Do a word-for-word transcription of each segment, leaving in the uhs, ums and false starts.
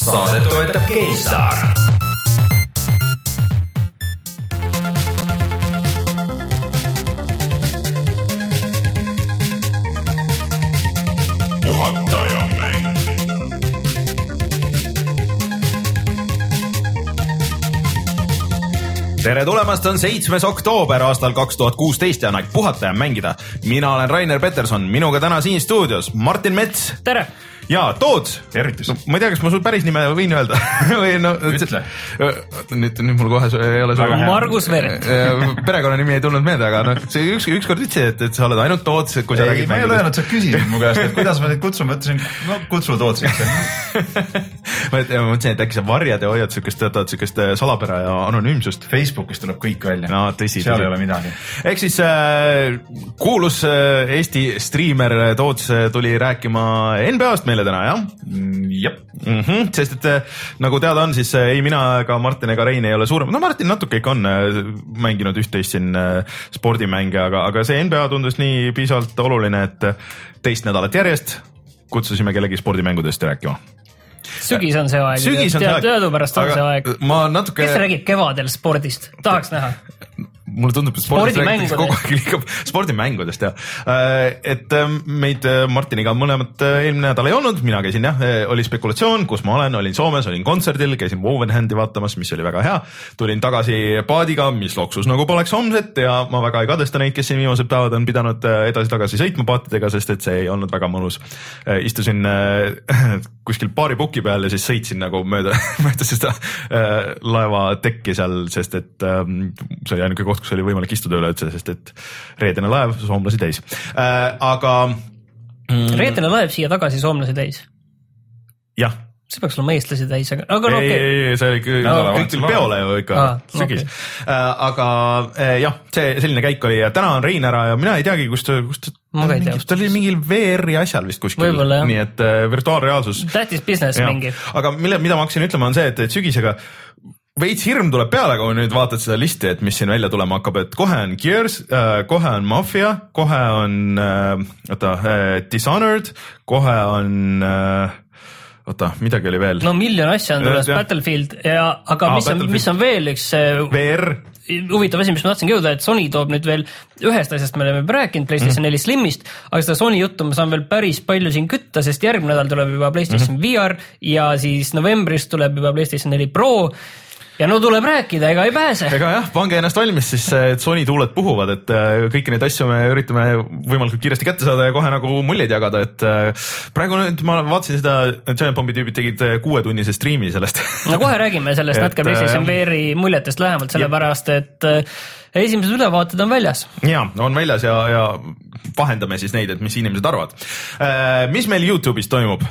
Saadet toetab GameStar. Tere tulemast, on seitsmes oktoober aastal kaks tuhat kuusteist ja on aeg puhata ja mängida. Mina olen Rainer Peterson, minuga täna siin stuudios Martin Mets. Tere! Ja Toots. Tervitus. No, ma ei tea, kas ma sul päris nime võin öelda. Või no, ütle. Nüüd, nüüd mul kohe ei ole see Margus Veret. Perekonna nimi ei tulnud meelde, aga no, see üks, ükskord ütlesid, et, et sa oled ainult Toots, kui sa ei, räägid ma ei ole öelnud, sa küsisid mu käest, et kuidas ma neid kutsun, mõtlesin, no kutsu Tootsiks. ma mõtlesin, et äkki sa varjad ja hoiad sükest, tõtad sükest salapära ja anonüümsust. Facebookis tuleb kõik välja. No, tõsi, seal tõsi. ei ole midagi. Ehk siis äh, kuulus äh, Eesti striimer Toots tuli rääkima N B A-st meile täna, jah? Jep. Mm-hmm, sest et nagu teada on, siis ei mina ega Martin ega Rein ei ole suurem. No Martin natuke ikka on mänginud üht-teist siin spordimänge, aga, aga see N B A tundus nii piisavalt oluline, et teist nädalat järjest kutsusime kellegi spordimängudest rääkima. Sügis on see aeg. Sügis on see aeg. Teadu pärast on see aeg. Ma natuke... Kes räägib kevadel spordist? Tahaks näha. Mulle tundub, et spordist räägitakse kogu aeg liikab spordimängudest, jah. Et meid Martiniga mõlemad eelmine nädal ei olnud, mina käisin, jah, oli spekulatsioon, kus ma olen, olin Soomes, olin kontserdil, käisin Wovenhandi vaatamas, mis oli väga hea. Tulin tagasi paadiga, mis loksus nagu poleks homset ja ma väga ei kadesta neid, kes siin viimased päevad on pidanud edasi-tagasi sõitma paatidega, sest et see ei olnud väga mõnus. Istusin kuskil paari puki peal ja siis sõitsin nagu mööda, mööda seda laeva tekki seal, sest et see oli ainuke koht, kus oli võimalik istuda üle üldse, sest et reedene laev soomlasi täis. Äh, aga... Mm, reedene laev siia tagasi soomlasi täis? Jah. See peaks olema eestlasi täis, aga... aga ei, okay. ei, ei, see oli kõik, no, kõik tuli peole ju ikka ah, sügis. Okay. Äh, aga äh, jah, see selline käik oli ja täna on Rein ära ja mina ei teagi, kust, kust ma ka ei tea. Ta oli mingil V R-i asjal vist kuskil. Võibolla, nii et äh, virtuaalreaalsus. Tähtis business ja. Mingi. Aga mille, mida ma hakkasin ütlema on see, et, et sügisega veits hirm tuleb peale, kui nüüd vaatad seda listi, et mis siin välja tulema hakkab, et kohe on Gears, äh, kohe on Mafia, kohe on äh, oota, äh, Dishonored, kohe on äh, oota, midagi oli veel. No miljon asja on tulles Battlefield, ja, aga ah, mis, on, mis on veel üks V R huvitav asi, mis ma tahtsin jõuda, et Sony toob nüüd veel ühest asjast, me oleme rääkinud PlayStation neli Slimist, aga seda Sony juttu ma saan veel päris palju siin kütta, sest järgmine nädal tuleb juba PlayStation mm-hmm. V R ja siis novembris tuleb juba PlayStation neli Pro ja no tuleb rääkida, ega ei pääse. Ega jah, pange ennast valmis, siis et Sony tuuled puhuvad, et kõiki neid asju me üritame võimalikult kiiresti kätte saada ja kohe nagu muljeid jagada, et praegu nüüd ma vaatasin seda, Giant Bombi tüübid tegid kuuetunnise striimi sellest. No kohe räägime sellest natuke PlayStation V R-i muljetest lähemalt, sellepärast, et esimesed ülevaated on väljas. Ja, on väljas ja, ja vahendame siis neid, et mis inimesed arvad. Mis meil YouTube'is toimub?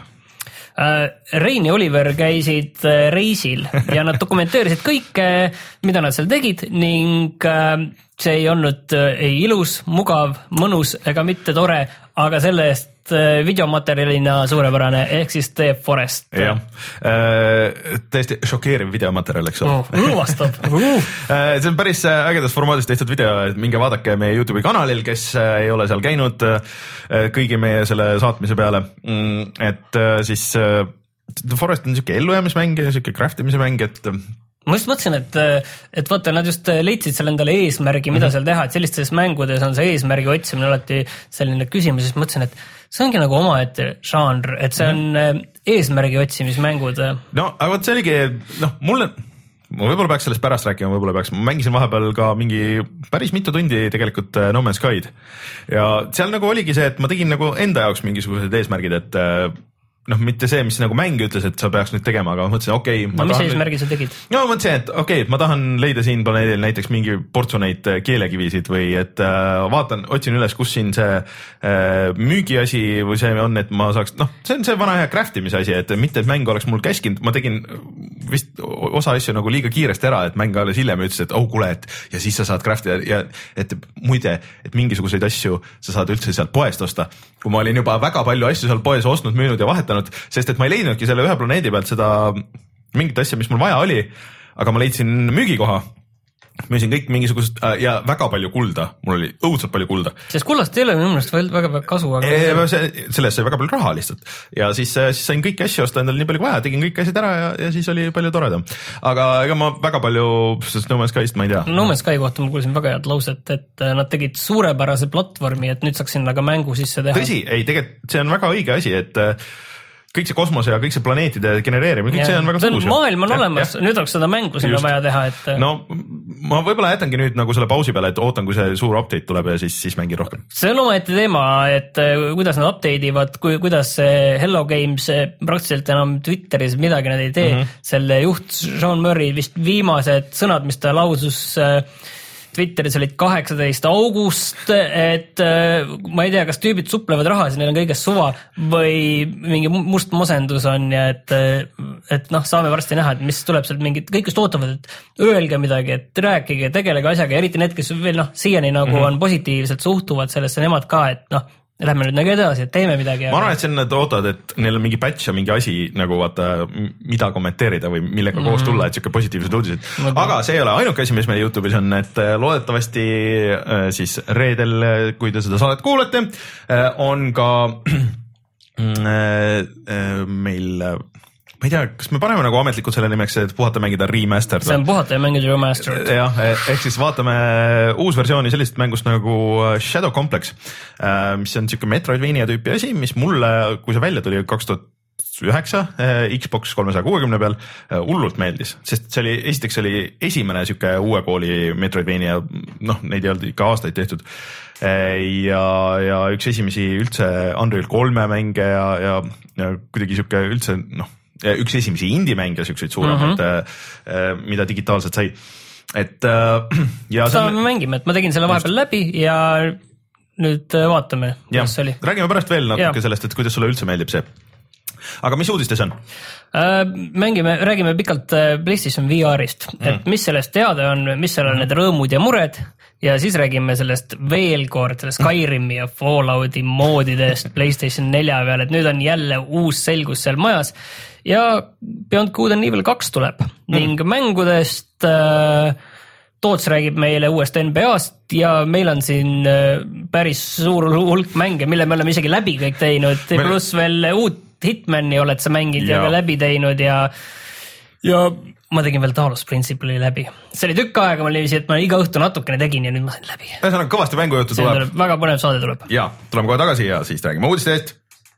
Rein ja Oliver käisid reisil ja nad dokumenteerisid kõike, mida nad seal tegid ning see ei olnud ei ilus, mugav, mõnus ega mitte tore, aga selle eest videomaterjalina suurepärane, ehk siis The Forest. Jah, täiesti šokeeriv videomaterjal, eks ole. Oh, õõvastab. See on päris ägedas formaadist tehtud video, et minge vaadake meie YouTube'i kanalil, kes ei ole seal käinud kõigi meie selle saatmise peale, et siis The Forest on niisugune ellujäämismäng ja niisugune craftimise mäng, et ma just mõtlesin, et, et vaata, nad just leidsid seal endale eesmärgi, mida mm-hmm. seal teha, et sellistes mängudes on see eesmärgi otsimine alati selline küsimus, siis mõtlesin, et see ongi nagu omaette žanr, et see on mm-hmm. eesmärgi otsimismängud. No, aga võt see oligi, noh, mulle, ma võib-olla peaks sellest pärast rääkima, võib-olla peaks, ma mängisin vahepeal ka mingi päris mitu tundi tegelikult No Man's Sky'd ja seal nagu oligi see, et ma tegin nagu enda jaoks mingisugused eesmärgid, et noh, mitte see, mis nagu mäng ütles, et sa peaks nüüd tegema, aga mõtlesin, okei okay, no mis eesmärgi sa tegid? No mõtlesin, et okei okay,, ma tahan leida siin planeedil näiteks mingi portsu neid keelekivisid või et äh, vaatan, otsin üles, kus siin see äh, müügiasi või see on, et ma saaks, noh, see on see vana hea craftimise asi, et mitte, et mäng oleks mul käskinud, ma tegin vist osa asju nagu liiga kiiresti ära, et mäng alles hiljem ütles, et oh kuule, et ja siis sa saad craftida ja et muide, et mingisuguseid asju sa saad üldse sealt poest osta. Kui ma olin juba väga palju asju seal poes ostnud, müünud ja vahetanud, sest et ma ei leidnudki selle ühe planeedi pealt seda mingit asja, mis mul vaja oli, aga ma leidsin müügikoha müüsin kõik mingisugust äh, ja väga palju kulda, mul oli õudselt palju kulda. Sest kullast ei ole minu meelest väga väga kasu, aga e, see, sellest sai väga palju raha lihtsalt ja siis, siis sain kõiki asju osta endale nii palju vaja, tegin kõik asjad ära ja, ja siis oli palju toredam. Aga ega ma väga palju No Man's Skyst ma ei tea. No Man's Sky kohta ma kuulsin väga head lauset, et nad tegid suurepärase platvormi, et nüüd saaks sinna ka mängu sisse teha. Tõsi, ei tegelikult see on väga õige asi, et kõik see kosmose ja kõik see planeetide genereerimine, kõik ja, see on väga suus. Maailm on ja, olemas, ja. Nüüd oleks seda mängu sinna Just. Vaja teha, et no ma võib-olla jätangi nüüd nagu selle pausi peale, et ootan, kui see suur update tuleb ja siis, siis mängin rohkem. See on omaette teema, et kuidas nad update ivad, kui, kuidas Hello Games praktiliselt enam Twitteris midagi nad ei tee. Mm -hmm. Selle juht Sean Murray vist viimased sõnad, mis ta lausus Twitteris olid kaheksateist august, et ma ei tea, kas tüübid suplevad rahas, neil on kõigest suva või mingi must mosendus on ja et, et noh, saame varsti näha, et mis tuleb sealt mingid, kõik just ootavad, et öelge midagi, et rääkige, tegelege asjaga, eriti need, kes veel noh, siiani nagu mm-hmm. on positiivselt suhtuvad sellesse nemad ka, et noh, lähme nüüd nagu edasi, et teeme midagi. Ma arvan, et see on, et ootad, et neil on mingi patch ja mingi asi nagu vaata, mida kommenteerida või millega mm-hmm. koos tulla, et siuke positiivsed uudised. Aga see ei ole ainuke asi, mis meil YouTube'is on, et loodetavasti siis reedel, kui te seda saadet kuulete, on ka meil ma ei tea, kas me paneme nagu ametlikult selle nimeks, et puhata mängida remastered? See on puhata ja mängida remastered. Jah, ehk siis vaatame uus versiooni sellist mängust nagu Shadow Complex, mis on siuke Metroidvania tüüpi asi, mis mulle, kui see välja tuli kaks tuhat üheksa Xbox kolmesaja kuuekümne peal, hullult meeldis, sest see oli, esiteks oli esimene siuke uue kooli Metroidvania, noh, neid ei olnud ikka aastaid tehtud ja, ja üks esimesi üldse Unreal kolme mänge ja, ja, ja kuidagi siuke üldse, noh, üks esimesi indie-mänge, siukseid suuremaid mm-hmm., mida digitaalselt sai. Et ja seda me mängime, et ma tegin selle vahepeal läbi ja nüüd vaatame, kuidas see oli. Räägime pärast veel natuke ja. Sellest, et kuidas sulle üldse meeldib see. Aga mis uudistes on? Mängime, räägime pikalt PlayStation V R-ist, et mm. mis sellest teada on, mis seal on mm. need rõõmud ja mured ja siis räägime sellest veel kord, sellest Skyrimi ja Fallouti moodidest PlayStation nelja peal, et nüüd on jälle uus selgus seal majas ja Beyond Good and Evil kaks tuleb mm. ning mängudest äh, Toots räägib meile uuest N B A-st ja meil on siin äh, päris suur hulk mänge, mille me oleme isegi läbi kõik teinud, pluss veel uut Hitmani oled sa mängid ja, ja ka läbi teinud ja, ja ma tegin veel Talos Principle'i läbi. See oli tükk aega, ma olin, et ma iga õhtu natukene tegin ja nüüd ma sain läbi. See on kõvasti mängujuttu tuleb. tuleb. Väga põnev saade tuleb. Ja, tuleme kohe tagasi ja siis räägime uudistest.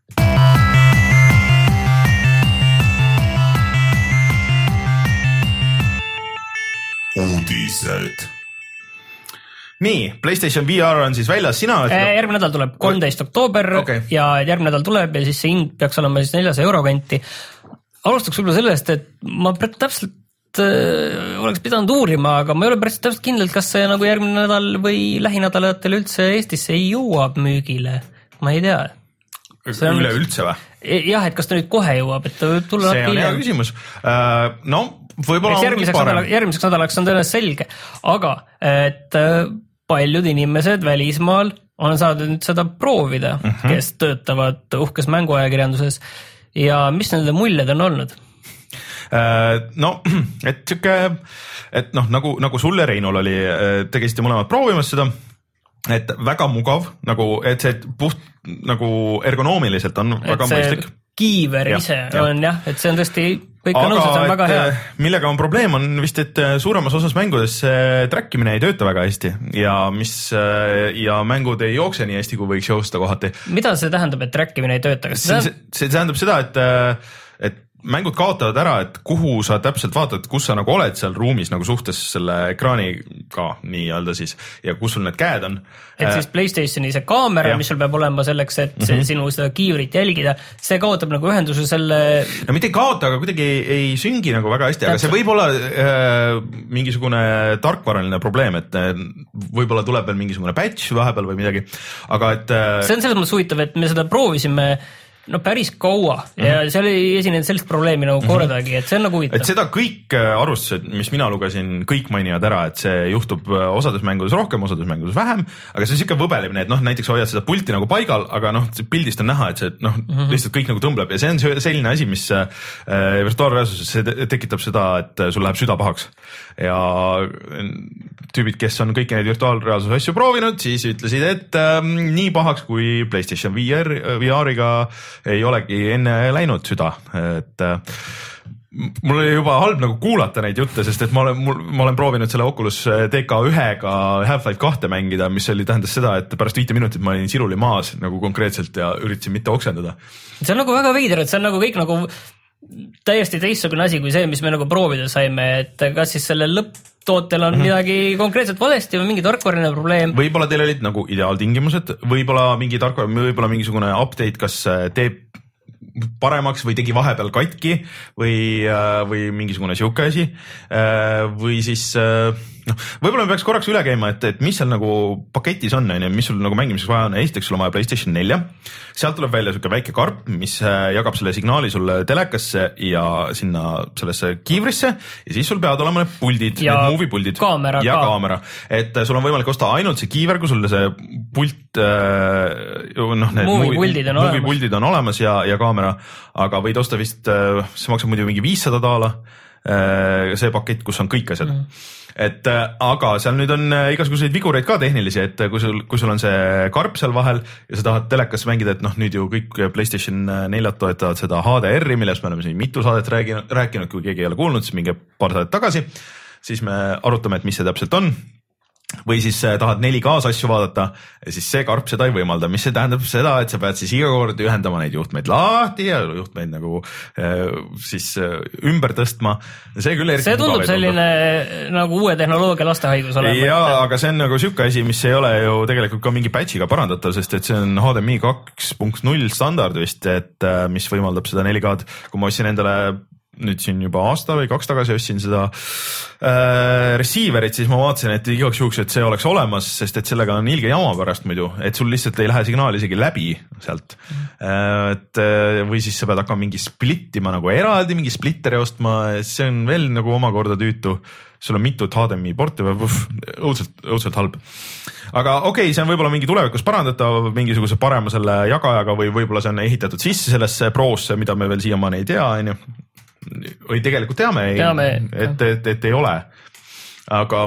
Uudised. Nii, PlayStation V R on siis väljas, sina... Järgmine nädal tuleb kolmteist oktoober okay. ja järgmine nädal tuleb ja siis see hind peaks olema siis neljasaja euro kanti. Alustaks võib-olla sellest, et ma täpselt äh, oleks pidanud uurima, aga ma ei ole päris täpselt kindlalt, kas see nagu järgmine nädal või lähinädalatel üldse Eestisse jõuab müügile. Ma ei tea. On... Üle üldse või? Jah, et kas ta nüüd kohe jõuab, et ta võib tulla... See on hea küsimus. Uh, no, võib-olla järgmiseks, nädala, järgmiseks nädalaks on tõenäoliselt selge, aga et paljud inimesed välismaal on saanud nüüd seda proovida, uh-huh. kes töötavad uhkes mänguajakirjanduses ja mis nende muljed on olnud? No, et siuke, et noh, nagu, nagu sulle Reinul oli, tegesite mõlemad proovimas seda, et väga mugav, nagu, et see puht nagu ergonoomiliselt on et väga mõistlik. Kiiver ise ja, on jah, et see on tõesti kõik on nõus, et see on väga hea. Millega on probleem on vist, et suuremas osas mängudes trackimine ei tööta väga hästi ja, mis, ja mängud ei jookse nii hästi, kui võiks joosta kohati. Mida see tähendab, et trackimine ei tööta? Kas see, see, see tähendab seda, et, et mängud kaotavad ära, et kuhu sa täpselt vaatad, kus sa nagu oled seal ruumis nagu suhtes selle ekraaniga nii-öelda siis ja kus sul need käed on. Et siis PlayStationi see kaamera, ja. Mis sul peab olema selleks, et mm-hmm. sinu seda kiivrit jälgida, see kaotab nagu ühenduse selle... No mitte ei kaota, aga kuidagi ei, ei süngi nagu väga hästi, aga see võib olla äh, mingisugune tarkvaraline probleem, et äh, võib-olla tuleb veel mingisugune patch vahepeal või midagi, aga et... Äh... See on selles mõttes huvitav, et me seda proovisime no päris kaua ja mm-hmm. seal ei esinenud sellist probleemi nagu mm-hmm. kordagi, et see on nagu huvitav. Et seda kõik arvustused, mis mina lugesin, kõik mainivad ära, et see juhtub osades mängudes rohkem, osades mängudes vähem, aga see on siuke võbelemine, et noh, näiteks hoiad seda pulti nagu paigal, aga noh, pildist on näha, et see noh, mm-hmm. lihtsalt kõik nagu tõmbleb ja see on selline asi, mis äh, virtuaalreaalsuses see tekitab seda, et sul läheb süda pahaks ja tüübid, kes on kõiki neid virtuaalreaalsuse asju proovinud, siis ütlesid, et äh, nii pahaks kui PlayStation V R, V R-iga ei olegi enne läinud süda, et äh, mul oli juba halb nagu kuulata neid jutte, sest et ma olen, ma olen proovinud selle Oculus D K ühega Half-Life kahte mängida, mis oli, tähendas seda, et pärast viite minutit ma olin siruli maas nagu konkreetselt ja üritasin mitte oksendada. See on nagu väga veider, et see on nagu kõik nagu täiesti teistsugune asi kui see, mis me nagu proovida saime, et kas siis selle lõpptootel on mm-hmm. midagi konkreetselt valesti või mingi tarkvarine probleem. Võib-olla teil olid nagu ideaaltingimused, võib-olla mingi tarkvar, võib-olla mingisugune update, kas teeb paremaks või tegi vahepeal katki või, või mingisugune siuke asi või siis noh, võib-olla me peaks korraks üle käima, et, et mis seal nagu paketis on, mis sul nagu mängimiseks vaja on. Esiteks sul on vaja PlayStation nelja, sealt tuleb välja siuke väike karp, mis jagab selle signaali sulle telekasse ja sinna sellesse kiivrisse ja siis sul peavad olema need puldid, ja need movie puldid kaamera, ja ka. kaamera, et sul on võimalik osta ainult see kiiver, kui sulle see pult noh, need movie puldid on, movie puldid on olemas ja, ja kaamera, aga võid osta vist, see maksab muidu mingi viissada daala, see pakett, kus on kõik asjad mm. et aga seal nüüd on igasuguseid vigureid ka tehnilisi, et kui sul, kui sul on see karp seal vahel ja sa tahad telekas mängida, et noh, nüüd ju kõik PlayStation neljad toetavad seda H D R-i, millest me oleme siin mitu saadet rääkinud, rääkinud, kui keegi ei ole kuulnud, siis minge paar saadet tagasi, siis me arutame, et mis see täpselt on. Või siis tahad neli K asju vaadata ja siis see karp seda ei võimalda, mis see tähendab seda, et sa pead siis iga kord ühendama neid juhtmeid lahti ja juhtmeid nagu siis ümber tõstma. See küll see tundub selline tundub. Nagu uue tehnoloogia lastehaigus olema. Ja, aga see on nagu siuke asi, mis ei ole ju tegelikult ka mingi patchiga parandatav, sest et see on H D M I kaks punkt null standard vist, et mis võimaldab seda neli K-d, kui ma ostsin endale nüüd siin juba aasta või kaks tagasi ostsin seda äh, receiverit, siis ma vaatasin, et igaks juhuks, et see oleks olemas, sest et sellega on ilge jama pärast muidu, et sul lihtsalt ei lähe signaal isegi läbi sealt äh,. et või siis sa pead hakkama mingi splittima nagu eraldi, mingi splitteri ostma, see on veel nagu omakorda tüütu. Sul on mitut H D M I porti või puh, õudselt, õudselt halb. Aga okei, okay, see on võib-olla mingi tulevikus parandatav mingisuguse parema selle jagajaga või võib-olla see on ehitatud sisse sellesse Prosse, mida me veel siiamaani ei tea, on ju. Või tegelikult teame, teame et, et, et ei ole, aga,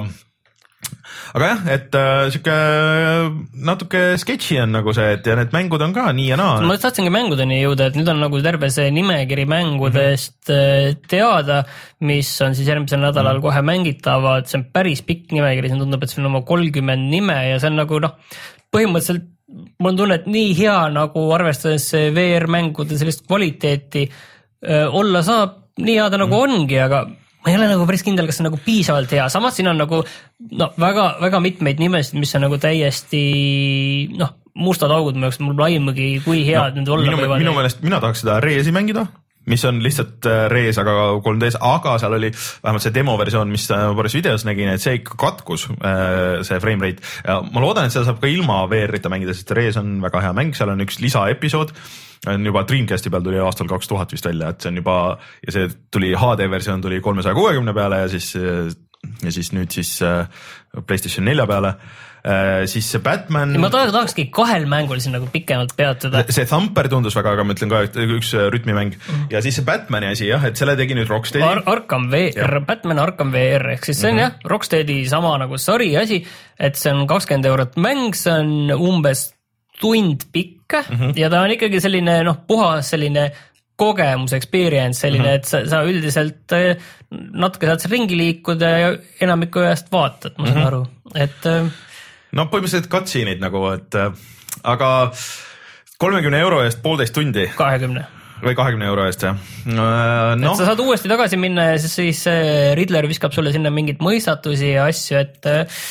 aga jah, et äh, siuke natuke sketši on nagu see, et ja need mängud on ka nii ja naa. Ma tahtsingi mängudeni jõuda, et nüüd on nagu terve see nimekiri mängudest mm-hmm. teada, mis on siis järgmisel nädalal mm-hmm. kohe mängitavad, see on päris pikk nimekiri, see tundub, et see on oma kolmkümmend nime ja see on nagu noh, põhimõtteliselt mul on tunne, et nii hea nagu arvestades V R-mängude sellist kvaliteeti öö, olla saab, nii hea ta nagu ongi, aga ma ei ole nagu päris kindel, kas see on nagu piisavalt hea. Samas siin on nagu no, väga, väga mitmeid nimesid, mis on nagu täiesti noh, mustad augud, mul laimugi, kui head no, nüüd olla minu, võivad. Minu meelest mina tahaks seda Reesi mängida, mis on lihtsalt Rees, aga kolm D-s, aga seal oli vähemalt see demoversioon, mis päris videos nägin, et see ikka katkus, see frame rate. Ja ma loodan, et seda saab ka ilma V R-ita mängida, sest Rees on väga hea mäng, seal on üks lisaepisood, on juba Dreamcasti peal tuli aastal kaks tuhat vist välja, et see on juba, ja see tuli H D versioon tuli kolmesaja kuuekümne peale ja siis, ja siis nüüd siis PlayStation nelja peale. Siis see Batman. Ja ma tahakski kahel mängul siin nagu pikemalt peatuda. See Thumper tundus väga, aga ma ütlen ka, et üks rütmimäng mm. ja siis see Batmani asi jah, et selle tegi nüüd Rocksteadi. Ar Arkham V R, Batman Arkham V R, ehk siis see on mm -hmm. jah, Rocksteadi sama nagu sari asi, et see on kakskümmend eurot mäng, see on umbes tund pikk mm -hmm. ja ta on ikkagi selline noh, puhas selline kogemus, experience, selline, mm -hmm. et sa, sa üldiselt natuke saad ringi liikuda ja enamiku ajast vaatad, ma saan mm -hmm. aru, et no põhimõtteliselt cutscene'id nagu, et aga kolmekümne euro eest poolteist tundi. kahekümne või kahekümne euro eest, jah. No. Et sa saad uuesti tagasi minna ja siis, siis Riddler viskab sulle sinna mingit mõistatusi ja asju, et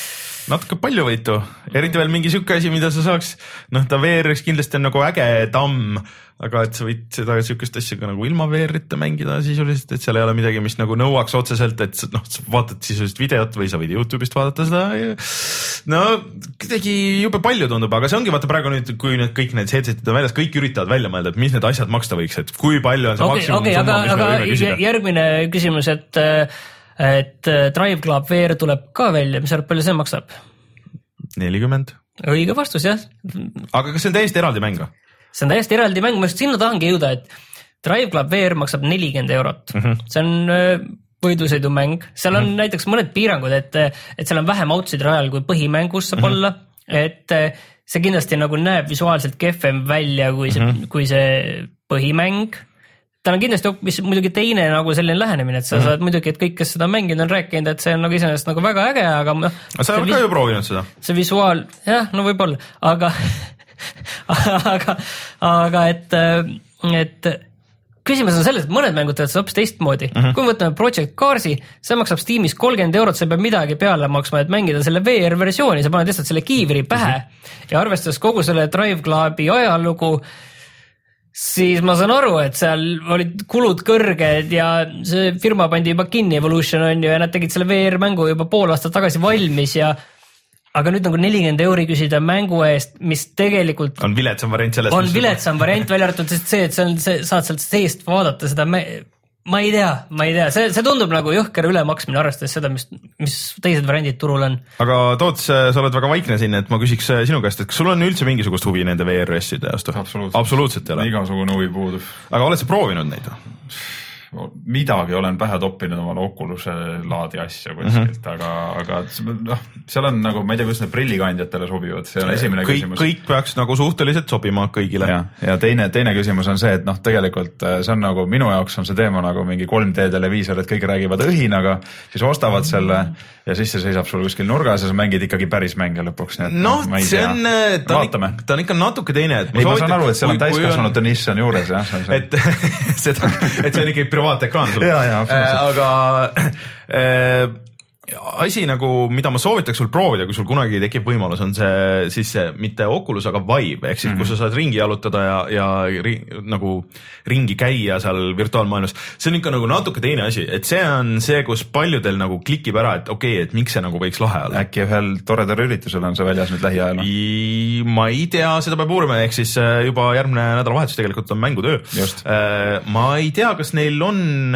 natuke palju võitu, eriti veel mingi siuke asi, mida sa saaks, noh, ta V R-iks kindlasti on nagu äge tamm, aga et sa võid seda siukest asja ka nagu ilma V R-ita mängida sisuliselt, et seal ei ole midagi, mis nagu nõuaks otseselt, et noh, sa vaatad sisuliselt videot või sa võid YouTube'ist vaadata seda ja no kuidagi jube palju tundub, aga see ongi, vaata praegu nüüd, kui nüüd kõik need headset'id on väljas, kõik üritavad välja mõelda, et mis need asjad maksta võiks, et kui palju on see okay, maksimum okay, summa, mis me võime küsida. Järgmine küsimus, et, et Drive Club V R tuleb ka välja, mis arvab, palju see maksab? nelikümmend. Õige vastus, jah. Aga kas see on täiesti eraldi mäng? See on täiesti eraldi mäng, ma just sinna tahangi jõuda, et Drive Club V R maksab nelikümmend eurot. Mm -hmm. See on võidusõidumäng, seal on mm -hmm. näiteks mõned piirangud, et, et seal on vähem outside rajal kui põhimängus saab mm -hmm. olla, et see kindlasti nagu näeb visuaalselt kehvem välja kui see, mm -hmm. kui see põhimäng. Tal on kindlasti hoopis muidugi teine nagu selline lähenemine, et sa mm -hmm. saad muidugi, et kõik, kes seda mänginud on rääkinud, et see on nagu iseenesest nagu väga äge, aga noh. Aga sa oled ka ju proovinud seda? See visuaal, jah, no võib-olla, aga aga, aga et, et küsimus on selles, et mõned mängud teevad seda hoopis teistmoodi. Mm -hmm. Kui me võtame Project Carsi, see maksab Steamis kolmkümmend eurot, sa peab midagi peale maksma, et mängida selle V R-versiooni, sa paned lihtsalt selle kiivri pähe mm -hmm. ja arvestades kogu selle Drive Clubi ajalugu, siis ma saan aru, et seal olid kulud kõrged ja see firma pandi juba kinni, Evolution on ju, ja nad tegid selle V R-mängu juba pool aastat tagasi valmis ja aga nüüd nagu nelikümmend euri küsida mängu eest, mis tegelikult on viletsam variant sellest. On viletsam variant välja arvatud, sest see, et see on, see, saad sealt seest vaadata seda, ma ei tea, ma ei tea, see, see tundub nagu jõhker ülemaksmine arvestades seda, mis, mis teised variandid turul on. Aga Toots, sa oled väga vaikne siin, et ma küsiks sinu käest, et kas sul on üldse mingisugust huvi nende V R S-ide vastu? Absoluutselt. Absoluutselt ei ole. Igasugune huvi puudub. Aga oled sa proovinud neid? Midagi olen pähe toppinud omale Oculus'e laadi asja kuskilt, mm -hmm. aga, aga noh, seal on nagu, ma ei tea, kuidas need prillikandjatele sobivad, see on esimene kõik, küsimus. Kõik peaks nagu suhteliselt sobima kõigile. Ja, ja teine, teine küsimus on see, et noh, tegelikult see on nagu, minu jaoks on see teema nagu mingi kolm D televiisor, et kõik räägivad õhinaga, siis ostavad selle ja siis see seisab sul kuskil nurgas ja sa mängid ikkagi päris mänge lõpuks. Noh, see on, ta on, ta on ikka natuke teine. Et ma, ei, ma saan aru, et seal on täiskasvanute nišš on juures, jah. Et, seda, et see on ikka privaatekraan sul. Ja, ja, aga äh, asi nagu, mida ma soovitaks sul proovida, kui sul kunagi tekib võimalus, on see siis see, mitte Oculus, aga Vive, ehk siis mm -hmm. kus sa saad ringi jalutada ja, ja ri, nagu ringi käia seal virtuaalmaailmas. See on ikka nagu natuke teine asi, et see on see, kus paljudel nagu klikib ära, et okei okay,, et miks see nagu võiks lahe olla. Äkki ühel toredal üritusel on see väljas nüüd lähiajal? Ma ei tea, seda peab uurima, ehk siis juba järgmine nädalavahetus tegelikult on mängutöö. Ma ei tea, kas neil on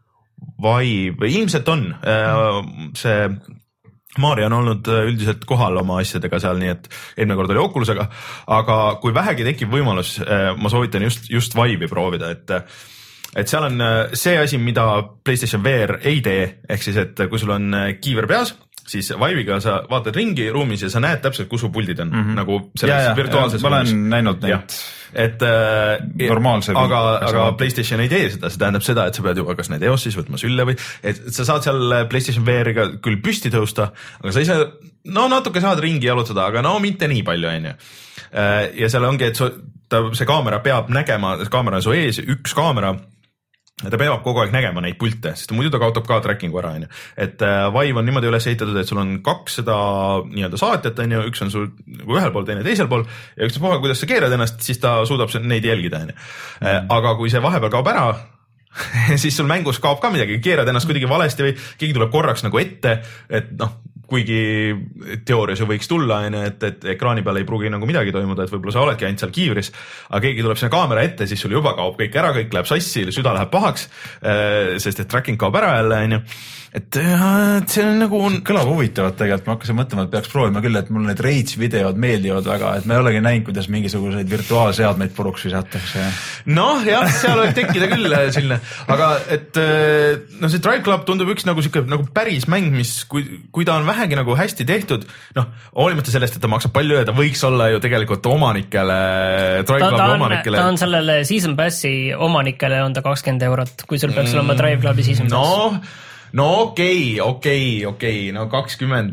Vive, ilmselt on, see Maarja on olnud üldiselt kohal oma asjadega seal, nii et eelmine kord oli Oculusega, aga kui vähegi tekib võimalus, ma soovitan just, just Vive'i proovida, et et seal on see asi, mida PlayStation V R ei tee, ehk siis, et kui sul on kiiver peas, siis Vive'iga sa vaatad ringi ruumis ja sa näed täpselt, kus su puldid on, mm -hmm. nagu selles ja, virtuaalses ja, ma olen näinud neid. Et äh, normaalse aga, aga PlayStation ei tee seda, see tähendab seda, et sa pead juba kas need eos siis võtma sülle või, et sa saad seal PlayStation V R-iga küll püsti tõusta, aga sa ise, no natuke saad ringi jalutada, aga no mitte nii palju, on ju. Ja seal ongi, et su, ta, see kaamera peab nägema, kaamera on su ees, üks kaamera, ta peab kogu aeg nägema neid pilte, sest muidu ta kaotab ka tracking'u ära, on ju. Et Vive on niimoodi üles ehitatud, et sul on kaks seda nii-öelda saatjat, on ju, üks on sul nagu ühel pool, teine teisel pool ja ükspuha, kuidas sa keerad ennast, siis ta suudab neid jälgida, on ju. Aga kui see vahepeal kaob ära, siis sul mängus kaob ka midagi, keerad ennast kuidagi valesti või keegi tuleb korraks nagu ette, et noh, kuigi teoorias ju võiks tulla, et, et ekraani peal ei pruugi nagu midagi toimuda, et võib-olla sa oledki ainult seal kiivris, aga keegi tuleb sinna kaamera ette, siis sul juba kaob kõik ära, kõik läheb sassi, süda läheb pahaks, sest et tracking kaob ära jälle, on ju. Et see on nagu on... kõlab huvitavat tegelikult, ma hakkasin mõtlema, et peaks proovima küll, et mul need Rage videod meeldivad väga, et ma ei olegi näinud, kuidas mingisuguseid virtuaalseadmeid puruks visatakse. Noh, jah, seal võib tekkida küll selline, aga et no see Drive Club tundub üks nagu siuke nagu päris mäng, mis kui, kui ta on vähegi nagu hästi tehtud, noh, hoolimata sellest, et ta maksab palju ja ta võiks olla ju tegelikult omanikele, Drive Clubi ta, omanikele. Ta on sellele Season Passi omanikele on ta kakskümmend eurot, kui sul peaks olema Drive Clubi Season Pass. No, no okei, okei, okei, no kakskümmend,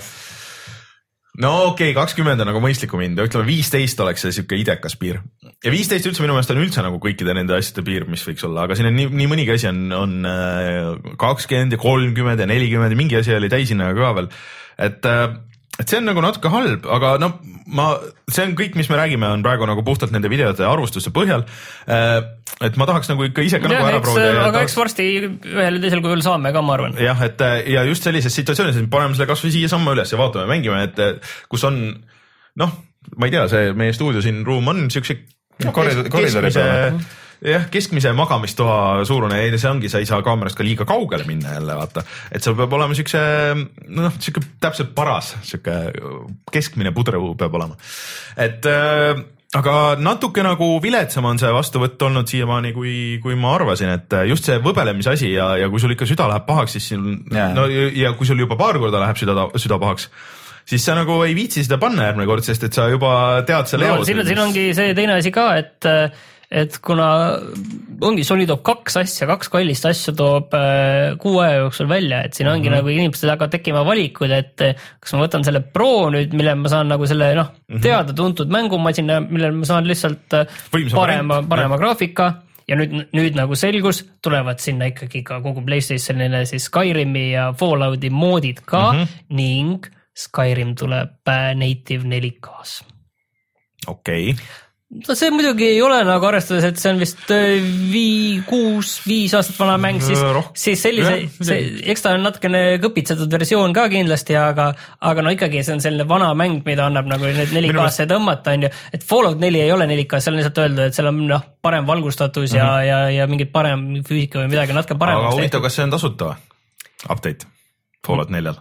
no okei, kakskümmend on nagu mõistlikum hind, ütleme viisteist oleks see siuke idekas piir. Ja viisteist üldse minu meelest on üldse nagu kõikide nende asjade piir, mis võiks olla, aga siin on nii, nii mõnigi asi on, on kakskümmend ja kolmkümmend ja nelikümmend ja mingi asi oli täishinnaga ka veel, et et see on nagu natuke halb, aga no ma, see on kõik, mis me räägime, on praegu nagu puhtalt nende videote arvustuste põhjal. Et ma tahaks nagu ikka ise ka ja, nagu ära proovida. Aga eks varsti ühel ja teisel kujul saame ka, ma arvan. Jah, et ja just sellises situatsioonis, et paneme selle kasvõi siia samma üles ja vaatame, mängime, et kus on, noh, ma ei tea, see meie stuudio siin ruum on siukse no, koridori peale. Jah, keskmise magamistoa suurune, see ongi, sa ei saa kaamerast ka liiga kaugele minna jälle, vaata. Et seal peab olema siukse, noh, siuke täpselt paras, siuke keskmine pudrõu peab olema. Et äh, aga natuke nagu viletsam on see vastuvõtt olnud siiamaani, kui, kui ma arvasin, et just see võbelemise asi ja, ja kui sul ikka süda läheb pahaks, siis siin, no ja kui sul juba paar korda läheb süda, süda pahaks, siis sa nagu ei viitsi seda panna järgmine kord, sest et sa juba tead selle no, siin, siin ongi see teine asi ka, et et kuna ongi Sony toob kaks asja, kaks kallist asja toob äh, kuu aja jooksul välja, et siin ongi mm -hmm. nagu inimestel hakkavad tekkima valikud, et kas ma võtan selle Pro nüüd, mille ma saan nagu selle noh, teada-tuntud mängumasina, mille ma saan lihtsalt Võimsa parema, parema graafika ja nüüd, nüüd nagu selgus, tulevad sinna ikkagi ka kogu PlayStationile siis Skyrimi ja Fallouti moodid ka mm -hmm. ning Skyrim tuleb native neli K-s. Okei okay. No see muidugi ei ole nagu arvestades, et see on vist vii, kuus, viis aastat vana mäng, siis, siis sellise, see, eks ta on natukene kõpitsetud versioon ka kindlasti, aga, aga no ikkagi see on selline vana mäng, mida annab nagu need neli K-sse tõmmata, on ju, et Fallout neli ei ole neli K, seal on lihtsalt öeldud, et seal on noh, parem valgustatus ja, mm -hmm. ja, ja mingid parem füüsika või midagi natuke parem. Aga huvitav, kas see on tasuta või? Update Fallout neljal?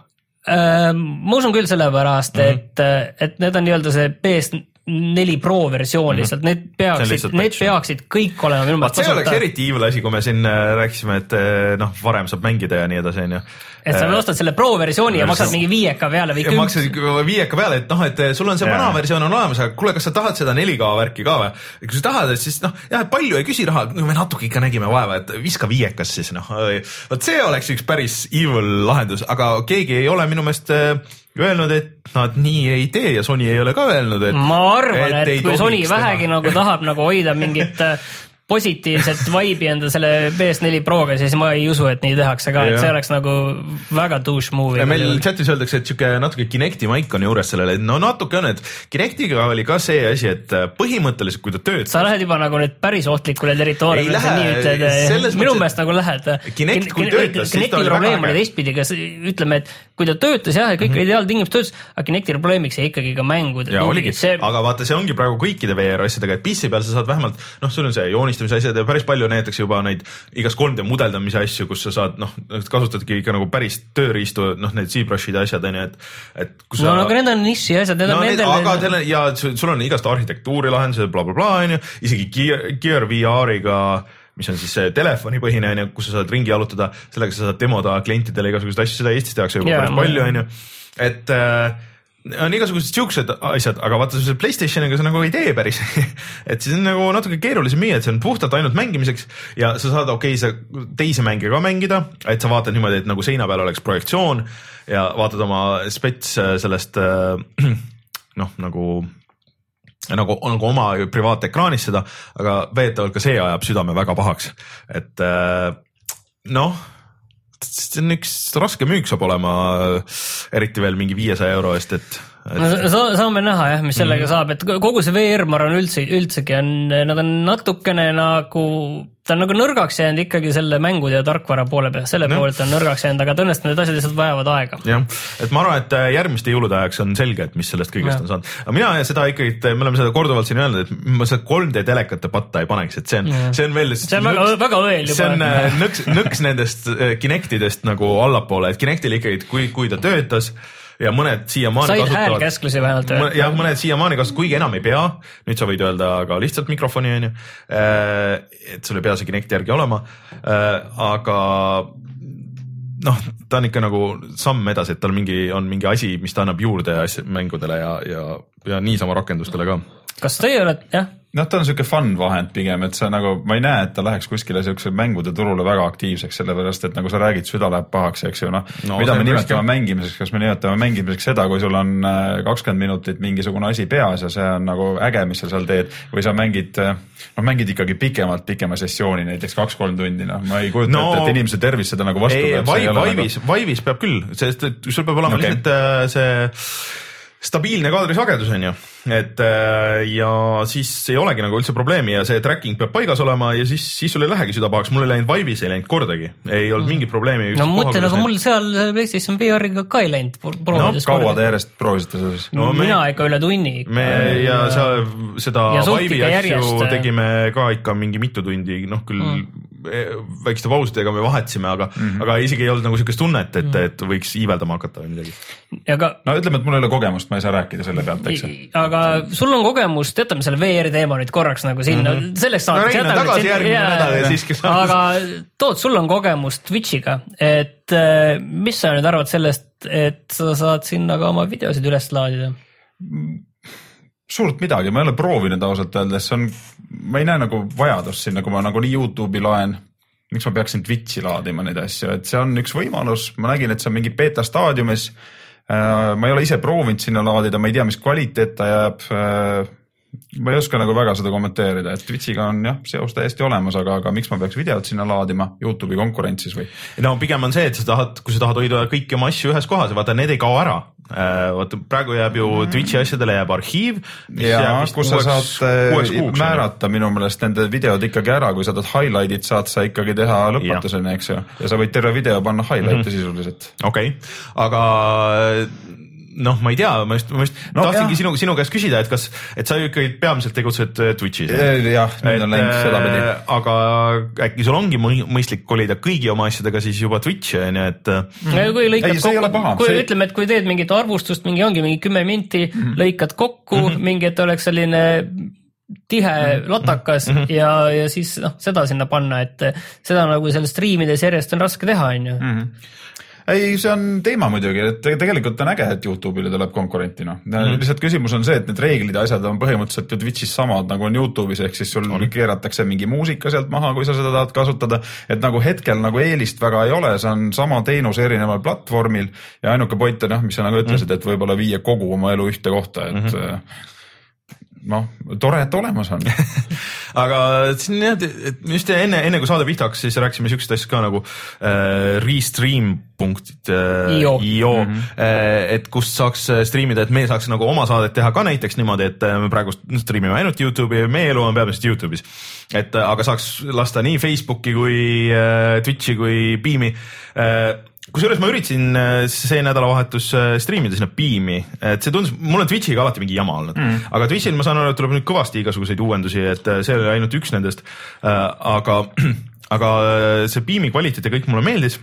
Ma usun küll sellepärast, mm -hmm. et, et need on nii-öelda see P S neli Pro versioon lihtsalt, need peaksid, need peaksid kõik olema minu mõttes tasuta. See oleks eriti evil asi, kui me siin rääkisime, et noh, varem saab mängida ja nii edasi, on ju. Et sa ostad selle Pro versiooni ja maksad mingi viieka peale või kümp. Maksad viieka peale, et noh, et sul on see vana versioon on olemas, aga kuule, kas sa tahad seda neli K värki ka või? Kui sa tahad, siis noh, jah, palju ei küsi raha, me natuke ikka nägime vaeva, et viska viiekas siis, noh. Vot see oleks üks päris evil lahendus, aga keegi ei ole minu meelest öelnud, et nad nii ei tee ja Sony ei ole ka öelnud, et ma arvan, et, et kui Sony vähegi nagu tahab nagu hoida mingit positiivset vibe'i enda selle P S neli Proga, siis ma ei usu, et nii tehakse ka, et see oleks nagu väga douche movie. Meil chatis öeldakse, et siuke natuke Kinecti maik on juures sellele, no natuke on, et Kinectiga oli ka see asi, et põhimõtteliselt kui ta töötab. Sa lähed juba nagu nüüd päris ohtlikule territooriumile, nii ütled, minu meelest nagu lähed. Kinect kui töötas, siis ta oli väga probleem oli teistpidi, kas ütleme, et kui ta töötas jah, kõik ideaaltingimused töötas, aga Kinecti probleemiks jäi ikkagi ka mängud. Aga vaata, see ongi praegu kõikide V R asjadega, et P C peal sa saad vähemalt, noh, sul on see joonist asjad ja päris palju näiteks juba neid igast kolm D mudeldamise asju, kus sa saad, noh, kasutadki ikka nagu päris tööriistu, noh, need ZBrushid ja asjad, et, et kus no, sa... No, aga need on niši asjad, need no, on nendel... Aga teil on, ja sul on igast arhitektuuri lahendused, bla, bla, bla, on ju, isegi Gear, Gear V R-iga, mis on siis telefonipõhine, on ju, kus sa saad ringi jalutada, sellega sa saad demoda klientidele igasugused asju, seda Eestis tehakse juba yeah, päris palju, on ju, et äh, on igasugused siuksed asjad, aga vaata see PlayStationiga sa nagu ei tee päris et siis on nagu natuke keerulisem müüa, et see on puhtalt ainult mängimiseks ja sa saad okei, sa teisi mänge ka mängida, et sa vaatad niimoodi, et nagu seina peal oleks projektsioon ja vaatad oma spets sellest noh, nagu nagu, nagu oma privaatekraanis seda, aga veetavalt ka see ajab südame väga pahaks, et noh, see on üks raske müük saab olema eriti veel mingi viiesaja euro eest, et, et... No, saame näha jah, mis sellega mm. saab, et kogu see V R ma arvan üldse, üldsegi on, nad on natukene nagu, ta on nagu nõrgaks jäänud ikkagi selle mängude ja tarkvara poole peal, selle no. poolelt on nõrgaks jäänud, aga tõenäoliselt need asjad lihtsalt vajavad aega. Jah, et ma arvan, et järgmiste jõulude ajaks on selge, et mis sellest kõigest ja. on saanud. Aga mina seda ikkagi, me oleme seda korduvalt siin öelnud, et ma seda kolm D telekate patta ei paneks, et see on, see on veel see on väga, nõks, väga õel juba. See on nõks, nõks nendest Kinectidest nagu allapoole, et Kinectil ikkagi, kui, kui ta töötas ja mõned siiamaani said häälkäsklusi vähemalt mõned, jah, mõned siiamaani kasutavad, kuigi enam ei pea, nüüd sa võid öelda ka lihtsalt mikrofoni, on ju, et sul ei pea see Kinecti järgi olema, aga noh, ta on ikka nagu samm edasi, et tal mingi, on mingi asi, mis ta annab juurde mängudele ja, ja, ja niisama rakendustele ka. Kas teie oled, jah? Noh, ta on siuke fun vahend pigem, et sa nagu, ma ei näe, et ta läheks kuskile siukse mängude turule väga aktiivseks, sellepärast, et nagu sa räägid, süda läheb pahaks, eks ju, noh, no, mida me nimetame mängimiseks, kas me nimetame mängimiseks seda, kui sul on kakskümmend minutit mingisugune asi peas ja see on nagu äge, mis sa seal teed, või sa mängid, noh, mängid ikkagi pikemalt, pikema sessiooni, näiteks kaks-kolm tundi, noh, ma ei kujuta no, ette, et inimese tervis seda nagu vastu ei, peab. Vaivis, nagu... vaivis peab küll, sest sul peab olema okay. lihtsalt see stabiilne kaadrisagedus on ju, et ja siis ei olegi nagu üldse probleemi ja see tracking peab paigas olema ja siis, siis sul ei lähegi süda pahaks, mul ei läinud Vive'is ei läinud kordagi, ei olnud mm. mingit probleemi. No mõtle, nagu mul seal PlayStation V R-iga ka ei läinud. No, kaua te järjest proovisite selles? No, me, mina ikka üle tunni. Me ja seal seda Vive'i asju tegime ka ikka mingi mitu tundi, noh küll mm. väikeste pausudega me vahetasime, aga, mm-hmm. aga isegi ei olnud nagu sellist tunnet, et, et võiks iiveldama hakata või midagi. Aga, no ütleme, et mul ei ole kogemust, ma ei saa rääkida selle pealt, eks. Aga sul on kogemust, jätame selle V R teema nüüd korraks nagu sinna, mm-hmm. selleks saad. No reina tagasi järgmine nädal ja siiski saad. Aga Toot, sul on kogemust Twitchiga, et mis sa nüüd arvad sellest, et sa saad sinna ka oma videosid üles laadida? Suurt midagi, ma ei ole proovinud ausalt öeldes, on, ma ei näe nagu vajadust sinna, kui ma nagu nii YouTube'i laen, miks ma peaksin Twitchi laadima neid asju, et see on üks võimalus, ma nägin, et see on mingi beta staadiumis, ma ei ole ise proovinud sinna laadida, ma ei tea, mis kvaliteet ta jääb, ma ei oska nagu väga seda kommenteerida, et Twitchiga on jah, seos täiesti olemas, aga, aga miks ma peaks videot sinna laadima YouTube'i konkurentsis või? No pigem on see, et sa tahad, kui sa tahad hoida kõiki oma asju ühes kohas ja vaata, need ei kao ära. Vaata, praegu jääb ju Twitchi asjadele jääb arhiiv. Ja, kus sa saad määrata minu meelest nende videod ikkagi ära, kui sa tahad highlight'id, saad sa ikkagi teha lõpetuseni, eks ju. Ja sa võid terve video panna highlight'e mm-hmm. sisuliselt. Okei, okay. Aga noh, ma ei tea, ma just, ma just no, tahtsingi sinu, sinu käest küsida, et kas, et sa ju ikkagi peamiselt tegutsed Twitchis. Jah, nüüd on läinud seda pidi. Aga äkki sul ongi mõistlik kolida kõigi oma asjadega siis juba Twitchi, nii et... Mm. Kui lõikad ei, kokku, kui see... ütleme, et kui teed mingit arvustust, mingi ongi mingi kümme minti, mm. lõikad kokku, mm-hmm. mingi, et oleks selline tihe latakas mm-hmm. ja, ja siis noh, seda sinna panna, et seda nagu selle streamides järjest on raske teha, on ju. Mm-hmm. Ei, see on teema muidugi, et tegelikult on äge, et YouTube'ile tuleb konkurenti, noh. Mm. Lihtsalt küsimus on see, et need reeglid ja asjad on põhimõtteliselt ju Twitchis samad, nagu on YouTube'is, ehk siis sul mm. keeratakse mingi muusika sealt maha, kui sa seda tahad kasutada, et nagu hetkel nagu eelist väga ei ole, see on sama teenus erineval platvormil ja ainuke point on, mis sa nagu ütlesid, mm. et võib-olla viia kogu oma elu ühte kohta, et mm-hmm. noh, tore, et olemas on. Aga siin jah, just enne, enne kui saade pihta hakkas, siis rääkisime siuksed asjad ka nagu äh, restream punkt io, mm-hmm. äh, et kust saaks streamida, et me saaks nagu oma saadet teha ka näiteks niimoodi, et me praegu streamime ainult YouTube'i ja meie elu on peamiselt YouTube'is. Et aga saaks lasta nii Facebooki kui äh, Twitchi kui Beami äh, kusjuures ma üritasin see nädalavahetus streamida sinna Beami, et see tundus, mul on Twitchiga alati mingi jama olnud, mm. aga Twitchil ma saan aru, et tuleb nüüd kõvasti igasuguseid uuendusi, et see oli ainult üks nendest, aga, aga see Beami kvaliteet ja kõik mulle meeldis,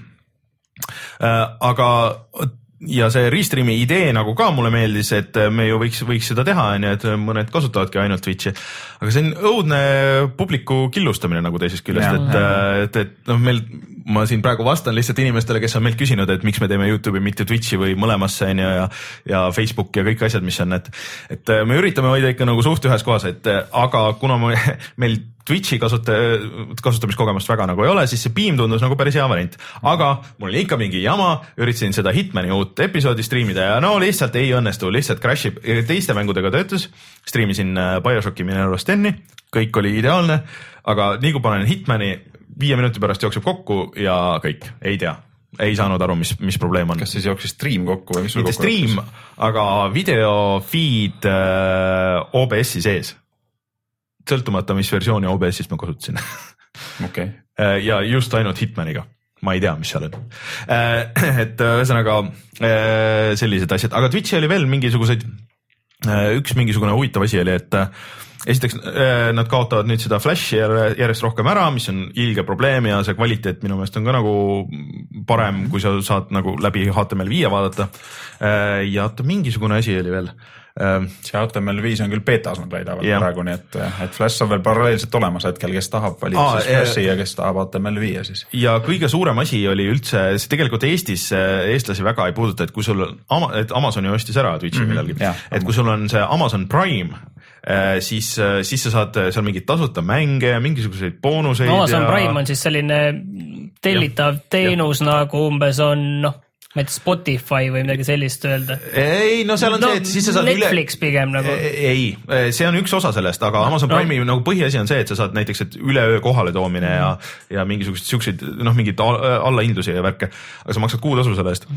aga ja see restreami idee nagu ka mulle meeldis, et me ju võiks, võiks seda teha, nii et mõned kasutavadki ainult Twitchi, aga see on õudne publiku killustamine nagu teisest küljest, et, et, et noh, meil ma siin praegu vastan lihtsalt inimestele, kes on meilt küsinud, et miks me teeme YouTube'i mitte Twitchi või mõlemasse ja, ja, ja Facebook ja kõik asjad, mis on, et, et me üritame hoida ikka nagu suht ühes kohas, et aga kuna me, meil Twitchi kasuta, kasutamiskogemust väga nagu ei ole, siis see Beam tundus nagu päris hea variant, aga mul oli ikka mingi jama, üritasin seda Hitmani uut episoodi streamida ja no lihtsalt ei õnnestu, lihtsalt crashib, teiste mängudega töötas, streamisin BioShocki Mineralust Tenni, kõik oli ideaalne, aga nii kui panen Hitmani, viie minuti pärast jookseb kokku ja kõik, ei tea, ei saanud aru, mis, mis probleem on. Kas siis jooksis stream kokku või mis sul kokku? Mitte stream, aga video feed äh, O B S-i sees. Sõltumata, mis versiooni O B S-ist ma kasutasin. Okay. Ja just ainult Hitmaniga. Ma ei tea, mis seal on. Äh, et ühesõnaga äh, sellised asjad, aga Twitchi oli veel mingisuguseid, äh, üks mingisugune huvitav asi oli, et äh, esiteks nad kaotavad nüüd seda Flashi järjest rohkem ära, mis on ilge probleem ja see kvaliteet minu meelest on ka nagu parem, kui sa saad nagu läbi H T M L viis vaadata. Ja mingisugune asi oli veel. See H T M L viis on küll betas nad väidavad ja. Praegu, nii et, et Flash on veel paralleelselt olemas hetkel, kes tahab valida Aa, siis Flashi ja kes tahab H T M L viis siis. Ja kõige suurem asi oli üldse, see tegelikult Eestis eestlasi väga ei puuduta, et kui sul on, et Amazoni ostis ära Twitchi mm-hmm. millalgi, ja, et kui sul on see Amazon Prime, siis, siis sa saad seal mingit tasuta mänge ja mingisuguseid boonuseid. Amazon ja... Prime on siis selline tellitav ja, teenus ja. Nagu umbes on, noh, ma et Spotify või midagi sellist öelda. Ei, no seal on no, see, et siis sa saad Netflix üle... pigem nagu. Ei, see on üks osa sellest, aga Amazon Prime'i no. nagu põhiasi on see, et sa saad näiteks, et üleöö kohale toomine mm. ja, ja mingisugused siukseid, noh, mingid allahindlusi ja värke, aga sa maksad kuutasu selle eest.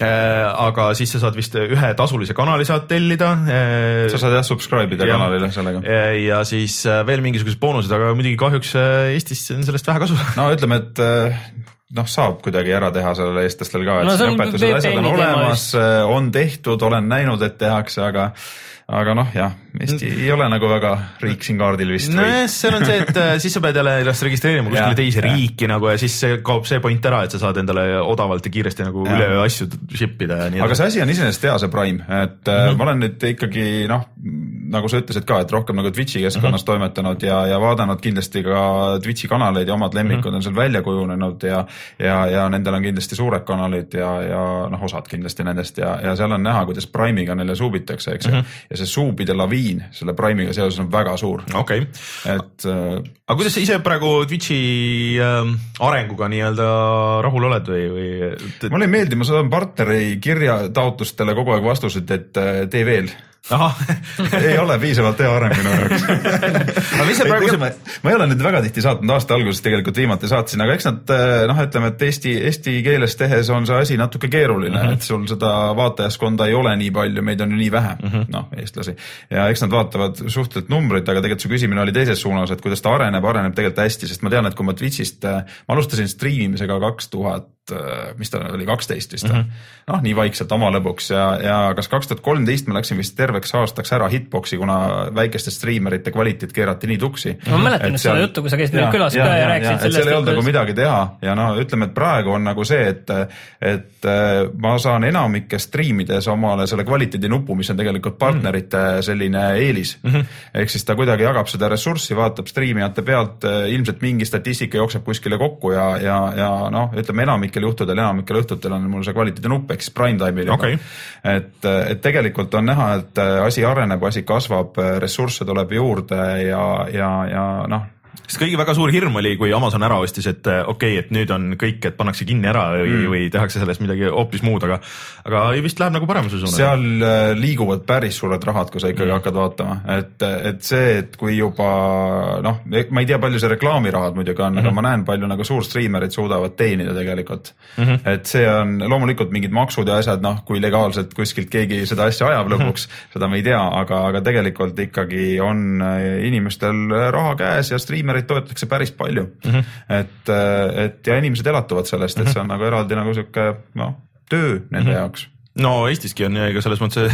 Aga siis sa saad vist ühe tasulise kanali saad tellida. Sa saad jah subscribe ida kanalile sellega. Ja siis veel mingisugused boonused, aga muidugi kahjuks Eestis on sellest vähe kasu. No ütleme, et noh, saab kuidagi ära teha sellele eestlastel ka, et no, õpetused asjad on olemas, on tehtud, olen näinud, et tehakse, aga aga noh, jah, Eesti ei ole nagu väga riik siin kaardil vist. No jah, seal on see, et siis sa pead jälle ennast registreerima kuskile teise riiki nagu ja siis see kaob see point ära, et sa saad endale odavalt ja kiiresti nagu ja. üle asju shipida ja nii. Aga see asi on iseenesest hea, see Prime, et mm-hmm. ma olen nüüd ikkagi, noh, nagu sa ütlesid ka, et rohkem nagu Twitchi keskkonnas mm-hmm. toimetanud ja, ja vaadanud kindlasti ka Twitchi kanaleid ja omad lemmikud mm-hmm. on seal välja kujunenud ja, ja, ja nendel on kindlasti suured kanalid ja, ja noh, osad kindlasti nendest ja, ja seal on näha, kuidas Prime'iga neile suubitakse, eks mm-hmm. ja see suubide laviin selle Prime'iga seoses on väga suur. Okay. Et, äh, aga kuidas sa ise praegu Twitchi äh, arenguga nii-öelda rahul oled või, või et... Mulle ei meeldi, ma saan partneri kirja taotlustele kogu aeg vastused, et äh, tee veel. Aha. ei ole piisavalt hea areng minu jaoks. Praegu... ma, ma ei ole nüüd väga tihti saatnud, aasta alguses tegelikult viimati saatsin, aga eks nad, noh, ütleme, et eesti, eesti keeles tehes on see asi natuke keeruline, uh-huh. et sul seda vaatajaskonda ei ole nii palju, meid on ju nii vähe, uh-huh. noh, eestlasi. Ja eks nad vaatavad suhteliselt numbrit, aga tegelikult see küsimine oli teises suunas, et kuidas ta areneb, areneb tegelikult hästi, sest ma tean, et kui ma Twitchist, ma alustasin striimimisega kaks tuhat, mis ta oli, kaksteist vist, uh-huh. noh, nii vaikselt oma lõbuks ja, ja kas kaks tuhat kolmteist ma läksin vist terveks aastaks ära hitboxi, kuna väikeste striimerite kvaliteet keerati nii tuksi. Ma mäletan seal... seda juttu, kui sa käisid meil külas ja, ka ja, ja rääkisid sellest. Seal ei olnud nagu midagi teha ja no ütleme, et praegu on nagu see, et, et ma saan enamike striimides omale selle kvaliteedi nupu, mis on tegelikult partnerite selline eelis. Mm-hmm. Ehk siis ta kuidagi jagab seda ressurssi, vaatab striimijate pealt, ilmselt mingi statistika jookseb kuskile kokku ja, ja, ja noh, ütleme enamikel juhtudel, enamikel õhtutel on mul see kvaliteedi nupp, ehk siis prime time'il. Okay. Et, et tegelikult on näha, et asi areneb, asi kasvab, ressursse tuleb juurde ja, ja, ja noh, sest kõige väga suur hirm oli, kui Amazon ära ostis, et okei, okay, et nüüd on kõik, et pannakse kinni ära või, mm. või tehakse sellest midagi hoopis muud, aga, aga vist läheb nagu paremuse suunas. Seal liiguvad päris suured rahad, kui sa ikkagi mm. hakkad vaatama, et, et see, et kui juba, noh, ma ei tea, palju see reklaamirahad muidugi on, mm. aga ma näen, palju nagu suur striimerid suudavad teenida tegelikult. Mm-hmm. Et see on loomulikult mingid maksud ja asjad, noh, kui legaalselt kuskilt keegi seda asja ajab lõpuks, mm-hmm. seda me ei tea, aga, aga tegelikult ikkagi on inimestel raha käes ja striimerid toetatakse päris palju. Mm-hmm. Et, et ja inimesed elatuvad sellest, et see on nagu eraldi nagu siuke, noh, töö nende mm-hmm. jaoks. No Eestiski on ka selles mõttes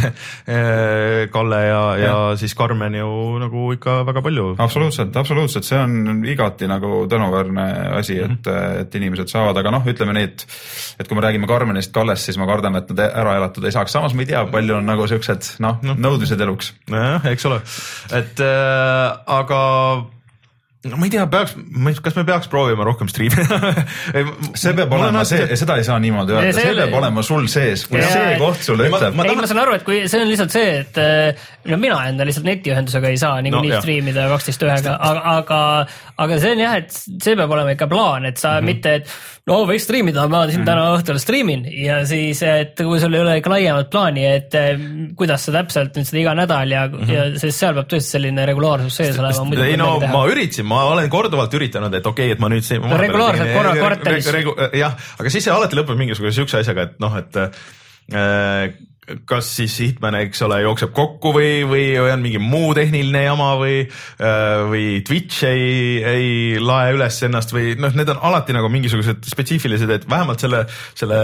Kalle ja, ja. ja siis Karmen ju nagu ikka väga palju. Absoluutselt, absoluutselt. See on igati nagu tänuväärne asi, et, mm-hmm. et inimesed saavad, aga noh, ütleme nii, et, et kui me räägime Karmenist, Kallest, siis ma kardan, et nad ära elatud ei saaks. Samas ma ei tea, palju on nagu siuksed, noh, no. nõudmised eluks. Jah, eks ole. Et äh, aga no ma ei tea, peaks, kas me peaks proovima rohkem striimida? see peab olema, see, seda ei saa niimoodi öelda, see, see peab olema sul sees, kui ja, see koht sulle ütleb. Ma, ma, ei, ma saan aru, et kui see on lihtsalt see, et no mina enda lihtsalt netiühendusega ei saa niikuinii no, striimida kaksteist ühega, aga, aga, aga see on jah, et see peab olema ikka plaan, et sa mm-hmm. mitte, et no võiks striimida, ma siin täna õhtul striimin ja siis, et kui sul ei ole ikka laiemat plaani, et kuidas sa täpselt nüüd seda iga nädal ja, mm-hmm. ja sest seal peab tõesti selline regulaarsus sees olema. Ei no ma üritasin, ma olen korduvalt üritanud, et okei, okay, et ma nüüd see... No, regulaarselt korra kvartalis. Regu, jah, aga siis see alati lõpeb mingisuguse sükse asjaga, et noh, et äh, kas siis Hitman, eks ole, jookseb kokku või, või on mingi muu tehniline jama või, või Twitch ei, ei lae üles ennast või noh, need on alati nagu mingisugused spetsiifilised, et vähemalt selle, selle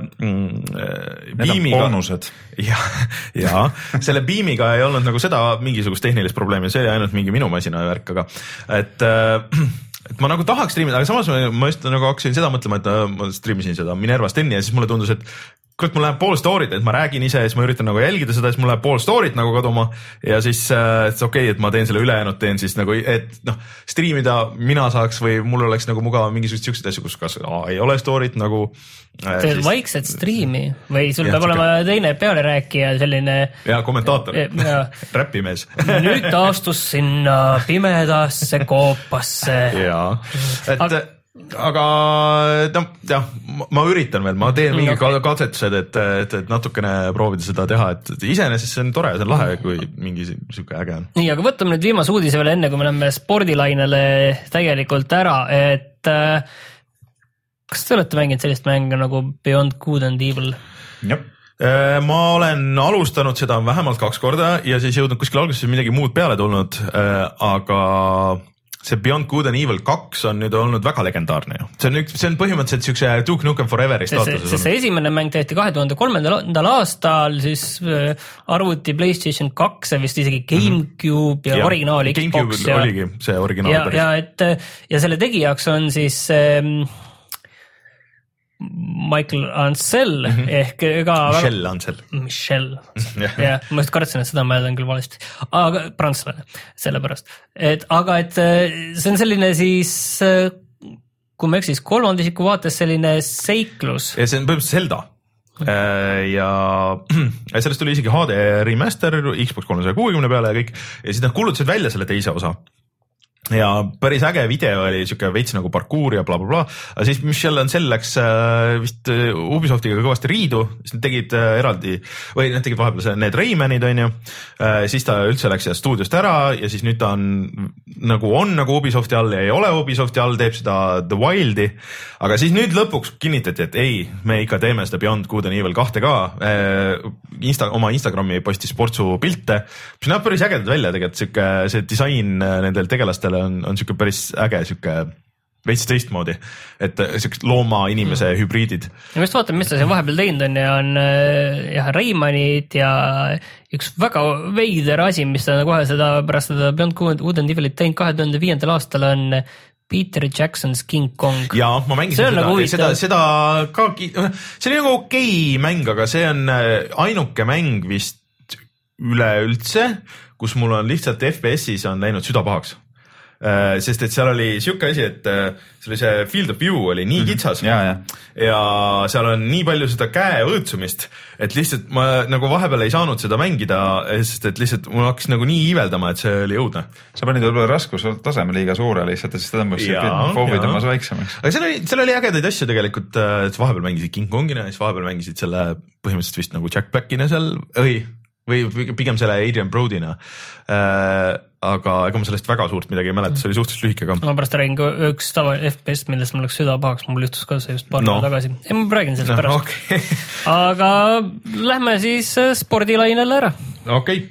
mm, beamiga. Boonused. Ja, ja selle beamiga ei olnud nagu seda mingisugust tehnilist probleemi, see oli ainult mingi minu masina värk, aga et et ma nagu tahaks striimida, aga samas ma, ma just nagu hakkasin seda mõtlema, et ma striimisin seda Minerva Steni ja siis mulle tundus, et kurat, mul läheb pool story't, et ma räägin ise ja siis ma üritan nagu jälgida seda, siis mul läheb pool story't nagu kaduma ja siis äh, okei, okay, et ma teen selle ülejäänud, teen siis nagu, et noh, striimida mina saaks või mul oleks nagu mugav mingisugused siuksed asju, kus kas a, ei ole story't nagu äh, teed siis... vaikset striimi või sul ja, peab olema teine pealerääkija, selline ja kommentaator, räpimees. Nüüd taastus sinna pimedasse koopasse. ja, et Aga... aga no jah, ma üritan veel, ma teen mingi okay. katsetused, et, et, et natukene proovida seda teha, et iseenesest see on tore, see on lahe, kui mingi siuke äge on. nii, aga võtame nüüd viimase uudise veel enne, kui me läheme spordilainele täielikult ära, et äh, kas te olete mänginud sellist mängu nagu Beyond Good and Evil? Jep. Ma olen alustanud seda vähemalt kaks korda ja siis jõudnud kuskil alguses midagi muud peale tulnud, aga see Beyond Good and Evil kaks on nüüd olnud väga legendaarne ju. See on, üks, see on põhimõtteliselt siukse Duke Nukem Forever'i staatuses. See, see esimene mäng tehti kahe tuhande kolmandal aastal, siis arvuti PlayStation kaks ja vist isegi GameCube ja, ja originaal Xbox. GameCube ja, oligi see originaal. Ja, ja, et, ja selle tegijaks on siis ähm, Michael Ancel mm -hmm. ehk ka Michel Ancel. Michel. jah, ma just kartsin, et seda ma jätan küll valesti. Aga prantslane, sellepärast. Et, aga et see on selline siis, kui ma eksis, kolmandisiku vaates selline seiklus. Ja see on põhimõtteliselt Zelda. Ja sellest tuli isegi H D remaster Xbox kolmesaja kuuekümne peale ja kõik. Ja siis nad kuulutasid välja selle teise osa. Ja päris äge video oli siuke veits nagu parkour ja bla bla bla, aga siis Michel Ancel läks äh, vist Ubisoftiga kõvasti riidu, siis nad tegid äh, eraldi või nad tegid vahepeal need Raymanid on ju, äh, siis ta üldse läks stuudiost ära ja siis nüüd ta on nagu on nagu Ubisofti all ja ei ole Ubisofti all, teeb seda The Wildi, aga siis nüüd lõpuks kinnitati, et ei, me ikka teeme seda Beyond Good and Evil kahte ka, äh, Insta, oma Instagrami postis sportsu pilte, mis näeb päris ägedad välja tegelikult, siuke see disain nendel tegelastel on, on siuke päris äge, siuke veits teistmoodi, et siuksed looma inimese mm. hübriidid. ja ma just vaatan, mis ta siin vahepeal teinud on ja on jah, Raymanid ja üks väga veider asi, mis ta kohe seda pärast seda Beyond Good and Evilit teinud kahe tuhande viiendal aastal on Peter Jackson's King Kong. Jaa, ma mängisin seda, nagu seda, seda ka, see oli nagu okei okay mäng, aga see on ainuke mäng vist üleüldse, kus mul on lihtsalt F P S-is on läinud süda pahaks. Uh, sest et seal oli siuke asi, et uh, see oli see field of view oli nii kitsas ja, ja. ja seal on nii palju seda käe õõtsumist, et lihtsalt ma nagu vahepeal ei saanud seda mängida, sest et lihtsalt mul hakkas nagu nii iiveldama, et see oli õudne. Sa panid võib-olla raskustaseme liiga suure lihtsalt, et siis tõmbasid foobidamas väiksemaks. Aga seal oli, seal oli ägedaid asju tegelikult, et vahepeal mängisid King Kongina ja siis vahepeal mängisid selle põhimõtteliselt vist nagu Jack Blackina seal või, või pigem selle Adrian Brodyna. Uh, aga ega ma sellest väga suurt midagi ei mäleta, see oli suhteliselt lühike ka. Ma pärast räägin üks tava F P S, millest mul läks süda pahaks, mul juhtus ka see just paar no. tagasi. Ja ma räägin sellest no, pärast. Okay. Aga lähme siis spordilainele ära. Okei. Okay.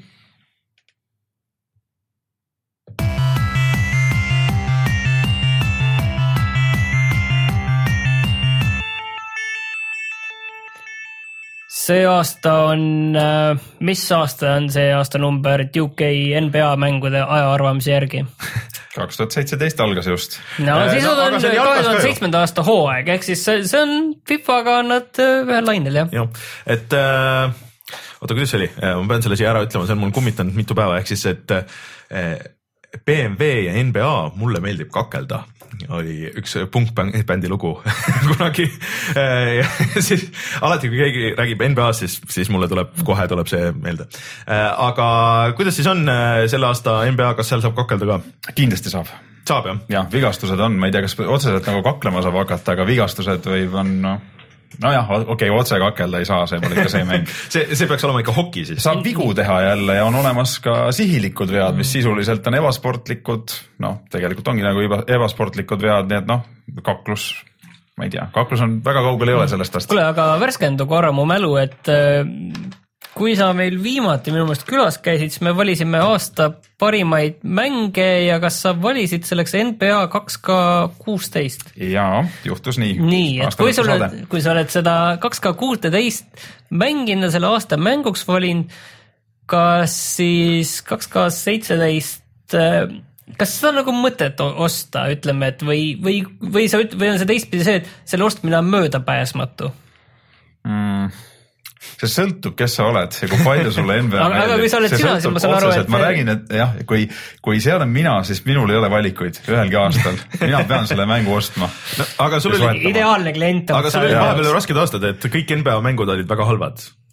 See aasta on, mis aasta on see aasta number U K N B A mängude ajaarvamise järgi? kaks tuhat seitseteist algas just. No siis no, on kahe tuhande seitsmenda aasta hooaeg, ehk siis see, see on FIFAga nad ühel lainel, jah. jah, et äh, oota, kuidas see oli? Ma pean selle siia ära ütlema, see on mul kummitanud mitu päeva, ehk siis, et äh, B M W ja N B A mulle meeldib kakelda. Oli üks punkbändi lugu kunagi. Siis, alati kui keegi räägib N B A-s, siis, siis mulle tuleb, kohe tuleb see meelde. Aga kuidas siis on selle aasta N B A, kas seal saab kakelda ka? Kindlasti saab. Saab, jah? Jah, vigastused on, ma ei tea, kas otseselt nagu kaklema saab hakata, aga vigastused võib on... No. Nojah, okei, okay, otse kakelda ei saa, see pole ikka see mäng. see, see peaks olema ikka hoki siis. Saab vigu teha jälle ja on olemas ka sihilikud vead, mis sisuliselt on ebasportlikud, noh, tegelikult ongi nagu ebasportlikud vead, nii et noh, kaklus, ma ei tea, kaklus on väga kaugel ei ole sellest aastast. Kule, aga värskendu korra mu mälu, et kui sa meil viimati minu meelest külas käisid, siis me valisime aasta parimaid mänge ja kas sa valisid selleks N B A kaks K kuusteist? Jaa, juhtus nii. Nii, et kui, sul, kui sa oled seda kaks K kuusteist mängina selle aasta mänguks valin, kas siis kaks K seitseteist, kas seda on nagu mõtet osta, ütleme, et või, või, või, sa, või on see teistpidi see, et selle ostmine on möödapääsmatu? Mm. See sõltub, kes sa oled ja kui palju sulle N B A aga, aga kui sa oled sina, siis ma saan aru, et... Ma räägin, et jah, kui, kui see olen mina, siis minul ei ole valikuid ühelgi aastal. Mina pean selle mängu ostma. No, aga sul oli ideaalne klient. Aga sul oli vahepeal rasked aastad, et kõik N B A mängud olid väga halvad.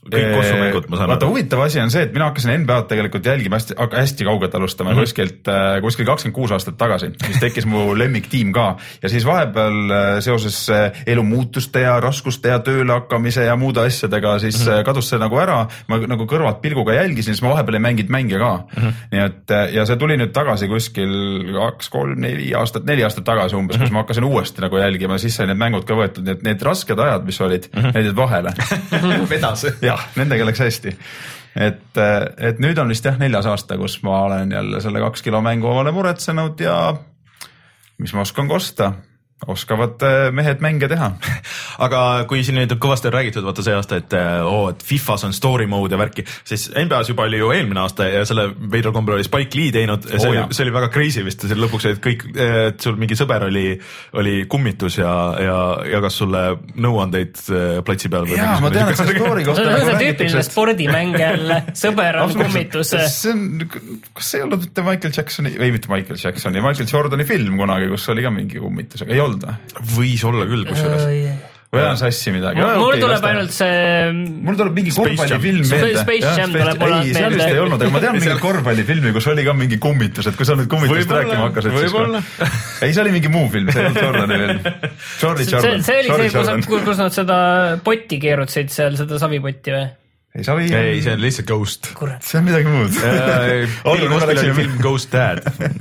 kõik kossumängud, ma saan vaata, huvitav asi on see, et mina hakkasin N B A-d tegelikult jälgima hästi, hästi kaugelt alustama mm -hmm. kuskilt, kuskil kakskümmend kuus aastat tagasi, siis tekkis mu lemmiktiim ka ja siis vahepeal seoses elu muutuste ja raskuste ja tööle hakkamise ja muude asjadega siis mm -hmm. kadus see nagu ära, ma nagu kõrvalt pilguga jälgisin, siis ma vahepeal ei mänginud mänge ka mm. -hmm. nii et ja see tuli nüüd tagasi kuskil kaks, kolm, neli aastat, neli aastat tagasi umbes, kus ma hakkasin uuesti nagu jälgima, siis sai need mängud ka võetud, nii et need rasked ajad, mis olid, mm -hmm. need jäid vahele vedas. jah, nendega läks hästi. et, et nüüd on vist jah neljas aasta, kus ma olen jälle selle kaks kilo mängu omale muretsenud ja mis ma oskan kosta, oskavad mehed mänge teha. aga kui siin nüüd kõvasti on räägitud, vaata see aasta, et oo, et FIFAs on story mode ja värki, siis N B A-s juba oli ju eelmine aasta ja selle veidral kombel oli Spike Lee teinud, see, oh, see oli väga crazy vist, see lõpuks olid kõik, et sul mingi sõber oli, oli kummitus ja, ja jagas sulle nõuandeid platsi peal. jaa, ma tean, et see story kohta see on tüüpiline spordimäng jälle, sõber on kummitus. see on, kas see ei olnud mitte Michael Jacksoni, või mitte Michael Jacksoni, Michael Jordani film kunagi, kus oli ka mingi kummitus, aga ei olnud. võis olla küll kusjuures. või on sassi midagi? mul okay, tuleb ainult see mul tuleb mingi korvpallifilm meelde. Space Jam tuleb mulle meelde. ei, sellist ei olnud, aga ma tean mingi korvpallifilmi, kus oli ka mingi kummitus, et kui sa nüüd kummitust rääkima hakkasid, siis ei, see oli mingi muu film, see ei olnud Jordani film. Jordi Jordan. see oli see, kus nad seda potti keerutasid seal, seda savipotti või? ei, savi... ei, see on lihtsalt Ghost. see on midagi muud. Bill Cosby'l oli film Ghost Dad.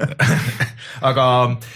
aga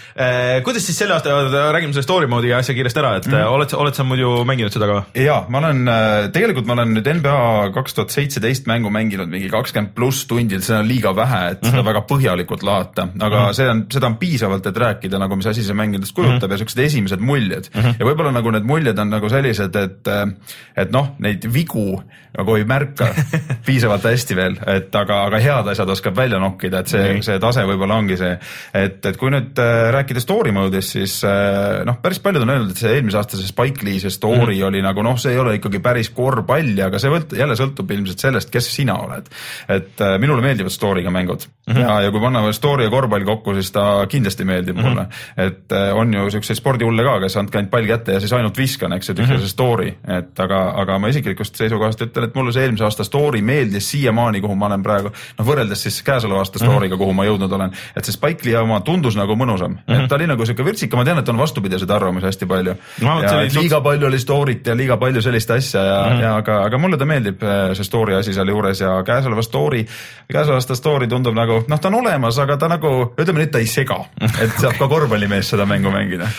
eh, kuidas siis selle aasta, räägime selle story mode'i asja kiiresti ära, et mm. oled, oled sa muidu mänginud seda ka? jaa, ma olen, tegelikult ma olen nüüd N B A kaks tuhat seitseteist mängu mänginud mingi kakskümmend pluss tundi, seda on liiga vähe, et seda mm -hmm. väga põhjalikult lahata, aga mm -hmm. see on, seda on piisavalt, et rääkida nagu, mis asi see mäng endast kujutab mm -hmm. ja sellised esimesed muljed mm. -hmm. ja võib-olla nagu need muljed on nagu sellised, et, et noh, neid vigu nagu ei märka piisavalt hästi veel, et aga, aga head asjad oskab välja nokkida, et see, see tase võib-olla ongi see, et, et kui nüüd äh, rääkida story mode'ist, siis äh, noh, päris paljud on öelnud, et see eelmise aasta see Spike Lee, see story mm -hmm. oli nagu noh, see ei ole ikkagi päris korvpall, aga see võt, jälle sõltub ilmselt sellest, kes sina oled. et äh, minule meeldivad story'ga mängud mm -hmm. ja, ja kui panna story ja korvpall kokku, siis ta kindlasti meeldib mm -hmm. mulle. et äh, on ju siukseid spordihulle ka, kes andke ainult pall kätte ja siis ainult viskan, eks, et üks mm -hmm. see story, et aga, aga ma isiklikust seisukohast ütlen, et mulle see eelmise aasta story meeldis siiamaani, kuhu ma olen praegu, noh võrreldes siis käesoleva aasta story'ga, kuhu ma jõudnud olen, et see Spike Lee oma tundus nagu mõnusam mm, -hmm. et ta oli nagu siuke virtsika, ma tean, et on vastupidiseid arvamusi hästi palju no, ja liiga suht... palju oli story't ja liiga palju sellist asja ja mm, -hmm. ja aga, aga mulle ta meeldib, see story asi seal juures ja käesoleva story, käesoleva aasta story tundub nagu, noh, ta on olemas, aga ta nagu, ütleme nüüd ta ei sega, et saab ka korvpallimees seda mängu mängida.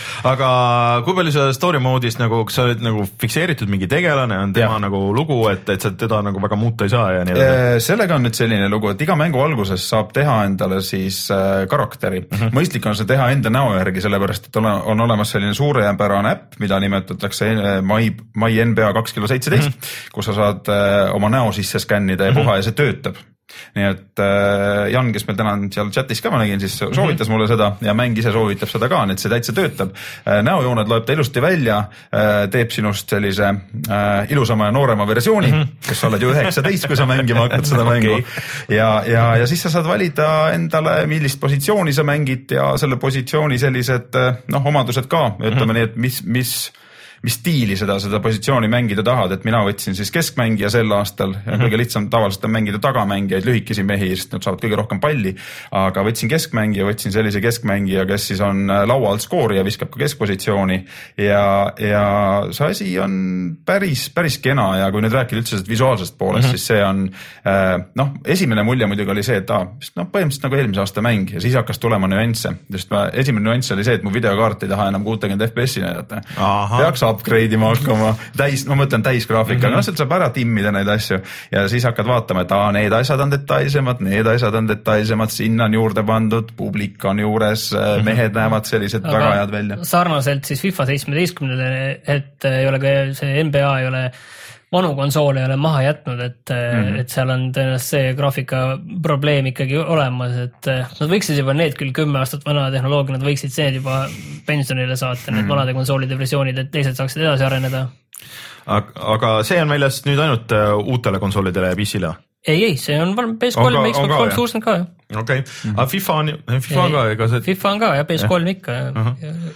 aga kui palju sa story mode'ist nagu, kas sa oled nagu fikseeritud mingi tegelane, on tema ja. nagu lugu, et, et sa teda nagu väga muuta ei saa ja nii edasi? Sellega on nüüd selline lugu, et iga mängu alguses saab teha endale siis äh, karakteri. Mm -hmm. mõistlik on see teha enda näo järgi, sellepärast et on, on olemas selline suurepärane äpp, mida nimetatakse My, My N B A kaks kilo seitseteist, mm -hmm. kus sa saad äh, oma näo sisse skännida ja puha mm -hmm. ja see töötab. nii et äh, Jan, kes meil täna on seal chatis ka, ma nägin, siis soovitas mulle seda ja mäng ise soovitab seda ka, nii et see täitsa töötab. äh, näojooned loeb ta ilusti välja, äh, teeb sinust sellise äh, ilusama ja noorema versiooni, mm -hmm. kes sa oled ju üheksateist, kui sa mängima hakkad seda mängu okay. ja, ja, ja siis sa saad valida endale, millist positsiooni sa mängid ja selle positsiooni sellised noh, omadused ka, ütleme mm -hmm. nii, et mis, mis mis stiili seda, seda positsiooni mängida tahad, et mina võtsin siis keskmängija sel aastal ja mm -hmm. kõige lihtsam tavaliselt on mängida tagamängijaid, lühikesi mehi, sest nad saavad kõige rohkem palli, aga võtsin keskmängija, võtsin sellise keskmängija, kes siis on laua alt skoorija, viskab ka keskpositsiooni ja, ja see asi on päris, päris kena ja kui nüüd rääkida üldse visuaalsest poolest mm, -hmm. siis see on noh, esimene mulje muidugi oli see, et aa, noh, põhimõtteliselt nagu eelmise aasta mäng ja siis hakkas tulema nüansse, sest ma, esimene nüanss oli see, et mu videokaart ei taha enam kuutekümmet F P S-i näidata. peaks upgrade ima hakkama, täis, ma mõtlen täisgraafika, mm -hmm. no sealt saab ära timmida neid asju ja siis hakkad vaatama, et aa, need asjad on detailsemad, need asjad on detailsemad, sinna on juurde pandud, publik on juures, mm -hmm. mehed näevad sellised aga väga head välja. Sarnaselt siis FIFA seitsmeteistkümnele, et ei ole ka see N B A ei ole vanu konsoole ei ole maha jätnud, et mm, -hmm. et seal on tõenäoliselt see graafika probleem ikkagi olemas, et nad võiksid juba need küll kümme aastat vana tehnoloogia, nad võiksid see juba pensionile saata, need mm -hmm. vanade konsoolide versioonid, et teised saaksid edasi areneda. Aga see on väljas nüüd ainult uutele konsoolidele ja P C-le? ei, ei, see on P S kolm, Xbox kolm kuuskümmend ka ju. okei okay., aga FIFA on, FIFA on ka, ega see... FIFA on ka ja P S kolm ikka uh.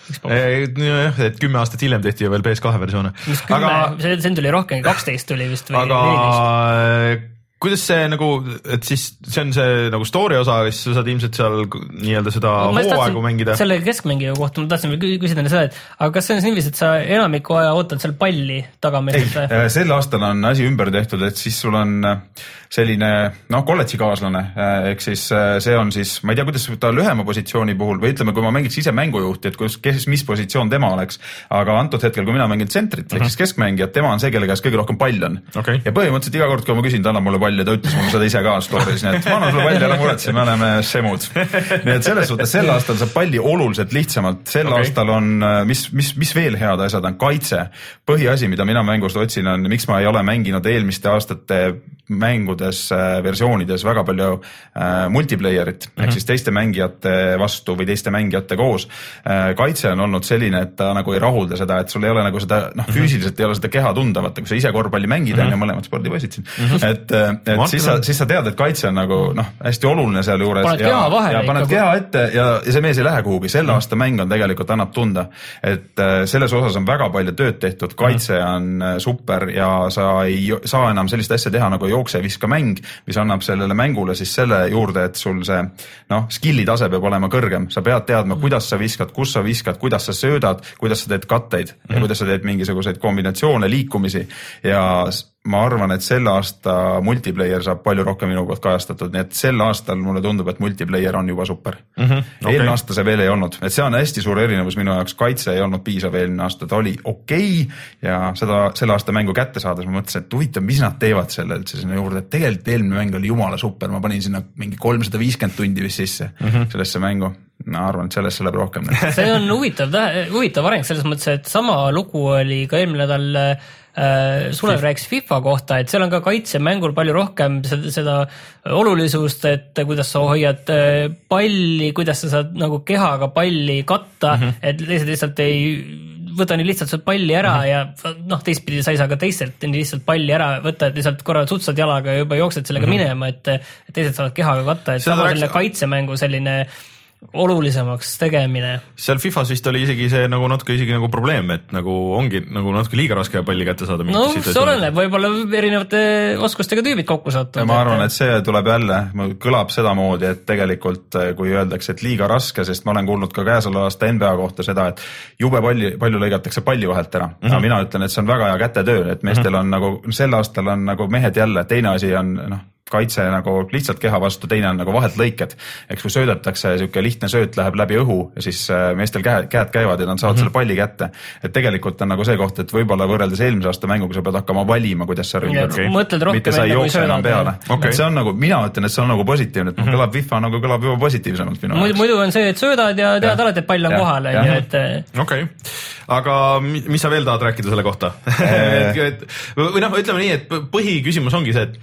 -huh. et kümme aastat hiljem tehti ju veel P S kahe versioone. Aga see, see tuli rohkem, kaksteist tuli vist või aga neliteist. Kuidas see nagu, et siis see on see nagu story osa, siis sa saad ilmselt seal nii-öelda seda hooaegu mängida? Selle keskmängija kohta ma tahtsin veel küsida seda, et aga kas see on niiviisi, et sa enamiku aja ootad seal palli tagameest? Ei, sel aastal on asi ümber tehtud, et siis sul on selline, noh, kolledži kaaslane, ehk siis see on siis, ma ei tea, kuidas ta lühema positsiooni puhul või ütleme, kui ma mängiks ise mängujuhti, et kus, kes, mis positsioon tema oleks, aga antud hetkel, kui mina mängin tsentrit, uh -huh. ehk siis keskmängijat, tema on see, kelle käes kõige rohkem pall on. Okay. Ja põhimõtteliselt iga kord, kui ma küsin, ta annab mulle palli ja ta ütles mulle seda ise ka stories, nii et ma annan sulle palli, ära muretse, me oleme semud. Nii et selles suhtes sel aastal saab palli oluliselt lihtsamalt, sel okay. aastal on, mis, mis, mis veel head asjad on, kaitse. Põhiasi, mida mina mängust otsin, on, miks ma ei ole mänginud eelmiste aastate mängudes, versioonides väga palju äh, multiplayerit, mm -hmm. ehk siis teiste mängijate vastu või teiste mängijate koos. Äh, kaitse on olnud selline, et ta nagu ei rahulda seda, et sul ei ole nagu seda, noh, füüsiliselt ei ole seda keha tunda, vaata, kui sa ise korvpalli mängid mm, -hmm. ja mõlemad spordipoisid siin, mm -hmm. et, et siis sa, siis sa tead, et kaitse on nagu, noh, hästi oluline seal juures. Paned keha vahele. Ja paned keha ette ja, ja see mees ei lähe kuhugi. Selle aasta mäng on tegelikult, annab tunda, et äh, selles osas on väga palju tööd tehtud, kaitse on äh, super ja sa ei saa enam sellist asja teha nagu jookseviska mäng, mis annab sellele mängule siis selle juurde, et sul see, noh, skilli tase peab olema kõrgem. Sa pead teadma, kuidas sa viskad, kus sa viskad, kuidas sa söödad, kuidas sa teed katteid ja kuidas sa teed mingisuguseid kombinatsioone, liikumisi ja ma arvan, et selle aasta multiplayer saab palju rohkem minu poolt kajastatud, nii et sel aastal mulle tundub, et multiplayer on juba super. Mm -hmm, okay. Eelmine aasta see veel ei olnud, et see on hästi suur erinevus minu jaoks, kaitse ei olnud piisav eelmine aasta, ta oli okei okay, ja seda selle aasta mängu kätte saades ma mõtlesin, et huvitav, mis nad teevad selle üldse sinna juurde, et tegelikult eelmine mäng oli jumala super, ma panin sinna mingi kolmsada viiskümmend tundi vist sisse mm -hmm. sellesse mängu. Ma arvan, et sellest läheb rohkem. See on huvitav, huvitav areng selles mõttes, et sama lugu oli ka eelmine nädal äh, Sulev rääkis FIFA kohta, et seal on ka kaitsemängul palju rohkem seda, seda olulisust, et kuidas sa hoiad palli, kuidas sa saad nagu kehaga palli katta, mm -hmm. et teised lihtsalt ei võta nii lihtsalt sealt palli ära mm -hmm. ja noh, teistpidi sa ei saa ka teistelt nii lihtsalt palli ära võtta, et lihtsalt korra sutsad jalaga ja juba jooksed sellega mm -hmm. minema, et, et teised saavad kehaga katta, et sama selline kaitsemängu selline olulisemaks tegemine. Seal FIFAs vist oli isegi see nagu natuke isegi nagu probleem, et nagu ongi nagu natuke liiga raske palli kätte saada. No see oleneb, võib-olla erinevate oskustega tüübid kokku saatavad. Ma arvan, et see tuleb jälle, kõlab sedamoodi, et tegelikult kui öeldakse, et liiga raske, sest ma olen kuulnud ka käesoleva aasta N B A kohta seda, et jube palju, palju lõigatakse palli vahelt ära. Mm -hmm. Mina ütlen, et see on väga hea kätetöö, et meestel on nagu, sel aastal on nagu mehed jälle, teine asi on noh, kaitse nagu lihtsalt keha vastu, teine on nagu vahelt lõiked. Eks kui söödetakse, siuke lihtne sööt läheb läbi õhu ja siis meestel käed, käed käivad ja nad saavad mm -hmm. selle palli kätte. Et tegelikult on nagu see koht, et võib-olla võrreldes eelmise aasta mänguga sa pead hakkama valima, kuidas sa ründad. Okay. Mõtled rohkem mitte sa ei jookse enam peale. Okay. Et see on nagu, mina ütlen, et see on nagu positiivne, et mm -hmm. kõlab FIFA nagu kõlab juba positiivsemalt minu jaoks. Muidu on see, et söödad ja tead alati, et pall on kohal. Okei, okay. Aga mis sa veel tahad rääkida selle kohta? Või noh, ütleme nii, et põhiküsimus ongi see, et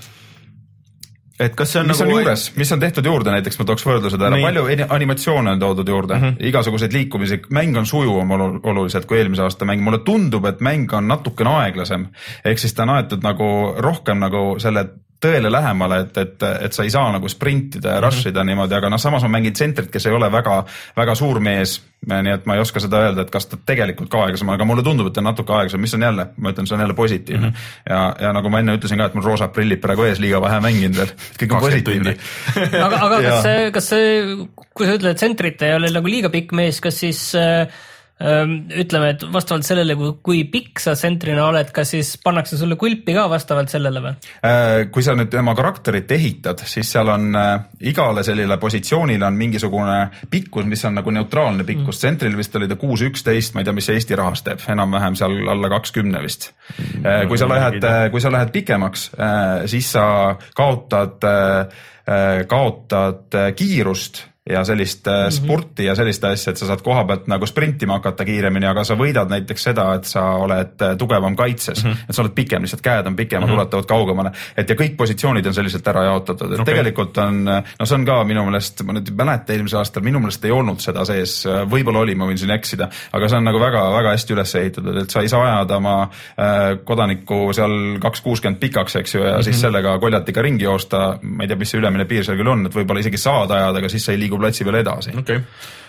et kas see on mis nagu... on juures, mis on tehtud juurde, näiteks ma tooks võrdlused ära, palju animatsioone on toodud juurde, mm -hmm. igasuguseid liikumisi, mäng on sujuvam oluliselt kui eelmise aasta mäng, mulle tundub, et mäng on natukene aeglasem, ehk siis ta on aetud nagu rohkem nagu selle tõele lähemale, et, et, et sa ei saa nagu sprintida ja rush ida mm -hmm. niimoodi, aga noh, samas ma mängin tsentrit, kes ei ole väga, väga suur mees, nii et ma ei oska seda öelda, et kas ta tegelikult ka aeglasem, aga mulle tundub, et ta on natuke aeglasem, mis on jälle, ma ütlen, see on jälle positiivne mm. -hmm. Ja, ja nagu ma enne ütlesin ka, et mul roosad prillid praegu ees liiga vähe mänginud veel, kõik on positiivne. aga, aga kas see, kas see, kui sa ütled, et tsentrit ei ole nagu liiga pikk mees, kas siis äh, ütleme, et vastavalt sellele, kui, kui pikk sa tsentrina oled, kas siis pannakse sulle kulpi ka vastavalt sellele või? Kui sa nüüd oma karakterit ehitad, siis seal on äh, igale sellele positsioonile on mingisugune pikkus, mis on nagu neutraalne pikkus. Mm. Tsentril vist oli ta kuus üksteist, ma ei tea, mis see Eesti rahas teeb, enam-vähem seal alla kakskümmend vist. Mm. Äh, kui sa lähed, kui sa lähed pikemaks, äh, siis sa kaotad, äh, kaotad kiirust ja sellist mm-hmm. sporti ja sellist asja, et sa saad koha pealt nagu sprintima hakata kiiremini, aga sa võidad näiteks seda, et sa oled tugevam kaitses, mm-hmm. et sa oled pikem, lihtsalt käed on pikemad, mm-hmm. ulatavad kaugemale, et ja kõik positsioonid on selliselt ära jaotatud, et okay. tegelikult on, no see on ka minu meelest, ma nüüd ei mäleta eelmise aastal, minu meelest ei olnud seda sees, võib-olla oli, ma võin siin eksida, aga see on nagu väga, väga hästi üles ehitatud, et sa ei saa ajada oma kodanikku seal kaks kuuskümmend pikaks, eks ju, ja mm-hmm. siis sellega koljatiga ringi joosta, ma ei tea, mis see ülemine piir seal küll on, et võib-olla isegi saad ajada, aga siis sa ei liigu platsi peale edasi. Okay.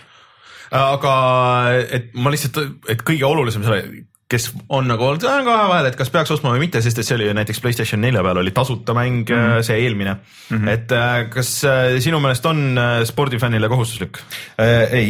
Aga et ma lihtsalt, et kõige olulisem selle, kes on nagu olnud ka vahel, et kas peaks ostma või mitte, sest et see oli ju näiteks PlayStation nelja peal oli tasuta mäng, mm-hmm. see eelmine. Mm-hmm. Et kas sinu meelest on spordifännile kohustuslik? Äh, ei,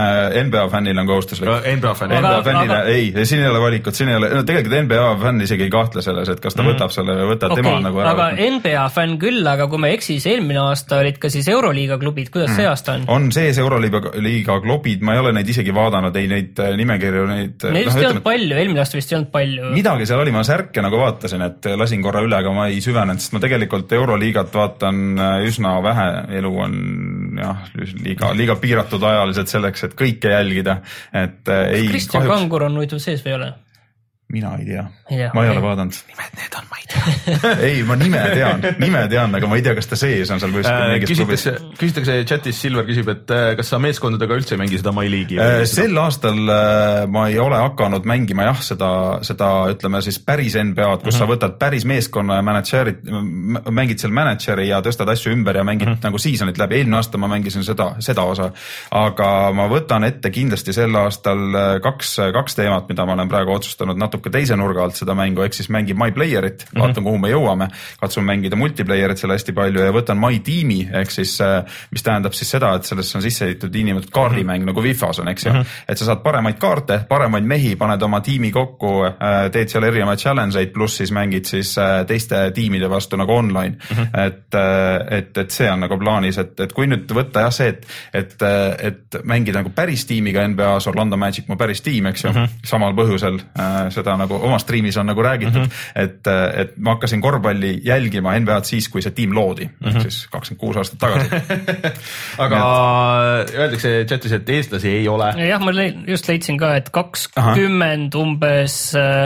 N B A fännile on kohustuslik. N B A fännile, N B A fännile aga... ei, siin ei ole valikut, siin ei ole, no tegelikult N B A fänn isegi ei kahtle selles, et kas ta mm-hmm. võtab selle või võtab okay, tema nagu ära. Aga N B A fänn küll, aga kui me eksis, eelmine aasta olid ka siis Euroliiga klubid, kuidas mm-hmm. see aasta on? On sees Euroliiga klubid, ma ei ole neid isegi vaadanud, ei neid nimekirju, neid... Neid vist ei olnud palju, eelmine aasta vist ei olnud palju. Midagi seal oli, ma särke nagu vaatasin, et lasin korra üle, aga ma ei süvenenud, sest ma tegelikult Euroliigat vaatan üsna vähe, elu on jah, liiga, liiga piiratud ajaliselt selleks, et kõike jälgida. Et ei, Kristjan kahjuks... Kangur on muidu sees või ei ole? Mina ei tea, ei tea ma ei okay. ole vaadanud. Nimed need on, ma ei tea. ei, ma nime tean, nime tean, aga ma ei tea, kas ta sees on seal äh, küsitakse, küsitakse chatis, Silver küsib, et kas sa meeskondadega üldse ei mängi seda My League'i? Äh, sel aastal äh, ma ei ole hakanud mängima jah, seda, seda ütleme siis päris N B A-d, kus uh-huh. sa võtad päris meeskonna ja managerit, mängid seal manageri ja tõstad asju ümber ja mängid uh-huh. nagu seasonit läbi. Eelmine aasta ma mängisin seda, seda osa, aga ma võtan ette kindlasti sel aastal kaks, kaks teemat, mida ma olen praegu otsustanud natuke ka teise nurga alt seda mängu, ehk siis mängib My Playerit, vaatan mm-hmm. kuhu me jõuame, katsun mängida multiplayerit seal hästi palju ja võtan My Team'i, ehk siis mis tähendab siis seda, et sellest on sisse ehitatud inimesed kaardimäng mm-hmm. nagu Fifas on, eks ju, mm-hmm. et sa saad paremaid kaarte, paremaid mehi, paned oma tiimi kokku, teed seal erinevaid challenge'eid, pluss siis mängid siis teiste tiimide vastu nagu online, mm-hmm. et, et, et see on nagu plaanis, et, et kui nüüd võtta jah see, et, et, et mängida nagu päris tiimiga N B A-s, Orlando Magic mu päris tiim, eks ju, mm-hmm. samal põhjusel seda nagu oma striimis on nagu räägitud, mm-hmm. et, et ma hakkasin korvpalli jälgima N B A-d siis, kui see tiim loodi, mm-hmm. siis kakskümmend kuus aastat tagasi. aga öeldakse chatis, et eestlasi ei ole. jah, ma just leidsin ka, et kakskümmend Aha. umbes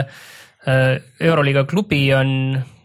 äh, Euroliiga klubi on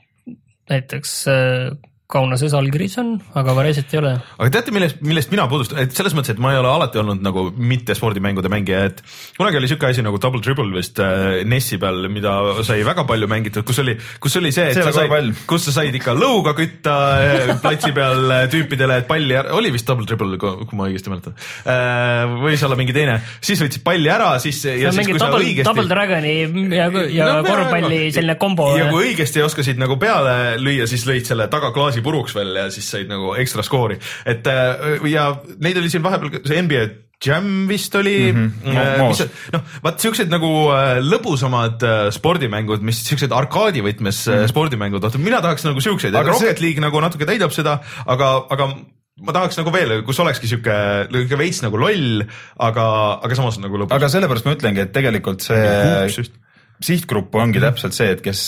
näiteks äh, Kaunases allkirjas on, aga Vareset ei ole. Aga teate, millest, millest mina puudust, et selles mõttes, et ma ei ole alati olnud nagu mitte spordimängude mängija, et kunagi oli siuke asi nagu Double Dribble vist äh, Nessi peal, mida sai väga palju mängitud, kus oli, kus oli see, et see sa said, kus sa said ikka lõuga kütta äh, platsi peal äh, tüüpidele, et palli ära, oli vist Double Dribble, kui ma õigesti mäletan, äh, võis olla mingi teine, siis võtsid palli ära, siis ja siis kui double, sa õigesti Double Dragoni ja, ja no, korvpalli selline kombo ja kui õigesti oskasid nagu peale lüüa, siis lõid selle tagaklaasi puruks veel ja siis said nagu ekstra skoori, et ja neid oli siin vahepeal, see N B A Jam vist oli mm-hmm. mis, noh, vaat siuksed nagu lõbusamad spordimängud, mis siuksed arkaadivõtmes mm-hmm. spordimängud, mina tahaks nagu siukseid, et Rocket see... League nagu natuke täidab seda, aga, aga ma tahaks nagu veel, kus olekski siuke veits nagu loll, aga, aga samas nagu lõbus. Aga sellepärast ma ütlengi, et tegelikult see sihtgrupp ongi mm-hmm. täpselt see, et kes,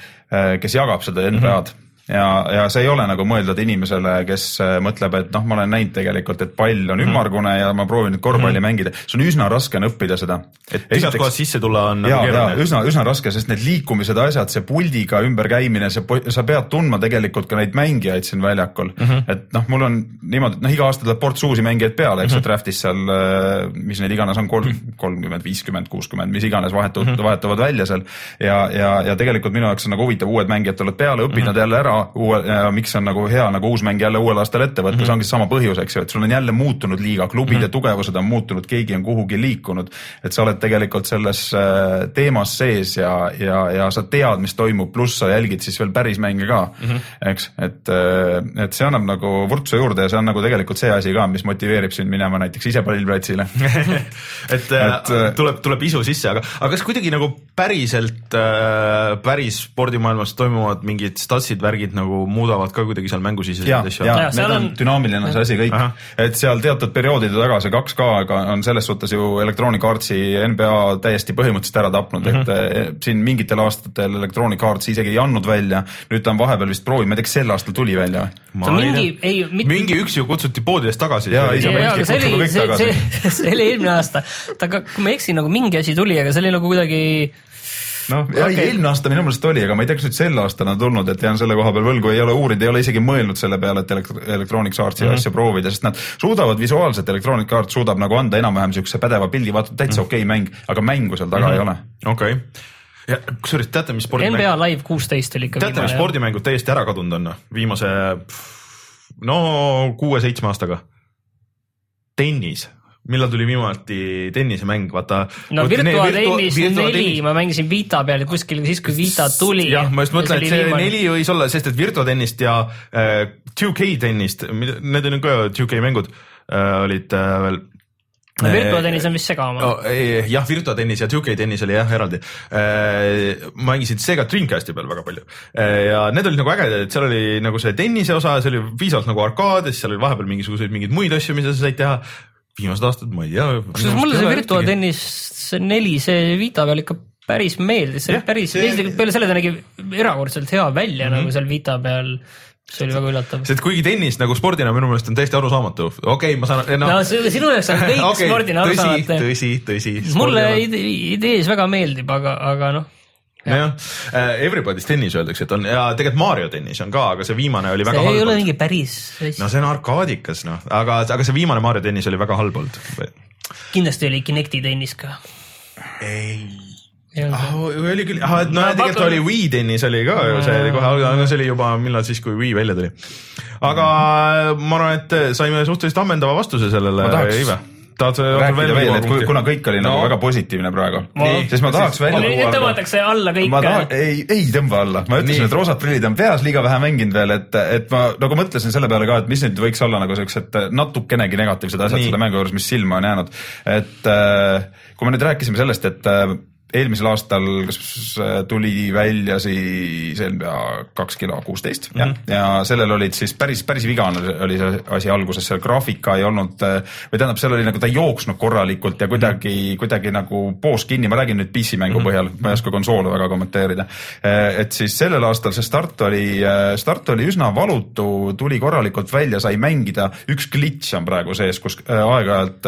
kes jagab seda N B A-d. Mm-hmm. ja, ja see ei ole nagu mõeldud inimesele, kes mõtleb, et noh, ma olen näinud tegelikult, et pall on ümmargune ja ma proovin nüüd korvpalli mm. mängida. See on üsna raske on õppida seda. Igast kohast sisse tulla on ja, nagu keeruline. Üsna, üsna raske, sest need liikumised asjad, see puldiga ümberkäimine, see, sa pead tundma tegelikult ka neid mängijaid siin väljakul. Mm-hmm. Et noh, mul on niimoodi, et noh, iga aasta tuleb ports uusi mängijaid peale, eks mm-hmm. draftis seal, mis neid iganes on, kolmkümmend, viiskümmend, kuuskümmend, mis iganes vahetuvad, mm-hmm. vahetuvad välja seal. Ja, ja, ja tegelikult minu jaoks on nagu huvitav, uued mängijad tulevad peale, õpid mm-hmm. nad jälle ära, uue, ja miks on nagu hea nagu uus mäng jälle uuel aastal ette võtta, mm-hmm. see ongi sama põhjus, eks ju, et sul on jälle muutunud liiga, klubide mm-hmm. tugevused on muutunud, keegi on kuhugi liikunud, et sa oled tegelikult selles teemas sees ja, ja, ja sa tead, mis toimub, pluss sa jälgid siis veel päris mänge ka, mm-hmm. eks, et, et see annab nagu vurtsu juurde ja see on nagu tegelikult see asi ka, mis motiveerib sind minema näiteks ise pallplatsile. et, et tuleb, tuleb isu sisse, aga, aga kas kuidagi nagu päriselt päris spordimaailmas toimuvad mingid statsid, värgid, eesmärgid nagu muudavad ka kuidagi seal mängusisesid asju. ja, ja need on, on dünaamiline see asi kõik, aha. et seal teatud perioodide taga see kaks K on selles suhtes ju Electronic Artsi N B A täiesti põhimõtteliselt ära tapnud, mm -hmm. et siin mingitel aastatel Electronic Arts isegi ei andnud välja, nüüd ta on vahepeal vist proovi, ma ei tea, kas sel aastal tuli välja või? mingi, ei, mit... mingi üks ju kutsuti poodidest tagasi. ja, ja, ja see oli, see, see, see oli eelmine aasta, ta ka, kui ma eksin, nagu mingi asi tuli, aga see oli nagu kuidagi noh, okay. eelmine aasta minu mõelest oli, aga ma ei tea, kas nüüd sel aastal on tulnud, et jään selle koha peal võlgu, ei ole uurinud, ei ole isegi mõelnud selle peale, et Electronic Artsi mm -hmm. asja proovida, sest nad suudavad visuaalselt, Electronic Arts suudab nagu anda enam-vähem niisuguse pädeva pildi, vaata täitsa mm -hmm. okei okay mäng, aga mängu seal taga mm -hmm. ei ole. okei okay. ja kusjuures teate, mis spordimäng... N B A Live kuusteist oli ikka teate, mis spordimängud täiesti ära kadunud on viimase no kuue-seitsme aastaga? Tennis. Millal tuli viimati tennisemäng, vaata. No Virtua Tennis neli, ma mängisin Vita peal kuskil siis, kui Vita tuli. jah, ma just mõtlen, et see viimane. neli võis olla, sest et Virtua Tennist ja äh, two K tennist, need on ka two K mängud äh, olid äh, veel no Virtua tennis on vist segama. Oh, jah, Virtua tennis ja two K tennis oli jah eraldi. Ma mängisin Sega Dreamcasti peal väga palju. Ja need olid nagu ägedad, et seal oli nagu see tennise osa, see oli viisavalt nagu arkaad, seal oli vahepeal mingisuguseid mingeid muid asju, mida sa said teha. Viimased aastad, ma ei tea. Kusjuures mulle see Virtua tennis neli, see Vita peal ikka päris meeldis. See päris, see... peale selle ta nägi erakordselt hea välja mm -hmm. nagu seal Vita peal. See oli väga üllatav. Sest kuigi tennis nagu spordina minu meelest on täiesti arusaamatu. Okei, okay, ma saan... No, no sinu jaoks on kõik okay, spordina arusaamatu. Tõsi, tõsi, tõsi. Mulle idees väga meeldib, aga, aga noh. jah, Everybody's tennis öeldakse, et on ja tegelikult Mario tennis on ka, aga see viimane oli väga halb. See ei ole mingi päris. No see on arkaadikas, noh, aga, aga see viimane Mario tennis oli väga halb olnud. Kindlasti oli Kinecti tennis ka. Ei. Ah, oli küll, ah, no ja tegelikult oli Wii tennis oli ka, see oli kohe, aga see oli juba millal siis, kui Wii välja tuli. Aga ma arvan, et saime suhteliselt ammendava vastuse sellele Ive. Tahad rääkida veel, et kui, kuna kõik oli no. nagu väga positiivne praegu, siis ma tahaks välja tuua. Tõmmatakse alla kõik. Taha, ei, ei tõmba alla. Ma ütlesin, et roosad prillid on peas liiga vähe mänginud veel, et, et ma nagu mõtlesin selle peale ka, et mis nüüd võiks olla nagu sellised natukenegi negatiivsed asjad nii. Selle mängu juures, mis silma on jäänud. Et kui me nüüd rääkisime sellest, et eelmisel aastal kas tuli välja siis N B A kaks kilo kuusteist mm -hmm. ja, ja sellel olid siis päris, päris vigane oli see asi alguses, seal graafika ei olnud, või tähendab, seal oli nagu ta jooksnud korralikult ja kuidagi, kuidagi nagu poos kinni, ma räägin nüüd P C mängu mm -hmm. põhjal, ma ei oska konsoole väga kommenteerida. Et siis sellel aastal see start oli, start oli üsna valutu, tuli korralikult välja, sai mängida, üks glitch on praegu sees, kus aeg-ajalt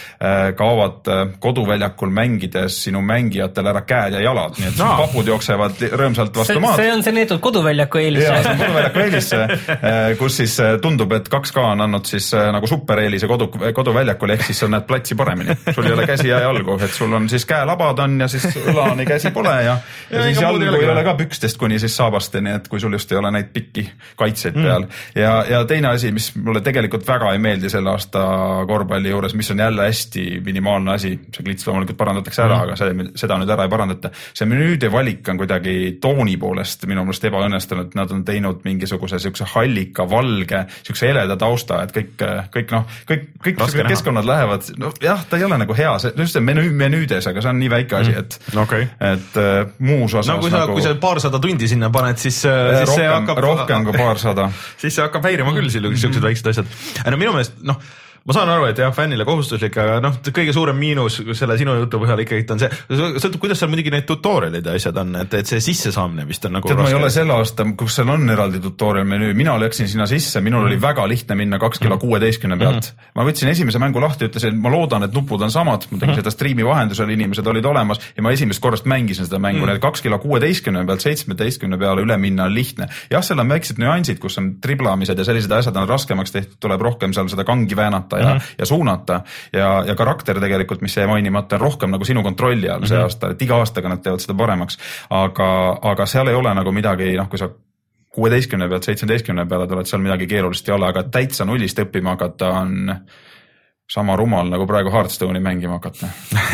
kaovad koduväljakul mängides sinu mängijad ära käed ja jalad, nii et no. papud jooksevad rõõmsalt vastu maad. See on see neetud koduväljaku eelis. Jaa, see on koduväljaku eelis, kus siis tundub, et kaks K on andnud siis nagu supereelise kodu, koduväljakul, ehk siis sa näed platsi paremini. Sul ei ole käsi ja jalgu, et sul on siis käelabad on ja siis õlani käsi pole ja, ja, ja siis jalgu ei ole ka pükstest kuni siis saabasteni, et kui sul just ei ole neid pikki kaitseid peal. Mm. Ja, ja teine asi, mis mulle tegelikult väga ei meeldi selle aasta korvpalli juures, mis on jälle hästi minimaalne asi, see klits loomulikult parandatakse ära, mm. aga see, seda nüüd ära ei parandata. See menüüde valik on kuidagi tooni poolest minu meelest ebaõnnestunud, nad on teinud mingisuguse siukse hallika, valge, siukse heleda tausta, et kõik, kõik noh, kõik, kõik keskkonnad lähevad, no jah, ta ei ole nagu hea, see, just see menüü, menüüdes, aga see on nii väike asi, et, okay. et uh, muus osas no kui sa, nagu... kui sa paarsada tundi sinna paned, siis, siis rohkem, see hakkab... Rohkem kui paarsada. Siis see hakkab häirima küll, siuksed väiksed asjad. No minu meelest, noh, ma saan aru, et jah, fännile kohustuslik, aga noh, kõige suurem miinus selle sinu jutu põhjal ikkagi on see, sõltub, kuidas seal muidugi need tutorialid ja asjad on, et, et see sissesaamine vist on nagu tead, raske. Ma ei ole selle aasta, kus seal on eraldi tutorial menüü, mina läksin sinna sisse, minul mm. oli väga lihtne minna kaks kilo kuueteistkümne pealt. Mm. Ma võtsin esimese mängu lahti, ütlesin, ma loodan, et nupud on samad, ma tegin mm. seda striimi vahendusel, inimesed olid olemas ja ma esimest korrast mängisin seda mängu, mm. need kaks kilo kuueteistkümne pealt seitsmeteistkümne peale üle minna on lihtne. Jah, seal on väiksed nüansid, kus on triblamised ja sellised asjad on raskemaks tehtud, tuleb rohkem seal seda kangi väänata ja, mm. ja suunata. Ja, ja karakter tegelikult, mis jäi mainimata, on rohkem nagu sinu kontrolli all see aasta, et iga aastaga nad teevad seda paremaks, aga, aga seal ei ole nagu midagi, noh, kui sa kuueteistkümne pealt seitsmeteistkümne peale tuled, seal midagi keerulist ei ole, aga täitsa nullist õppima hakata on sama rumal nagu praegu Hearthstone'i mängima hakata.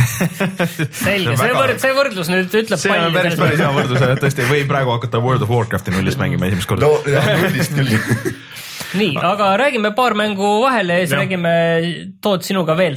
Selge, see, võrd, see võrdlus nüüd ütleb see palju. See on päris, päris hea võrdlus, et tõesti või praegu hakata World of Warcrafti nullist mängima esimest korda. No, jah, nullist küll. nii, aga räägime paar mängu vahele ja siis ja. räägime Toot sinuga veel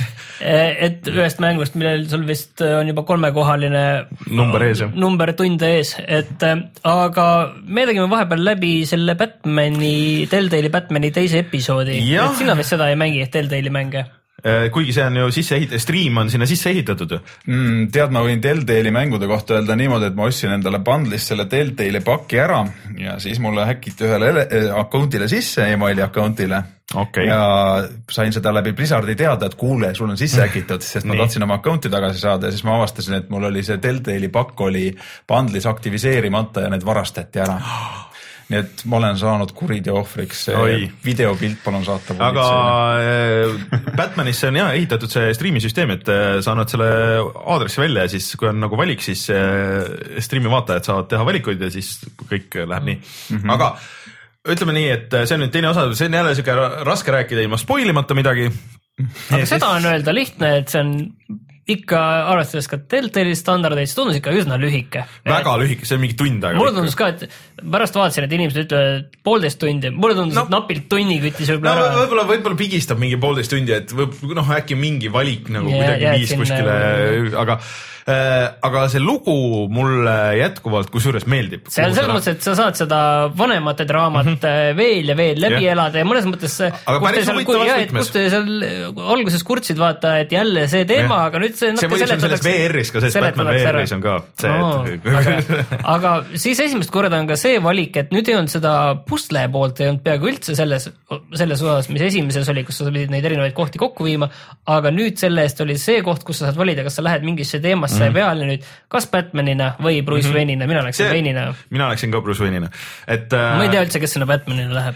et ühest mängust, millel sul vist on juba kolmekohaline number ees, jah. number tunde ees, et aga me tegime vahepeal läbi selle Batmani, Telltale'i Batmani teise episoodi, et sina vist seda ei mängi, Telltale'i mänge. Kuigi see on ju sisse ehitatud, stream on sinna sisse ehitatud mm,. Tead, ma võin Telltale'i mängude kohta öelda niimoodi, et ma ostsin endale bundlis selle Telltale'i paki ära ja siis mulle häkiti ühele account'ile sisse, emaili account'ile okay. ja sain seda läbi Blizzardi teada, et kuule, sul on sisse häkitud, sest ma tahtsin oma account'i tagasi saada ja siis ma avastasin, et mul oli see Telltale'i pakk oli bundlis aktiviseerimata ja need varastati ära. Nii et ma olen saanud kuriteo ohvriks, videopilt palun saata. Aga äh, Batmanisse on jah ehitatud see striimisüsteem, et sa annad selle aadressi välja ja siis kui on nagu valik, siis äh, striimi vaatajad saavad teha valikuid ja siis kõik läheb nii. Mm-hmm. Aga ütleme nii, et see on nüüd teine osa, see on jälle siuke raske rääkida ilma spoilimata midagi. Aga ja seda siis... on öelda lihtne, et see on ikka arvestades ka Telltale'i standardeid, see tundus ikka üsna lühike. Väga lühike, see on mingi tund aega. Mulle tundus ka, et pärast vaatasin, et inimesed ütlevad poolteist tundi. Mulle tundus, no, et napilt tunni küttis võib-olla no, ära. Võib-olla, võib-olla pigistab mingi poolteist tundi, et võib, noh, äkki mingi valik nagu yeah, kuidagi yeah, viis kuskile, aga äh, aga see lugu mulle jätkuvalt kusjuures meeldib. See on selles mõttes, et sa saad seda vanemate draamat mm -hmm. veel ja veel läbi yeah. elada ja mõnes mõttes kus te seal alguses kurtsid vaata, et jälle see teema, yeah. aga nüüd see see võib selles V R-is ka, sest Batman V R-is on ka see, no, et aga, aga siis esimest korda on ka see valik, et nüüd ei olnud seda pusle poolt, ei olnud peaaegu üldse selles, selles osas, mis esimeses oli, kus sa pidid neid erinevaid kohti kokku viima, aga nüüd selle eest oli see koht, kus sa saad valida, kas sa lähed mingisse teemasse mm -hmm. peale nüüd, kas Batmanina või Bruce mm -hmm. Wayne'ina, mina läksin Wayne'ina. Mina läksin ka Bruce Wayne'ina. Et, ma ei tea üldse, kes sinna Batmanina läheb.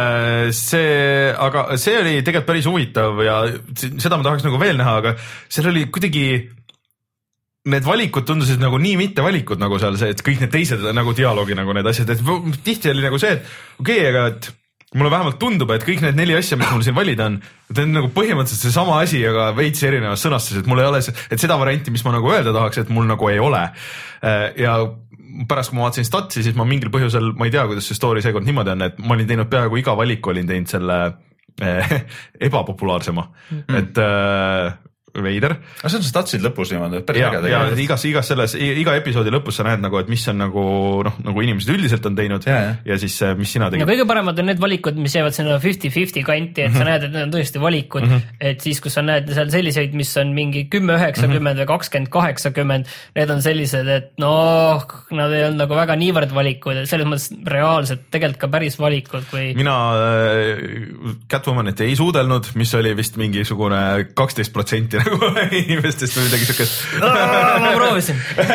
See, aga see oli tegelikult päris huvitav ja seda ma tahaks nagu veel näha, aga seal oli kuidagi need valikud tundusid nagu nii mitte valikud nagu seal see, et kõik need teised nagu dialoogi nagu need asjad, et tihti oli nagu see, et okei okay,, aga et mulle vähemalt tundub, et kõik need neli asja, mis mul siin valida on, et on nagu põhimõtteliselt see sama asi, aga veits erinevas sõnastus, et mul ei ole, et seda varianti, mis ma nagu öelda tahaks, et mul nagu ei ole. Ja pärast, kui ma vaatasin statsi, siis ma mingil põhjusel, ma ei tea, kuidas see story seekord niimoodi on, et ma olin teinud peaaegu iga valiku, olin teinud selle eh, ebapopulaarsema, mm. et äh, veider. Aga see on statsid lõpus niimoodi, päris ja, äge ja igas, igas selles, iga episoodi lõpus sa näed nagu, et mis on nagu, noh, nagu inimesed üldiselt on teinud ja, ja. ja siis mis sina tegid. No kõige paremad on need valikud, mis jäävad sinna viiskümmend viiskümmend kanti, et mm -hmm. sa näed, et need on tõesti valikud, mm -hmm. et siis, kus sa näed seal selliseid, mis on mingi kümme üheksakümmend mm -hmm. või kakskümmend kaheksakümmend, need on sellised, et noh, nad ei olnud nagu väga niivõrd valikud, selles mõttes reaalselt tegelikult ka päris valikud, kui mina äh, Catwomanit ei suudelnud, mis oli vist mingisugune kaksteist protsenti nagu inimestest või midagi siukest. Ma proovisin.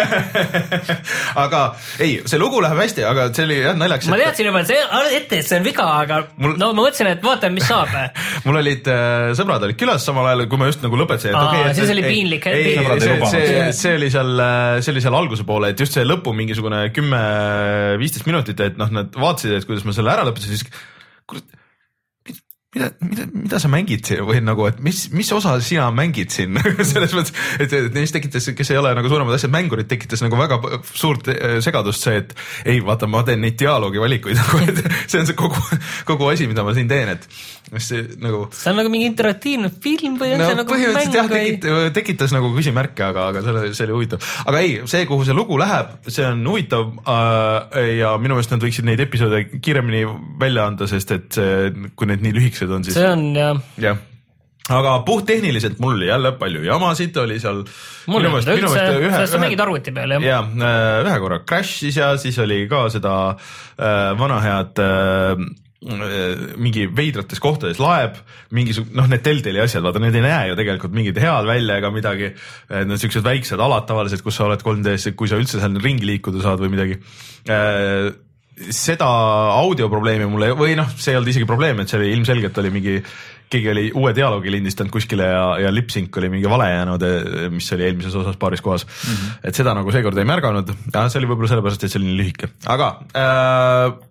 Aga ei, see lugu läheb hästi, aga see oli jah naljaks. Ma teadsin juba, et see ette, et see on viga, aga mul... no ma mõtlesin, et vaatame, mis saab. Mul olid äh, sõbrad olid külas samal ajal, kui ma just nagu lõpetasin. Aa, okay, siis oli piinlik. Ei, ei, see, see, see oli seal, see oli seal alguse poole, et just see lõpu mingisugune kümme viisteist minutit, et noh, nad vaatasid, et kuidas ma selle ära lõpetasin, siis kurat, mida, mida, mida sa mängid siin või nagu, et mis, mis osa sina mängid siin selles mõttes, et, et neist tekitas, kes ei ole nagu suuremad asjad, mängurid tekitas nagu väga suurt segadust see, et ei, vaata, ma teen neid dialoogi valikuid nagu, et see on see kogu, kogu asi, mida ma siin teen, et see nagu. see on nagu mingi interaktiivne film või on no, see nagu mäng jah, tekit, või? Tekitas nagu küsimärke, aga, aga see, see oli huvitav. Aga ei, see, kuhu see lugu läheb, see on huvitav äh, ja minu meelest nad võiksid neid episoode kiiremini välja anda, sest et see, kui need nii lühikesed on, siis see on jah. jah. Aga puhttehniliselt mul oli jälle palju jamasid, oli seal mul ei olnud üldse, sest sa mängid arvuti peal, jah? jah, ühe korra crash'is ja siis oli ka seda äh, vana head äh, mingi veidrates kohtades laeb, mingisugune, noh, need Telltale'i asjad, vaata, need ei näe ju tegelikult mingid head välja ega midagi, need siuksed väiksed alad tavaliselt, kus sa oled kolm D-s, kui sa üldse seal ringi liikuda saad või midagi. Seda audioprobleemi mulle, või noh, see ei olnud isegi probleem, et see oli ilmselgelt oli mingi, keegi oli uue dialoogi lindistanud kuskile ja, ja lip-sync oli mingi vale jäänud, mis oli eelmises osas paaris kohas. Mm -hmm. Et seda nagu seekord ei märganud, ja see oli võib-olla sellepärast, et see oli nii lühike. Aga äh,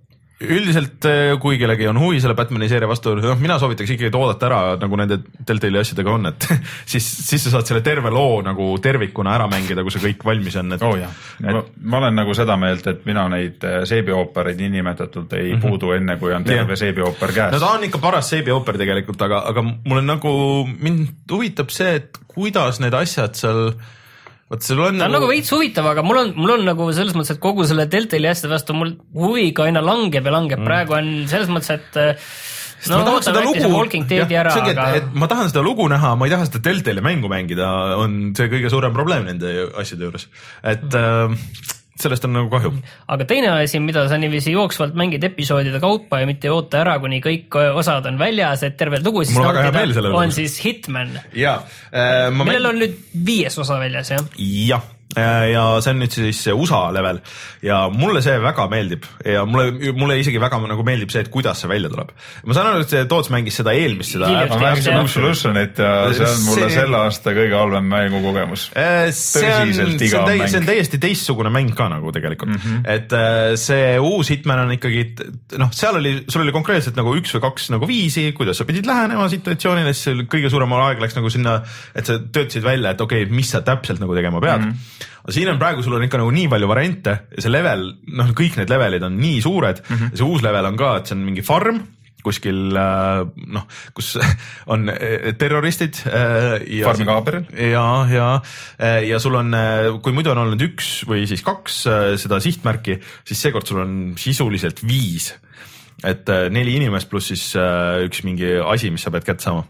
üldiselt kui kellegi on huvi selle Batmani seeria vastu, noh mina soovitaks ikkagi oodata ära nagu nende Telltale'i asjadega on, et siis, siis sa saad selle terve loo nagu tervikuna ära mängida, kui see kõik valmis on. Et, oh jah, et... ma, ma olen nagu seda meelt, et mina neid seebioopereid niinimetatult ei mm -hmm. puudu enne, kui on terve yeah. seebiooper käes. No ta on ikka paras seebiooper tegelikult, aga, aga mul on nagu, mind huvitab see, et kuidas need asjad seal Võt, ta on nagu, nagu veits huvitav, aga mul on, mul on nagu selles mõttes, et kogu selle Telltale'i asjade vastu mul huvi ka aina langeb ja langeb mm. praegu on selles mõttes, et no ootame äkki see Walking Deadi ära, see, aga et, et ma tahan seda lugu näha, ma ei taha seda Telltale'i mängu mängida, on see kõige suurem probleem nende asjade juures, et mm. äh, sellest on nagu kahju. Aga teine asi, mida sa niiviisi jooksvalt mängid episoodide kaupa ja mitte oota ära, kuni kõik osad on väljas, et terve lugu siis nautida, on siis Hitman. Ja, äh, ma millel on nüüd viies osa väljas, jah? Jah. Ja see on nüüd siis U S A level ja mulle see väga meeldib ja mulle, mulle isegi väga nagu meeldib see, et kuidas see välja tuleb. Ma saan aru, et see Toots mängis seda eelmist seda. Ma mängisin Absolutionit ja see on mulle see... selle aasta kõige halvem mängukogemus. See on, see, on täi, see on täiesti teistsugune mäng ka nagu tegelikult. Mm -hmm. Et see uus Hitman on ikkagi, noh, seal oli, sul oli konkreetselt nagu üks või kaks nagu viisi, kuidas sa pidid lähenema situatsioonile, siis kõige suurem aeg läks nagu sinna, et sa töötasid välja, et okei, okay, mis sa täpselt nagu tegema pead. Mm -hmm. Aga siin on praegu, sul on ikka nagu nii palju variante ja see level, noh kõik need levelid on nii suured mm -hmm. ja see uus level on ka, et see on mingi farm kuskil, noh, kus on terroristid. Ja farmi kaaberil. Ja, ja, ja sul on, kui muidu on olnud üks või siis kaks seda sihtmärki, siis seekord sul on sisuliselt viis. Et neli inimest pluss siis üks mingi asi, mis sa pead kätte saama.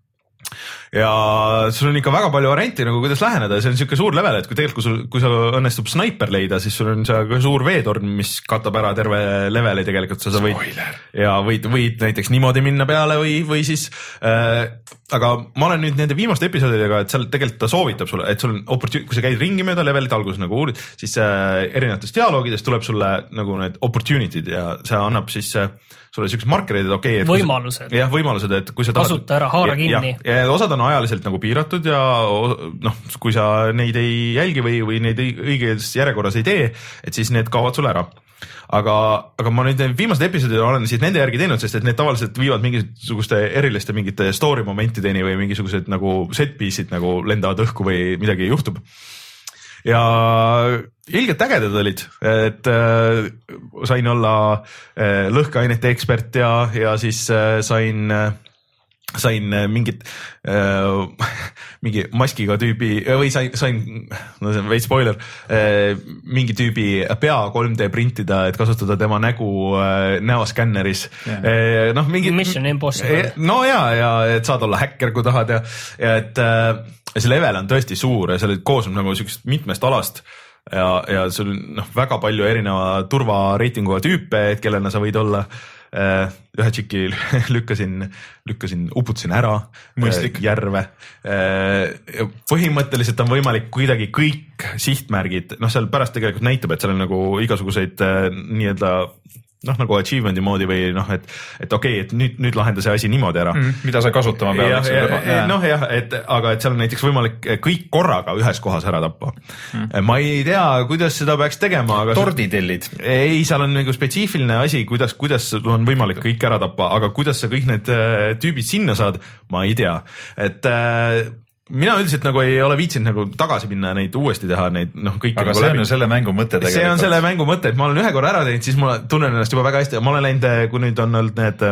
Ja sul on ikka väga palju varianti nagu kuidas läheneda ja see on siuke suur level, et kui tegelikult kui sul, kui sul õnnestub sniper leida, siis sul on see suur veetorn, mis katab ära terve leveli tegelikult, sa võid Spoiler. Ja võid, võid näiteks niimoodi minna peale või, või siis äh, aga ma olen nüüd nende viimaste episoodidega, et seal tegelikult ta soovitab sulle, et sul on opportun-, kui sa käid ringi mööda levelit alguses nagu uurid, siis äh, erinevatest dialoogidest tuleb sulle nagu need opportunity'd ja see annab siis äh, sulle siuksed markerid, et okei okay,. Võimalused. Jah, võimalused, et kui sa kasuta ära, haara kinni. Ja, ja osad on ajaliselt nagu piiratud ja noh, kui sa neid ei jälgi või, või neid õiges järjekorras ei tee, et siis need kaovad sulle ära. Aga, aga ma nüüd viimased episoodid olen siis nende järgi teinud, sest et need tavaliselt viivad mingisuguste eriliste mingite story momentideni või mingisugused nagu set piece'id nagu lendavad õhku või midagi juhtub. Ja ilgelt ägedad olid, et äh, sain olla äh, lõhkeainete ekspert ja, ja siis äh, sain äh, sain mingit äh, mingi maskiga tüübi või sain, sain no see on veits spoiler äh, mingi tüübi pea kolm D printida, et kasutada tema nägu äh, näoskänneris yeah. äh, noh mingi Mission Impossible. No ja, ja et saad olla häkker, kui tahad ja, ja et äh, see level on tõesti suur ja see koosneb nagu siuksest mitmest alast ja, ja sul noh väga palju erineva turvareitinguga tüüpe, et kellena sa võid olla. Ühe tšiki lükkasin, lükkasin, uputasin ära Mõistlik. järve. Põhimõtteliselt on võimalik kuidagi kõik sihtmärgid, noh seal pärast tegelikult näitab, et seal on nagu igasuguseid nii-öelda noh nagu achievement'i moodi või noh, et, et okei okay,, et nüüd, nüüd lahenda see asi niimoodi ära mm,. mida sa kasutama pead. noh jah, et aga et seal on näiteks võimalik kõik korraga ühes kohas ära tappa mm.. ma ei tea, kuidas seda peaks tegema, aga torditellid. Ei, seal on nagu spetsiifiline asi, kuidas, kuidas on võimalik kõik ära tappa, aga kuidas sa kõik need tüübid sinna saad, ma ei tea, et mina üldiselt nagu ei ole viitsinud nagu tagasi minna neid uuesti teha, neid noh kõik. aga nagu see läbi. on ju selle mängu mõte tegelikult. see on selle mängu mõte, et ma olen ühe korra ära teinud, siis ma tunnen ennast juba väga hästi, ma olen läinud, kui nüüd on olnud need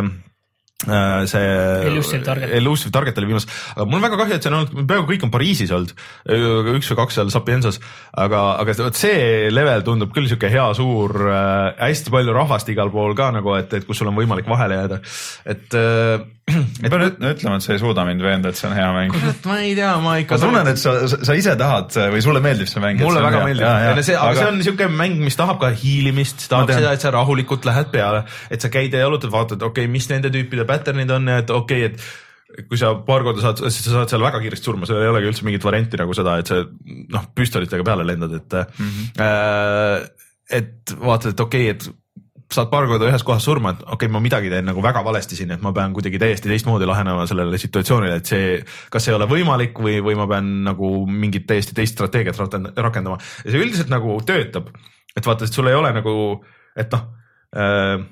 see Elusive Target. Elusive Target oli viimas, aga mul on väga kahju, et see on olnud, peaaegu kõik on Pariisis olnud, üks või kaks seal Sapiensas, aga, aga see level tundub küll siuke hea suur, hästi palju rahvast igal pool ka nagu, et, et kus sul on võimalik vahele jääda, et ma pean ütlema, et sa ei suuda mind veenda, et see on hea mäng. Kurat, ma ei tea, ma ikka ma tunnen, et sa, sa ise tahad või sulle meeldib see mäng. Mulle väga meeldib, ja, ja. See, aga see on niisugune mäng, mis tahab ka hiilimist, tahab seda, et sa rahulikult lähed peale, et sa käid ja jalutad, vaatad, okei okay,, mis nende tüüpide patternid on, et okei okay,, et kui sa paar korda saad, siis sa saad seal väga kiiresti surma, seal ei olegi üldse mingit varianti nagu seda, et sa noh, püstolitega peale lendad, et mm-hmm. äh, et vaatad, et okei okay,, et saad paar korda ühes kohas surma, et okei okay,, ma midagi teen nagu väga valesti siin, et ma pean kuidagi täiesti teistmoodi lahenema sellele situatsioonile, et see, kas see ei ole võimalik või, või ma pean nagu mingit täiesti teist strateegiat rakendama. Ja see üldiselt nagu töötab, et vaata, et sul ei ole nagu, et noh, äh,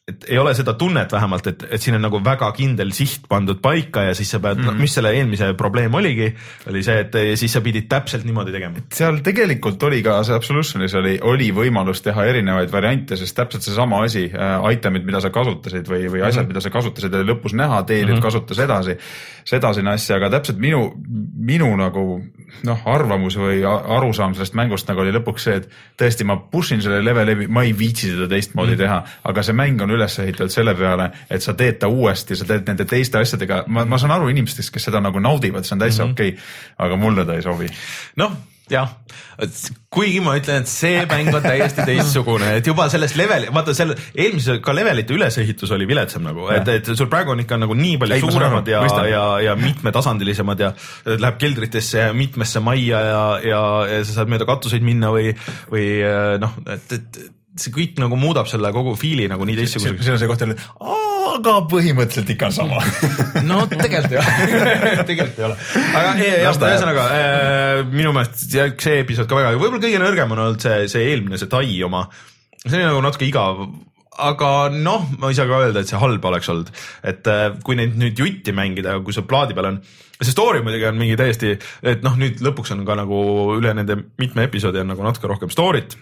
et ei ole seda tunnet vähemalt, et, et siin on nagu väga kindel siht pandud paika ja siis sa pead mm, -hmm. no, mis selle eelmise probleem oligi, oli see, et siis sa pidid täpselt niimoodi tegema. seal tegelikult oli ka see Absolutionis oli, oli võimalus teha erinevaid variante, sest täpselt seesama asi, itemid, mida sa kasutasid või, või asjad, mm -hmm. mida sa kasutasid, oli lõpus näha, teelid mm -hmm. kasutas edasi, sedasine asja, aga täpselt minu, minu nagu noh, arvamus või arusaam sellest mängust nagu oli lõpuks see, et tõesti ma pushin selle leveli, ma ei viitsi seda teistmoodi mm -hmm. teha, aga see mäng on üles ehitatud selle peale, et sa teed ta uuesti, sa teed nende teiste asjadega, ma, ma saan aru inimestest, kes seda nagu naudivad, see on täitsa mm -hmm. okei okay,, aga mulle ta ei sobi. noh, jah, kuigi ma ütlen, et see mäng on täiesti teistsugune, et juba sellest leveli, vaata selle eelmise ka levelite ülesehitus oli viletsam nagu, et, et sul praegu on ikka nagu nii palju ei, suuremad ja, ja, ja mitmetasandilisemad ja läheb keldritesse ja mitmesse majja ja, ja, ja sa saad mööda katuseid minna või, või noh, et, et see kõik nagu muudab selle kogu fiili nagu nii teistsuguseks. See on see koht jälle, aga põhimõtteliselt ikka sama. no tegelikult ei ole, tegelikult ei ole. aga jah, ühesõnaga minu meelest see episood ka väga, võib-olla kõige nõrgem on olnud see, see eelmine, see Tai oma. See oli nagu natuke igav, aga noh, ma ei saa ka öelda, et see halb oleks olnud. Et kui neid nüüd jutti mängida, kui see plaadi peal on, see story muidugi on mingi täiesti, et noh, nüüd lõpuks on ka nagu üle nende mitme episoodi on nagu natuke rohkem story't.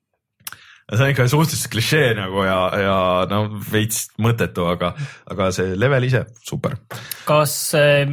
See on ikka suhteliselt klišee nagu ja, ja no veits mõttetu, aga, aga see level ise super. Kas äh,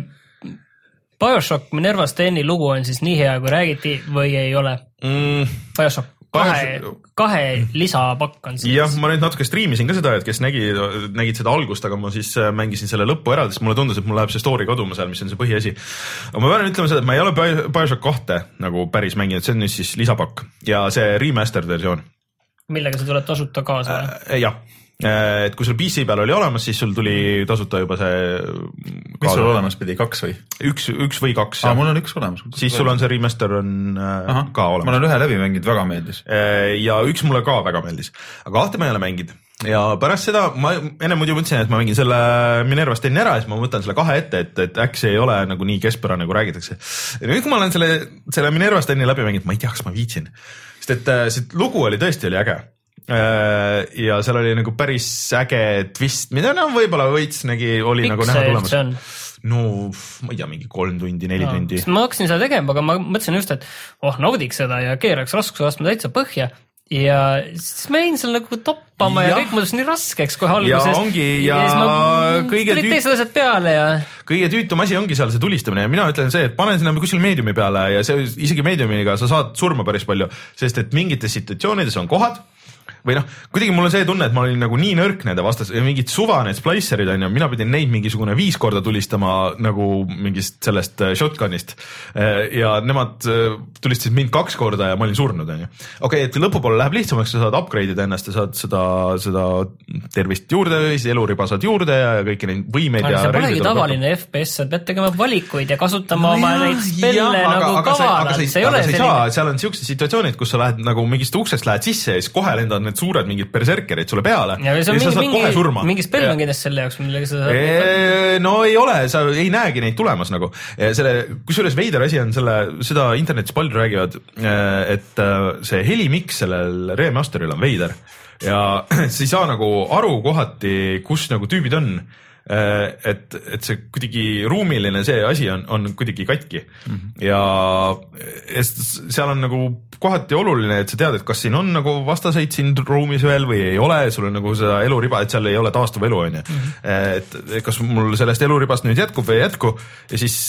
BioShock Minerva Steni lugu on siis nii hea, kui räägiti või ei ole? Mm. BioShock kahe, kahe lisapakk on siis. jah, ma nüüd natuke striimisin ka seda, et kes nägi, nägid seda algust, aga ma siis mängisin selle lõppu eraldi, sest mulle tundus, et mul läheb see story kaduma seal, mis on see põhiasi. Aga ma pean ütlema seda, et ma ei ole BioShock kahte nagu päris mänginud, see on nüüd siis lisapakk ja see remastered versioon. Millega sa tuled tasuta kaasa? Äh, jah, et kui sul P C peal oli olemas, siis sul tuli tasuta juba see kaasa. Mis sul olemas pidi, kaks või? Üks, üks või kaks. Aa, mul on üks olemas. Siis sul on see remaster on Aha, ka olemas. Ma olen ühe läbi mänginud, väga meeldis. Ja üks mulle ka väga meeldis. Aga kahte ma ei ole mänginud. Ja pärast seda, ma enne muidu mõtlesin, et ma mängin selle Minervast enne ära ja siis ma võtan selle kahe ette, et, et äkki see ei ole nagu nii keskpärane, nagu räägitakse. Ja nüüd, kui ma olen selle, selle Minervast enne läbi mänginud, ma ei tea, kas ma viitsin. Sest et see lugu oli tõesti oli äge. Ja seal oli nagu päris äge twist, mida no võib-olla võits nägi, oli Miks nagu näha tulemas. No, ma ei tea, mingi kolm tundi, neli no, tundi. Ma hakkasin seda tegema, aga ma mõtlesin just, et oh, naudiks seda ja keeraks raskusastme täitsa põhja. Ja siis ma jäin seal nagu toppama ja, ja kõik mõttes nii raskeks kohe alguses. Ja ongi ja, ja ma, kõige, tüüt... peale ja... kõige tüütum asi ongi seal see tulistamine ja mina ütlen see, et pane sinna kuskil meediumi peale ja see isegi meediumiga sa saad surma päris palju, sest et mingites situatsioonides on kohad või noh, kuidagi mul on see tunne, et ma olin nagu nii nõrk nende vastas ja mingid suva need splicerid on ja mina pidin neid mingisugune viis korda tulistama nagu mingist sellest shotgunist ja nemad tulistasid mind kaks korda ja ma olin surnud on ju. Okei, okay, et lõpupoole läheb lihtsamaks, sa saad upgrade'ida ennast ja saad seda, seda tervist juurde, eluriba saad juurde ja kõiki neid võimeid. See polegi tavaline F P S, sa pead tegema valikuid ja kasutama no, oma ja, neid spelle ja, nagu aga, kavalalt. Aga sa ei ole selline. Seal on siuksed situatsioonid, kus sa lähed nagu mingist uksest lähed sisse ja siis kohe lendad need suured mingid berserkerid sulle peale ja, ja sa mingi, saad kohe surma. Mingi spell on kindlasti selle jaoks, millega sa saad... Eee, no ei ole, sa ei näegi neid tulemas nagu. Selle, kusjuures veider asi on selle, seda internetis palju räägivad, et see helimix sellel remasteril on veider ja sa ei saa nagu aru kohati, kus nagu tüübid on. Et, et see kuidagi ruumiline see asi on, on kuidagi katki mm-hmm. ja seal on nagu kohati oluline, et sa tead, et kas siin on nagu vastaseid siin ruumis veel või ei ole, sul on nagu seda eluriba, et seal ei ole taastuv elu on ju mm-hmm. et, et kas mul sellest eluribast nüüd jätkub või ei jätku ja siis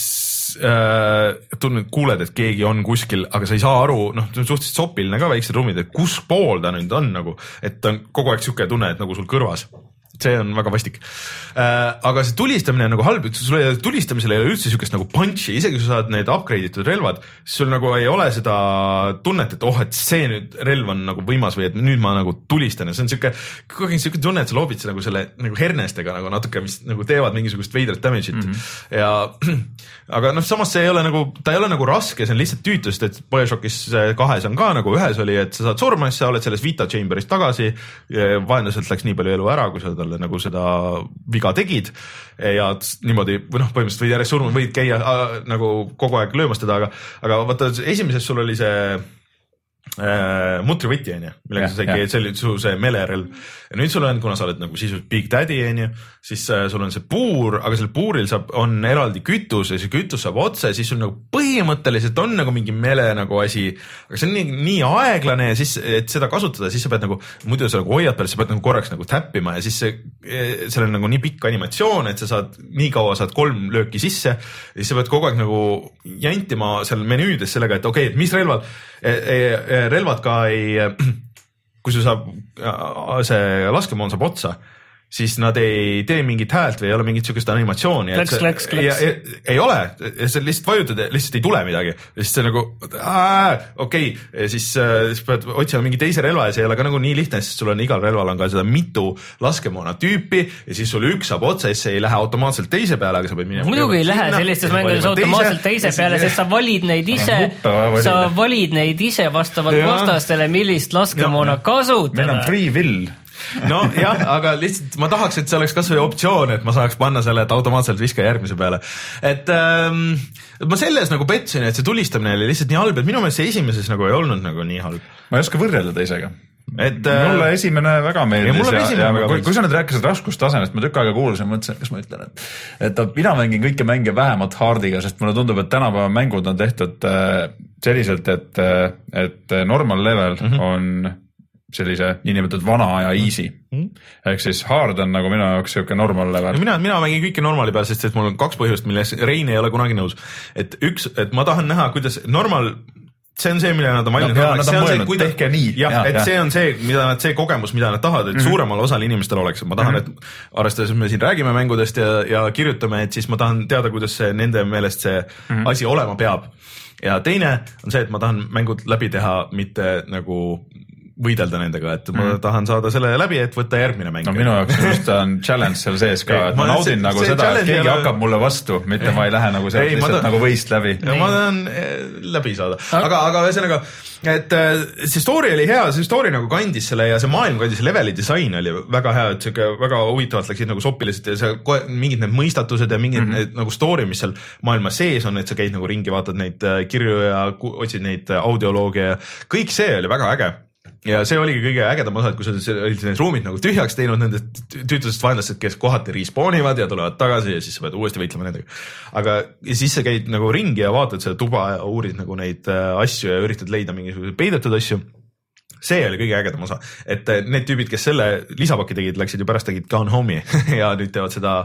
äh, tunned, kuuled, et keegi on kuskil, aga sa ei saa aru, noh, suhteliselt sopiline ka väiksed ruumid, et kus pool ta nüüd on nagu, et on kogu aeg siuke tunne, et nagu sul kõrvas see on väga vastik. Äh, aga see tulistamine on nagu halb, sul tulistamisel ei ole üldse siukest nagu punchi, isegi kui sa saad need upgrade itud relvad, siis sul nagu ei ole seda tunnet, et oh, et see nüüd relv on nagu võimas või et nüüd ma nagu tulistan ja see on siuke, kogu aeg siuke tunne, et sa loobid nagu selle nagu hernestega nagu natuke, mis nagu teevad mingisugust veidrat damage'it mm-hmm. ja aga noh, samas see ei ole nagu, ta ei ole nagu raske, see on lihtsalt tüütust, et BioShockis kahes on ka nagu ühes oli, et sa saad surma, siis sa oled selles Vita Chamberis tagasi, vaenlaselt läks nii palju elu ära, kui sa nagu seda viga tegid ja niimoodi, või noh, põhimõtteliselt võid järjest surma, võid käia äh, nagu kogu aeg löömas teda, aga, aga vaata esimeses sul oli see äh, mutrivõti on ju, millega ja, sa said, see oli su see melerelv ja nüüd sul on, kuna sa oled nagu sisuliselt Big Daddy on ju, siis äh, sul on see puur, aga sellel puuril saab, on eraldi kütus ja see kütus saab otse, siis sul nagu põhimõtteliselt on nagu mingi mele nagu asi, aga see on nii, nii aeglane ja siis, et seda kasutada, siis sa pead nagu, muidu sa nagu hoiad peal, sa pead nagu korraks nagu täppima ja siis see, seal on nagu nii pikk animatsioon, et sa saad, nii kaua saad kolm lööki sisse ja siis sa pead kogu aeg nagu jantima seal menüüdes sellega, et okei okay,, et mis relvad, relvad ka ei, kui sul saab see laskemoon saab otsa, siis nad ei tee mingit häält või ei ole mingit sükest animatsiooni. Kleks, kleks, kleks. Ei, ei ole, see lihtsalt vajutad ja lihtsalt ei tule midagi. Siis see nagu, okei, okay. siis, siis pead otsima mingi teise relva ja see ei ole ka nagu nii lihtne, sest sul on igal relval on ka seda mitu laskemoona tüüpi ja siis sul üks saab otsa, siis see ei lähe automaatselt teise peale, aga sa pead minema. Muidugi ei lähe sellistes mängudes automaatselt teise peale, sest sa valid neid ise, sa valid neid ise vastavalt vastastele, millist laskemoona kasutada. Meil on free will. No jah, aga lihtsalt ma tahaks, et see oleks kas või optsioon, et ma saaks panna selle, et automaatselt viska järgmise peale. Et ähm, ma selles nagu petsin, et see tulistamine oli lihtsalt nii halb, et minu meelest see esimeses nagu ei olnud nagu nii halb. Ma ei oska võrrelda teisega. Et, mulle esimene väga meeldis ja, ja, ja väga kui, kui sa nüüd rääkisid raskustasemest, ma tükk aega kuulasin, mõtlesin, kas ma ütlen, et, et mina mängin kõike mänge vähemalt hardiga, sest mulle tundub, et tänapäeva mängud on tehtud selliselt, et, et normal level mm -hmm. on sellise niinimetatud vana aja easy. Mm. Ehk siis hard on nagu minu jaoks siuke normal level. Mina, mina mängin kõike normali peal, sest et mul on kaks põhjust, milles Rein ei ole kunagi nõus. Et üks, et ma tahan näha, kuidas normal, see on see, mille nad on valmis. No, nad on mõelnud, kuidas, tehke nii. Jah, ja, et ja. see on see, mida nad, see kogemus, mida nad tahavad, et mm -hmm. suuremal osal inimestel oleks. Ma tahan, mm -hmm. et arvestades me siin räägime mängudest ja, ja kirjutame, et siis ma tahan teada, kuidas see nende meelest see mm -hmm. asi olema peab. Ja teine on see, et ma tahan mängud läbi teha, mitte nagu võidelda nendega, et ma mm. tahan saada selle läbi, et võtta järgmine mäng. No minu jaoks just on challenge seal sees ka, et ma, ma naudin see, nagu see seda, et keegi ole... hakkab mulle vastu, mitte ei. ma ei lähe nagu sealt lihtsalt ta... nagu võist läbi. Ma tahan läbi saada. Aga, aga ühesõnaga, et see story oli hea, see story nagu kandis selle ja see maailm kandis, leveli disain oli väga hea, et see väga huvitavalt läksid nagu sopilised ja see, mingid need mõistatused ja mingid mm -hmm. need, nagu story, mis seal maailma sees on, et sa käid nagu ringi, vaatad neid kirju ja otsid neid audioloogia ja kõik see oli väga äge. Ja see oligi kõige ägedam osa, et kui sa olid need ruumid nagu tühjaks teinud nendest tüütusest vaenlastest, kes kohati respaunivad ja tulevad tagasi ja siis sa pead uuesti võitlema nendega. Aga siis sa käid nagu ringi ja vaatad seda tuba ja uurid nagu neid asju ja üritad leida mingisuguseid peidetud asju. See oli kõige ägedam osa, et need tüübid, kes selle lisapaki tegid, läksid ju pärast tegid Gone Home'i ja nüüd teevad seda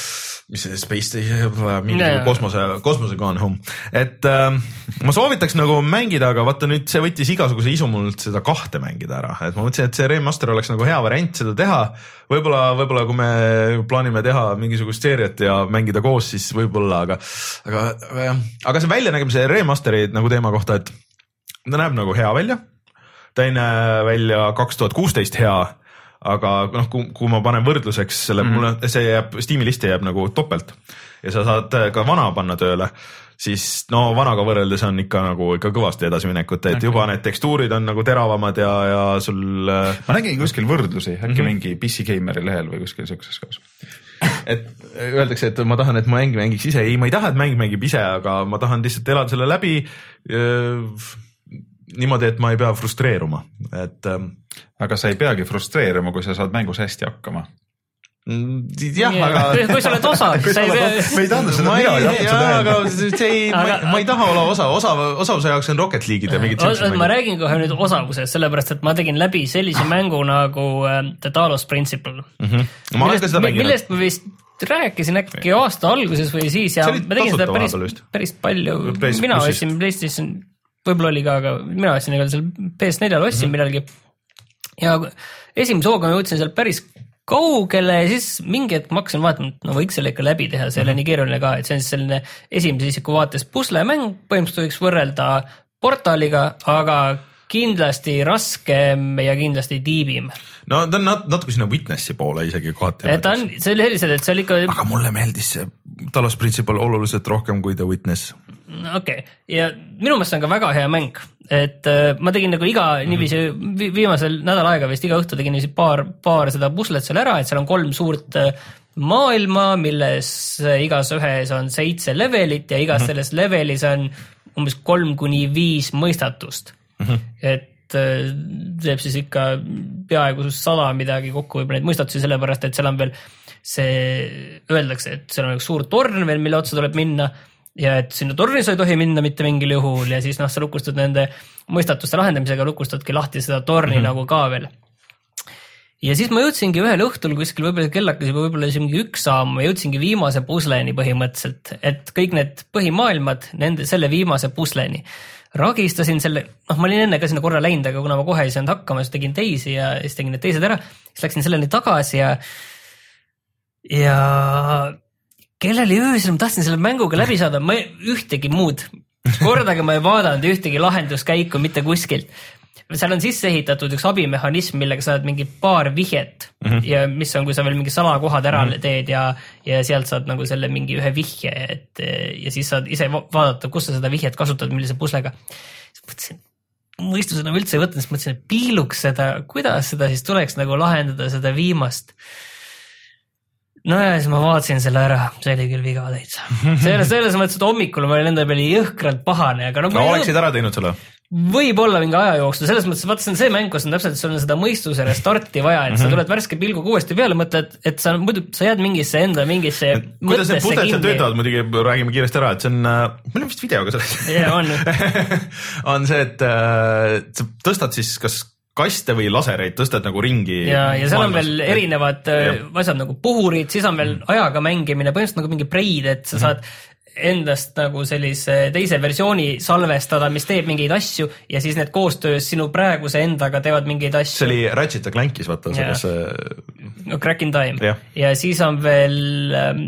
mis see Space Station, mingi yeah. kosmose, kosmose Gone Home. Et äh, ma soovitaks nagu mängida, aga vaata nüüd see võttis igasuguse isu mult seda kahte mängida ära. Et ma mõtlesin, et see remaster oleks nagu hea variant seda teha. Võib-olla, võib-olla kui me plaanime teha mingisugust seeriat ja mängida koos, siis võib-olla, aga, aga, aga see väljanägemise remasteri nagu teema kohta, et ta näeb nagu hea välja. Ta ei näe välja kaks tuhat kuusteist hea. Aga noh, kui, kui ma panen võrdluseks selle, mm. mulle see jääb, Steam'i listi jääb nagu topelt ja sa saad ka vana panna tööle, siis no vanaga võrreldes on ikka nagu ikka kõvasti edasiminekut, et okay. juba need tekstuurid on nagu teravamad ja, ja sul... Ma nägin kuskil võrdlusi, äkki mm -hmm. mingi P C Gameri lehel või kuskil siukses kaas. Et öeldakse, et ma tahan, et ma mäng mängiks ise, ei, ma ei taha, et mäng mängib ise, aga ma tahan lihtsalt elada selle läbi öö, niimoodi, et ma ei pea frustreeruma, et aga sa ei peagi frustreerima, kui sa saad mängus hästi hakkama. Jah, aga kui sa oled osa, sa ei pea... Me ei tahtnud seda mina, jah, jah, aga see ei, aga, ma ei taha olla osa, osa, osavuse jaoks on Rocket League'id ja mingid sellised mängud. Ma räägin kohe nüüd osavusest, sellepärast, et ma tegin läbi sellise mängu nagu The Talos Principle. Mm -hmm. Ma olen ka seda mänginud. Millest ma vist rääkisin äkki aasta alguses või siis ja ma tegin seda päris, päris palju. Mina ostsin PlayStation, võib-olla oli ka, aga mina ostsin igal seal P S neljal ostsin mm -hmm. midagi. Ja esimese hooga ma jõudsin seal päris kaugele ja siis mingi hetk ma hakkasin vaatama, et no võiks selle ikka läbi teha, see ei ole nii keeruline ka, et see on siis selline esimese isiku vaates puslemäng, põhimõtteliselt võiks võrrelda Portaliga, aga kindlasti raskem ja kindlasti tiibim. No ta on nat- natuke sinna Witnessi poole isegi kohati. Ta on, see oli sellised, et see oli ikka... Aga mulle meeldis see Talos Principle oluliselt rohkem kui The Witness. Okei, okay. Ja minu meelest on ka väga hea mäng, et uh, ma tegin nagu iga mm-hmm. niiviisi vi- viimasel nädal aega vist iga õhtu tegin niiviisi paar, paar seda puslet seal ära, et seal on kolm suurt uh, maailma, milles uh, igas ühes on seitse levelit ja igas mm-hmm. selles levelis on umbes kolm kuni viis mõistatust. mm-hmm. et teeb siis ikka peaaegu sada midagi kokku võib neid mõistatusi, sellepärast et seal on veel see, öeldakse, et seal on üks suur torn veel, mille otsa tuleb minna ja et sinna torni sa ei tohi minna mitte mingil juhul ja siis noh, sa lukustad nende mõistatuste lahendamisega, lukustadki lahti seda torni mm-hmm. nagu ka veel. Ja siis ma jõudsingi ühel õhtul kuskil võib-olla kellakas juba võib-olla mingi üks saam, ma jõudsingi viimase pusleni põhimõtteliselt, et kõik need põhimaailmad nende selle viimase pusleni. Ragistasin selle, noh ma olin enne ka sinna korra läinud, aga kuna ma kohe ei saanud hakkama, siis tegin teisi ja siis tegin need teised ära, siis läksin selleni tagasi ja ja kellel öösel ma tahtsin selle mänguga läbi saada, ma ühtegi muud, kordagi ma ei vaadanud ühtegi lahenduskäiku mitte kuskilt. Seal on sisse ehitatud üks abimehhanism, millega saad mingi paar vihjet mm-hmm. ja mis on, kui sa veel mingi salakohad ära mm-hmm. teed ja, ja sealt saad nagu selle mingi ühe vihje, et ja siis saad ise vaadata, kus sa seda vihjet kasutad, millise puslega. Siis mõtlesin, mõistus enam üldse ei võtnud, siis mõtlesin, et piiluks seda, kuidas seda siis tuleks nagu lahendada seda viimast. No ja siis ma vaatasin selle ära, see oli küll viga täitsa. Selles, selles mõttes, et hommikul ma olin enda peale jõhkralt pahane, aga no, no oleksid ära teinud selle? Võib-olla mingi aja jooksul, selles mõttes, vaatasin see mäng, kus on täpselt, sul on seda mõistuse restarti vaja, et mm-hmm. sa tuled värske pilguga uuesti peale, mõtled, et sa, muidu sa jääd mingisse enda, mingisse kuidas need pusled seal töötavad, muidugi räägime kiiresti ära, et see on, meil on vist videoga sellest. Yeah, on. on see, et äh, sa tõstad siis kas kaste või lasereid, tõstad nagu ringi. Ja, ja seal on veel erinevad ja. asjad nagu puhurid, siis on veel mm-hmm. ajaga mängimine, põhimõtteliselt nagu mingi preid, et sa saad mm-hmm. endast nagu sellise teise versiooni salvestada, mis teeb mingeid asju ja siis need koostöös sinu praeguse endaga teevad mingeid asju. See oli Ratchet ja Clankis, vaata selles... No, Crack in Time. Ja. ja siis on veel ähm,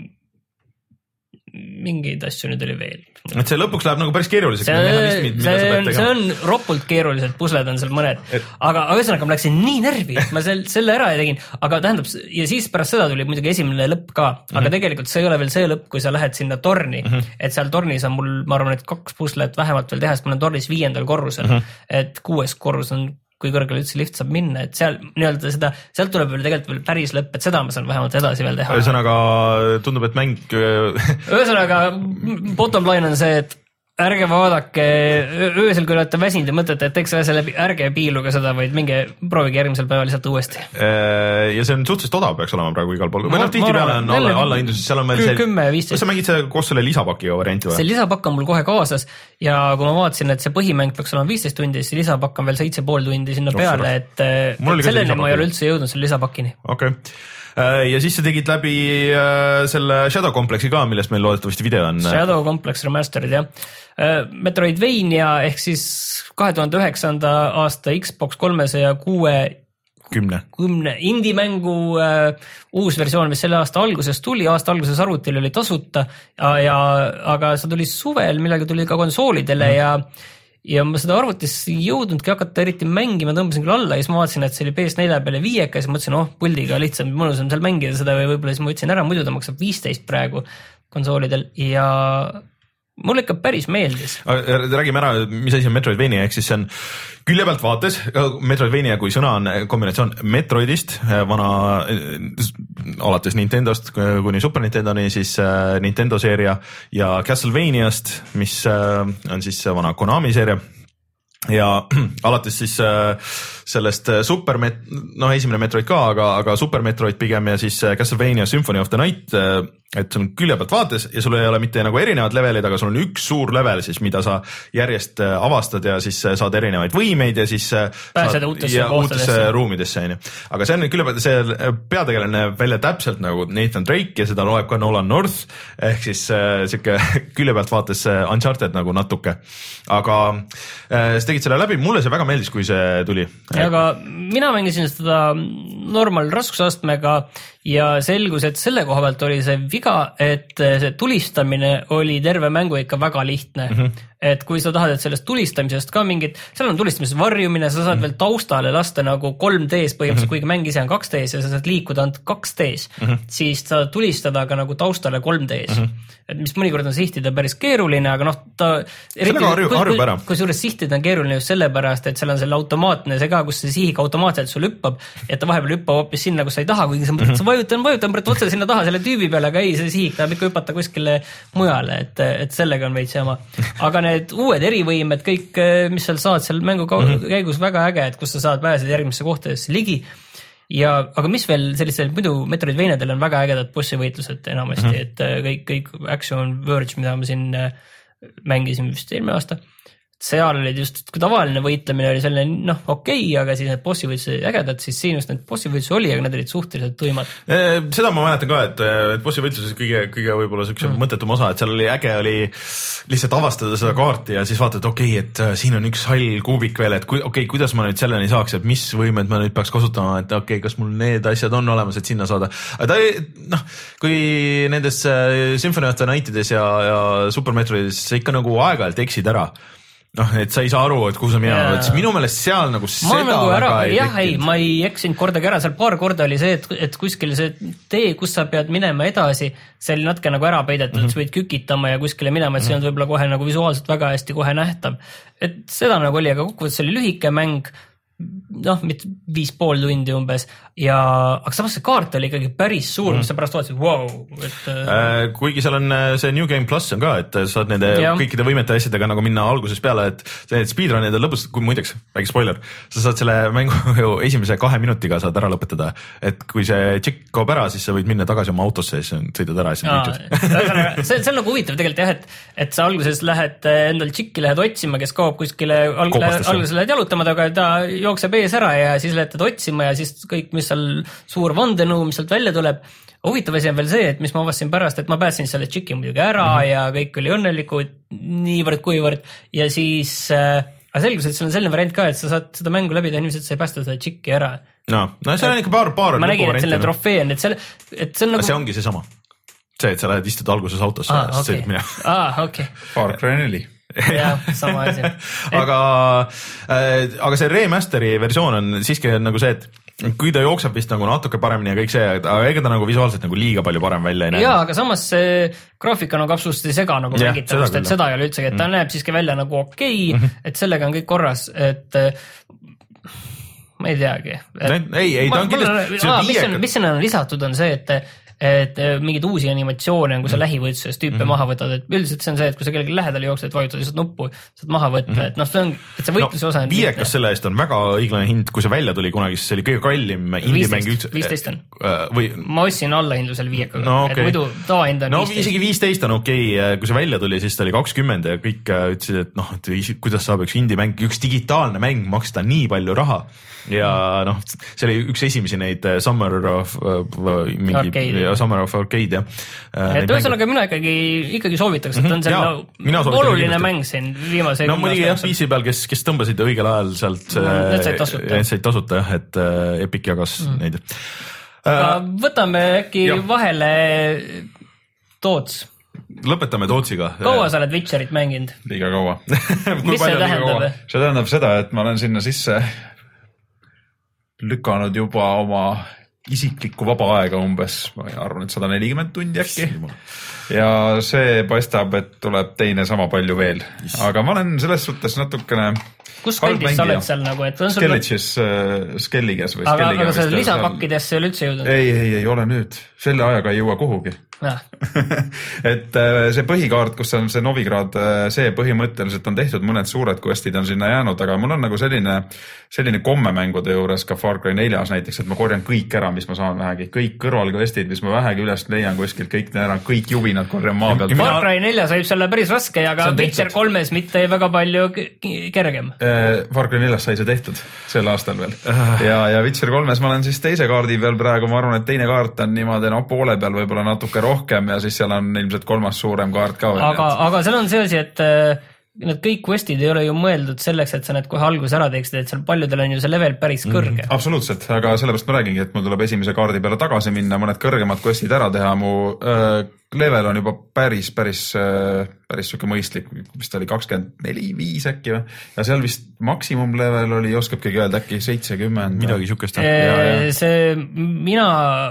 mingeid asju nüüd oli veel. Et see lõpuks läheb nagu päris keeruliseks. See, see, see on ropult keerulised pusled on seal mõned, et... aga ühesõnaga ma läksin nii nervi, et ma sel, selle ära ei tegin, aga tähendab, ja siis pärast seda tuli muidugi esimene lõpp ka, aga mm-hmm. tegelikult see ei ole veel see lõpp, kui sa lähed sinna torni, mm-hmm. et seal tornis on mul, ma arvan, et kaks puslet vähemalt veel teha, sest mul on tornis viiendal korrusel, mm-hmm. et kuues korrus on kui kõrgele üldse lift saab minna, et seal nii-öelda seda, sealt tuleb veel tegelikult veel päris lõpp, et seda ma saan vähemalt edasi veel teha. Ühesõnaga tundub, et mäng... Ühesõnaga bottom line on see, et ärge vaadake öösel, kui olete väsinud ja mõtlete, et eks selle ärge piiluga seda, vaid minge proovige järgmisel päeval lihtsalt uuesti. Ja see on suhteliselt odav peaks olema praegu igal pool. Või noh, tihti peale on alla, alla indus, seal on meil see... kümme viisteist. Kas sa mängid see koos selle lisapakiga varianti või? See lisapakk on mul kohe kaasas ja kui ma vaatasin, et see põhimäng peaks olema viisteist tundi, siis lisapakk on veel seitse pool tundi sinna peale, et, et selleni ma ei ole üldse jõudnud selle lisapakini. Okei. Okay. Ja siis sa tegid läbi selle Shadow Complexi ka, millest meil loodetavasti video on. Shadow Complex Remastered, jah. Metroidvania ehk siis kahe tuhande üheksanda aasta Xbox kolmesaja kuue kümne. kümne indie-mängu uh, uus versioon, mis selle aasta alguses tuli, aasta alguses arvutil oli tasuta, ja, ja, aga see tuli suvel, millega tuli ka konsoolidele mm. ja ja ma seda arvutis ei jõudnudki hakata eriti mängima, tõmbasin küll alla ja siis ma vaatasin, et see oli P S neli peale viieka ja siis mõtlesin, oh, puldiga lihtsalt mõnusam seal mängida seda või võib-olla siis ma võtsin ära, muidu ta maksab viisteist praegu konsoolidel ja mulle ikka päris meeldis. Räägime ära, mis asi on Metroidvania, ehk siis see on külje pealt vaates, Metroidvania kui sõna on kombinatsioon Metroidist, vana alates Nintendost kuni Super Nintendoni, siis Nintendo seeria ja Castlevaniast, mis on siis vana Konami seeria ja alates siis sellest Super Met-, noh esimene Metroid ka, aga, aga Super Metroid pigem ja siis Castlevania Symphony of the Night, et sul on külje pealt vaates ja sul ei ole mitte nagu erinevad levelid, aga sul on üks suur level siis, mida sa järjest avastad ja siis saad erinevaid võimeid ja siis pääsed uutesse, ja uutesse ruumidesse. On ju. Aga see on külje pealt, see peategelane välja täpselt nagu Nathan Drake ja seda loeb ka Nolan North, ehk siis siuke külje pealt vaates Uncharted nagu natuke. Aga sa tegid selle läbi, mulle see väga meeldis, kui see tuli. Aga mina mängisin seda normal raskusastmega ja selgus, et selle koha pealt oli see viga, et see tulistamine oli terve mängu ikka väga lihtne. Mm-hmm. Et kui sa tahad, et sellest tulistamisest ka mingit, seal on tulistamisest varjumine, sa saad mm-hmm. veel taustale lasta nagu kolm D-s põhimõtteliselt, mm-hmm. kuigi mäng ise on kaks D-s ja sa saad liikuda ainult kaks D-s, mm-hmm. siis sa tulistada ka nagu taustale kolm D-s. Mm-hmm. Et mis mõnikord on sihtida päris keeruline, aga noh, ta eriti, harju, harju kui, kui suures sihtida on keeruline just sellepärast, et seal on selle automaatne see ka, kus see sihik automaatselt sul hüppab, et ta vahepeal hüppa hoopis sinna, kus sa ei taha, kuigi sa mõtled, sa vajutan, vajutan praegu otse sinna taha selle tüübi peale, aga ei, see sihik tahab ikka hüpata kuskile mujale, et, et sellega on veits jama. Aga need uued erivõimed, kõik, mis seal saad seal mängu käigus väga äge, et kus sa saad pääseda järgmisse kohtadesse ligi. Ja, aga mis veel sellistel muidu Metroidvaniadel on väga ägedad bossivõitlused enamasti, mm -hmm. et kõik, kõik Action Verge, mida ma siin mängisin vist eelmine aasta, seal olid just, kui tavaline võitlemine oli selline, noh, okei, okay, aga siis need bossivõitlused ägedad, siis siin just need bossivõitlused oli, aga need olid suhteliselt tuimad. Seda ma mäletan ka, et, et bossivõitluses kõige, kõige võib-olla sükse mm. mõttetum osa, et seal oli äge oli lihtsalt avastada seda kaarti ja siis vaatad, okei, okay, et siin on üks hall kuubik veel, et okei, okay, kuidas ma nüüd selleni saaks, et mis võimed ma nüüd peaks kasutama, et okei, okay, kas mul need asjad on olemas, et sinna saada. Aga ta, noh, kui nendes Symphony of the Nightides ja, ja Super Metroidides ikka nagu aeg-ajalt eksid ära, noh, et sa ei saa aru, et kuhu sa minema oled, siis minu meelest seal nagu ma seda nagu väga ära, ei jah, ei, ma ei eksinud kordagi ära, seal paar korda oli see, et, et kuskil see tee, kus sa pead minema edasi, see oli natuke nagu ära peidetud, mm -hmm. sa võid kükitama ja kuskile minema, et see on võib-olla kohe nagu visuaalselt väga hästi kohe nähtav. Et seda nagu oli, aga kokkuvõttes oli lühike mäng, noh, mitte viis pool tundi umbes ja, aga samas see kaart oli ikkagi päris suur, mm. mis sa pärast vaatasid, wow, et äh, kuigi seal on see New Game Plus on ka, et saad nende ja. kõikide võimete asjadega nagu minna alguses peale, et see speedrun'id on lõpus, kui muideks, väike spoiler, sa saad selle mängu ju esimese kahe minutiga saad ära lõpetada, et kui see tšikk kaob ära, siis sa võid minna tagasi oma autosse ja siis sõidad ära ja siis on tüütud. see, see on nagu huvitav tegelikult jah, et, et sa alguses lähed endal tšikki, lähed otsima, kes kaob kuskile, alguses lähed jalutama, aga ta jookseb ees ära ja siis lähed otsima ja siis kõik, mis seal suur vandenõu, mis sealt välja tuleb. Huvitav asi on veel see, et mis ma avastasin pärast, et ma pääsin selle tšiki muidugi ära mm -hmm. ja kõik oli õnnelikud niivõrd kuivõrd ja siis äh, aga selgus, et see on selline variant ka, et sa saad seda mängu läbida inimesed, sa ei päästa seda tšiki ära. No, no see on ikka paar, paar ma nägin, et selle trofee on, et, selle, et see on nagu... See ongi see sama. See, et sa lähed istud alguses autosse ah, ja okay. sõidad minema. Ah, okei. Far Cry neli. jah, sama asi. aga, äh, aga see remasteri versioon on siiski nagu see, et kui ta jookseb vist nagu natuke paremini ja kõik see, aga ega ta nagu visuaalselt nagu liiga palju parem välja ei näe. Jaa, aga samas see graafika nagu absoluutselt ei sega nagu mängitavust, et seda ei ole üldsegi, et ta mm. näeb siiski välja nagu okei, okay, et sellega on kõik korras, et ma ei teagi. ei, ei, ta on kindlasti... mis sinna on lisatud, on see, et et mingeid uusi animatsioone on, kui sa mm. lähivõitsuses tüüpe mm. maha võtad, et üldiselt see on see, et kui sa kellegi lähedale jooksed, et vajutad lihtsalt nuppu, saad maha võtta, mm. et noh, see on, et see võitluse no, osa on viiekas selle eest on väga õiglane hind, kui see välja tuli kunagi, siis see oli kõige kallim indie-mäng üldse. viisteist on. Või... ma ostsin allahindlusel viiekaga, no, okay. et muidu tavahind on no, viisteist. Isegi viisteist on okei okay., kui see välja tuli, siis ta oli kakskümmend ja kõik ütlesid, et noh, et kuidas saab üks indie-mäng, üks digitaalne mäng maksta nii palju raha ja noh, see oli üks esimesi neid Summer of uh, mingi, Arcade. Summer of Arcade, jah. et ühesõnaga mina ikkagi, ikkagi soovitaks, et on selline oluline mäng siin viimase no muidugi jah, P C peal, kes, kes tõmbasid õigel ajal sealt need said tasuta, said tasuta jah, et uh, Epic jagas mm. neid uh, võtame äkki jah. Vahele Toots lõpetame Tootsiga. Kaua sa oled Witcherit mänginud? Liiga kaua. mis see tähendab? See tähendab seda, et ma olen sinna sisse lükanud juba oma isiklikku vaba aega umbes, ma arvan, et sada nelikümmend tundi äkki. Ja see paistab, et tuleb teine sama palju veel. Aga ma olen selles suhtes natukene... Kus kandis sa oled seal nagu? Et Skelliges, sul... Skelliges või aga, Skelliga. Aga sa lisapakkidesse ei ole üldse jõudnud? Ei, ei, ei ole nüüd. Selle ajaga ei jõua kuhugi. et see põhikaart, kus on see Novigrad, see põhimõtteliselt on tehtud, mõned suured questid on sinna jäänud, aga mul on nagu selline, selline kommemängude juures ka Far Cry neljas näiteks, et ma korjan kõik ära, mis ma saan vähegi, kõik kõrvalquestid, mis ma vähegi üles leian kuskilt, kõik ära, kõik juvinad korjan maa pealt. Far Cry neljas võib selle päris raske, aga Witcher kolmes mitte väga palju kergem. Far Cry neljas sai see tehtud sel aastal veel ja, ja Witcher kolmes ma olen siis teise kaardi peal praegu, ma arvan, et teine kaart on niimoodi no, poole peal võib-olla natuke rohkem ja siis seal on ilmselt kolmas suurem kaart ka. Aga, aga seal on see asi, et need kõik questid ei ole ju mõeldud selleks, et sa need kohe alguses ära teeksid, et seal paljudel on ju see level päris kõrge. Mm, absoluutselt, aga sellepärast ma räägingi, et mul tuleb esimese kaardi peale tagasi minna, mõned kõrgemad questid ära teha, mu äh, level on juba päris, päris, äh, päris süke mõistlik, vist oli kakskümmend neli viis äkki või? Ja seal vist maksimum level oli, oskab keegi öelda äkki seitsekümmend. Midagi sükest. See mina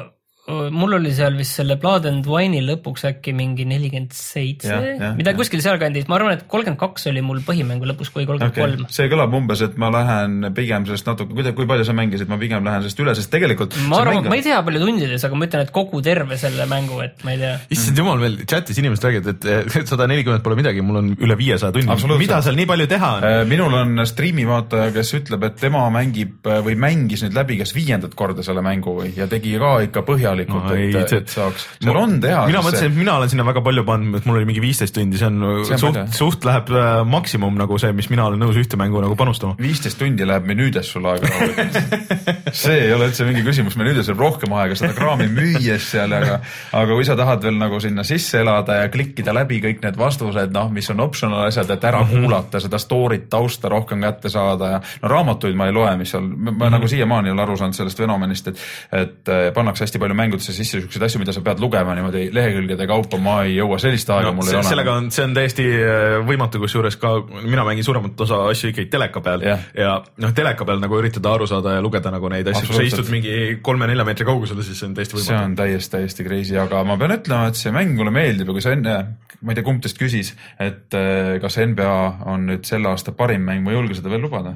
mul oli seal vist selle Blood and Wine'i lõpuks äkki mingi nelikümmend seitse, mida ja. Kuskil seal kandis, ma arvan, et kolmkümmend kaks oli mul põhimängu lõpus kui kolmkümmend kolm. Okay. See kõlab umbes, et ma lähen pigem sellest natuke, kui, kui palju sa mängisid, ma pigem lähen sellest üle, sest tegelikult ma arvan, mäng... ma ei tea palju tundides, aga ma ütlen, et kogu terve selle mängu, et ma ei tea. Issand jumal, veel chatis inimesed räägivad, et sada nelikümmend pole midagi, mul on üle viiesaja tunni. Mida seal nii palju teha on? Minul on striimi vaataja, kes ütleb, et tema mängib või mängis nüüd läbi kas viiendat korda selle mängu või ja tegi ka ikka põhjalikult, no, et, et saaks. Seal on teha. Mina mõtlesin, et mina olen sinna väga palju pannud, et mul oli mingi viisteist tundi, see on, see on suht, suht läheb maksimum nagu see, mis mina olen nõus ühte mängu nagu panustama. viisteist tundi läheb menüüdes sul aega. See ei ole üldse mingi küsimus, menüüdes läheb rohkem aega seda kraami müües seal, aga, aga kui sa tahad veel nagu sinna sisse elada ja klikkida läbi kõik need vastused, noh, mis on optional asjad, et ära mm-hmm. kuulata seda story't, tausta rohkem kätte saada ja no raamatuid ma ei loe, mis seal, ma mm-hmm. nagu siiamaani olen aru saanud sellest fenomenist, et, et pannakse hästi palju mängudesse sisse selliseid asju, mida sa pead lugema niimoodi lehekülgede kaupa, ma ei jõua sellist aega no, mul ei ole. Sellega on, see on täiesti võimatu, kus juures ka mina mängin suuremat osa asju ikkagi teleka peal yeah. ja noh, teleka peal nagu üritada aru saada ja lugeda nagu neid asju, kui sa istud mingi kolme-nelja meetri kaugusele, siis see on täiesti võimatu. See on täiesti, täiesti crazy, aga ma pean ütlema, et see mäng mulle meeldib ja kui sa enne, ma ei tea, kumb test küsis, et kas N B A on nüüd selle aasta parim mäng, ma ei julge seda veel lubada.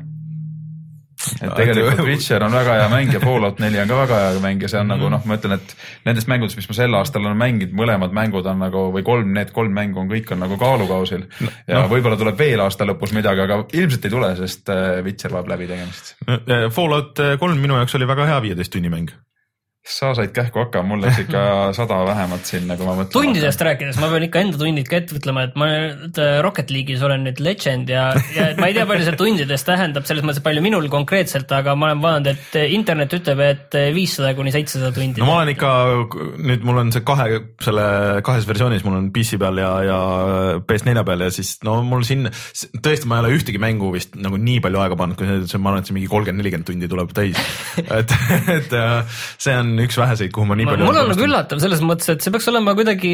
Et tegelikult Witcher on väga hea mäng ja Fallout neli on ka väga hea mäng ja see on mm. nagu noh, ma ütlen, et nendest mängudest, mis ma sel aastal olen mänginud, mõlemad mängud on nagu, või kolm, need kolm mängu on kõik on nagu kaalukausil no, ja no. võib-olla tuleb veel aasta lõpus midagi, aga ilmselt ei tule, sest Witcher vajab läbi tegemist. Fallout kolm minu jaoks oli väga hea viieteist tunni mäng. Sa said kähku hakka, mul läks ikka sada vähemalt sinna, kui ma mõtlen. Tundidest rääkides, ma pean ikka enda tundid ka ette ütlema, et ma nüüd Rocket League'is olen nüüd legend ja, ja ma ei tea, palju see tundidest tähendab, selles mõttes palju minul konkreetselt, aga ma olen vaadanud, et internet ütleb, et viissada kuni seitsesada tundi. No ma olen ikka, nüüd mul on see kahe, selle kahes versioonis, mul on P C peal ja, ja P S neli peal ja siis no mul siin, tõesti ma ei ole ühtegi mängu vist nagu nii palju aega pannud, kui see, ma arvan, et see mingi kolmkümmend nelikümmend tundi tuleb täis. et, et see on üks väheseid, kuhu ma nii palju... Mul on nagu üllatav selles mõttes, et see peaks olema kuidagi,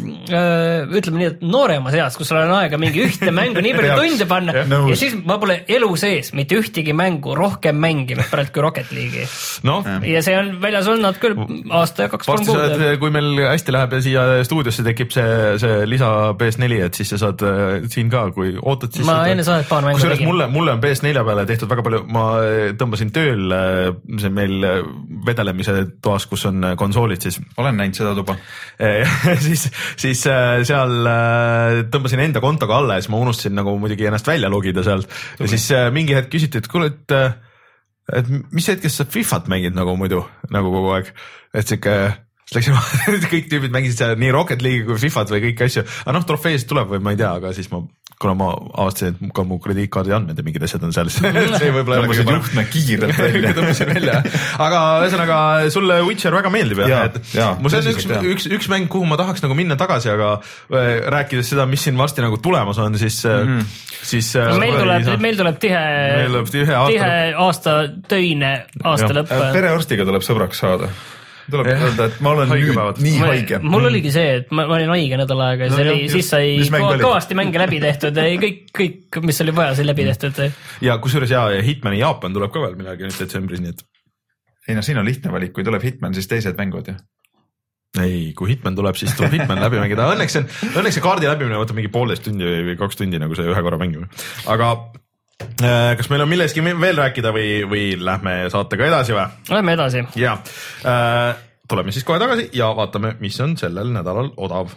öö, ütleme nii, et nooremas eas, kus sul on aega mingi ühte mängu nii palju tunde panna ja, ja siis ma pole elu sees mitte ühtegi mängu rohkem mänginud pärast kui Rocket League'i. No. Ja see on väljas olnud küll aasta ja kaks-kolm kuud. Kui meil hästi läheb ja siia stuudiosse tekib see, see lisa P S neli, et siis sa saad siin ka, kui ootad siis... Ma enne saadet paar mängu tegin. Mulle, mulle on P S neli peale tehtud väga palju, ma tõmbasin tööl, see meil vedelemise toas, kus on konsoolid, siis olen näinud seda tuba. siis, siis seal tõmbasin enda kontoga alla ja siis ma unustasin nagu muidugi ennast välja logida sealt. Ja siis mingi hetk küsiti, et kuule, et, et mis hetkest sa Fifat mängid nagu muidu, nagu kogu aeg. Et siuke, siis läksin, kõik tüübid mängisid seal nii Rocket League kui Fifat või kõik asju. Aga noh, trofeesid tuleb või ma ei tea, aga siis ma kuna ma avastasin, et ka mu krediitkaardi andmed ja mingid asjad on seal. See võib-olla tõmbasid juhtme kiirelt välja. Tõmbasin välja. Aga ühesõnaga, sulle Witcher väga meeldib. Ja, et ja, mu see on üks, üks, üks mäng, kuhu ma tahaks nagu minna tagasi, aga rääkides seda, mis siin varsti nagu tulemas on, siis... Mm-hmm. siis no, meil, tuleb, sa... meil tuleb tihe, meil tuleb tihe aasta, tihe aasta töine aasta lõpp. Perearstiga tuleb sõbraks saada. Tuleb eh, öelda, et ma olen nüüd nii ma, haige. Mul oligi see, et ma, ma olin haige nädal aega ja no, oli, siis sai kõvasti mänge läbi tehtud. Kõik, kõik, mis oli vaja, sai läbi tehtud. Ja kusjuures ja, ja Hitmani Jaapan tuleb ka veel midagi nüüd detsembris, nii et... Ei no, siin on lihtne valik, kui tuleb Hitman, siis teised mängud, jah. Ei, kui Hitman tuleb, siis tuleb Hitman läbi mängida. Õnneks see, õnneks see kaardi läbimine võtab mingi poolteist tundi või kaks tundi, nagu see ühe korra mängime. Aga... Kas meil on milleski veel rääkida või, või lähme saatega edasi või? Lähme edasi. Ja, tuleme siis kohe tagasi ja vaatame, mis on sellel nädalal odav.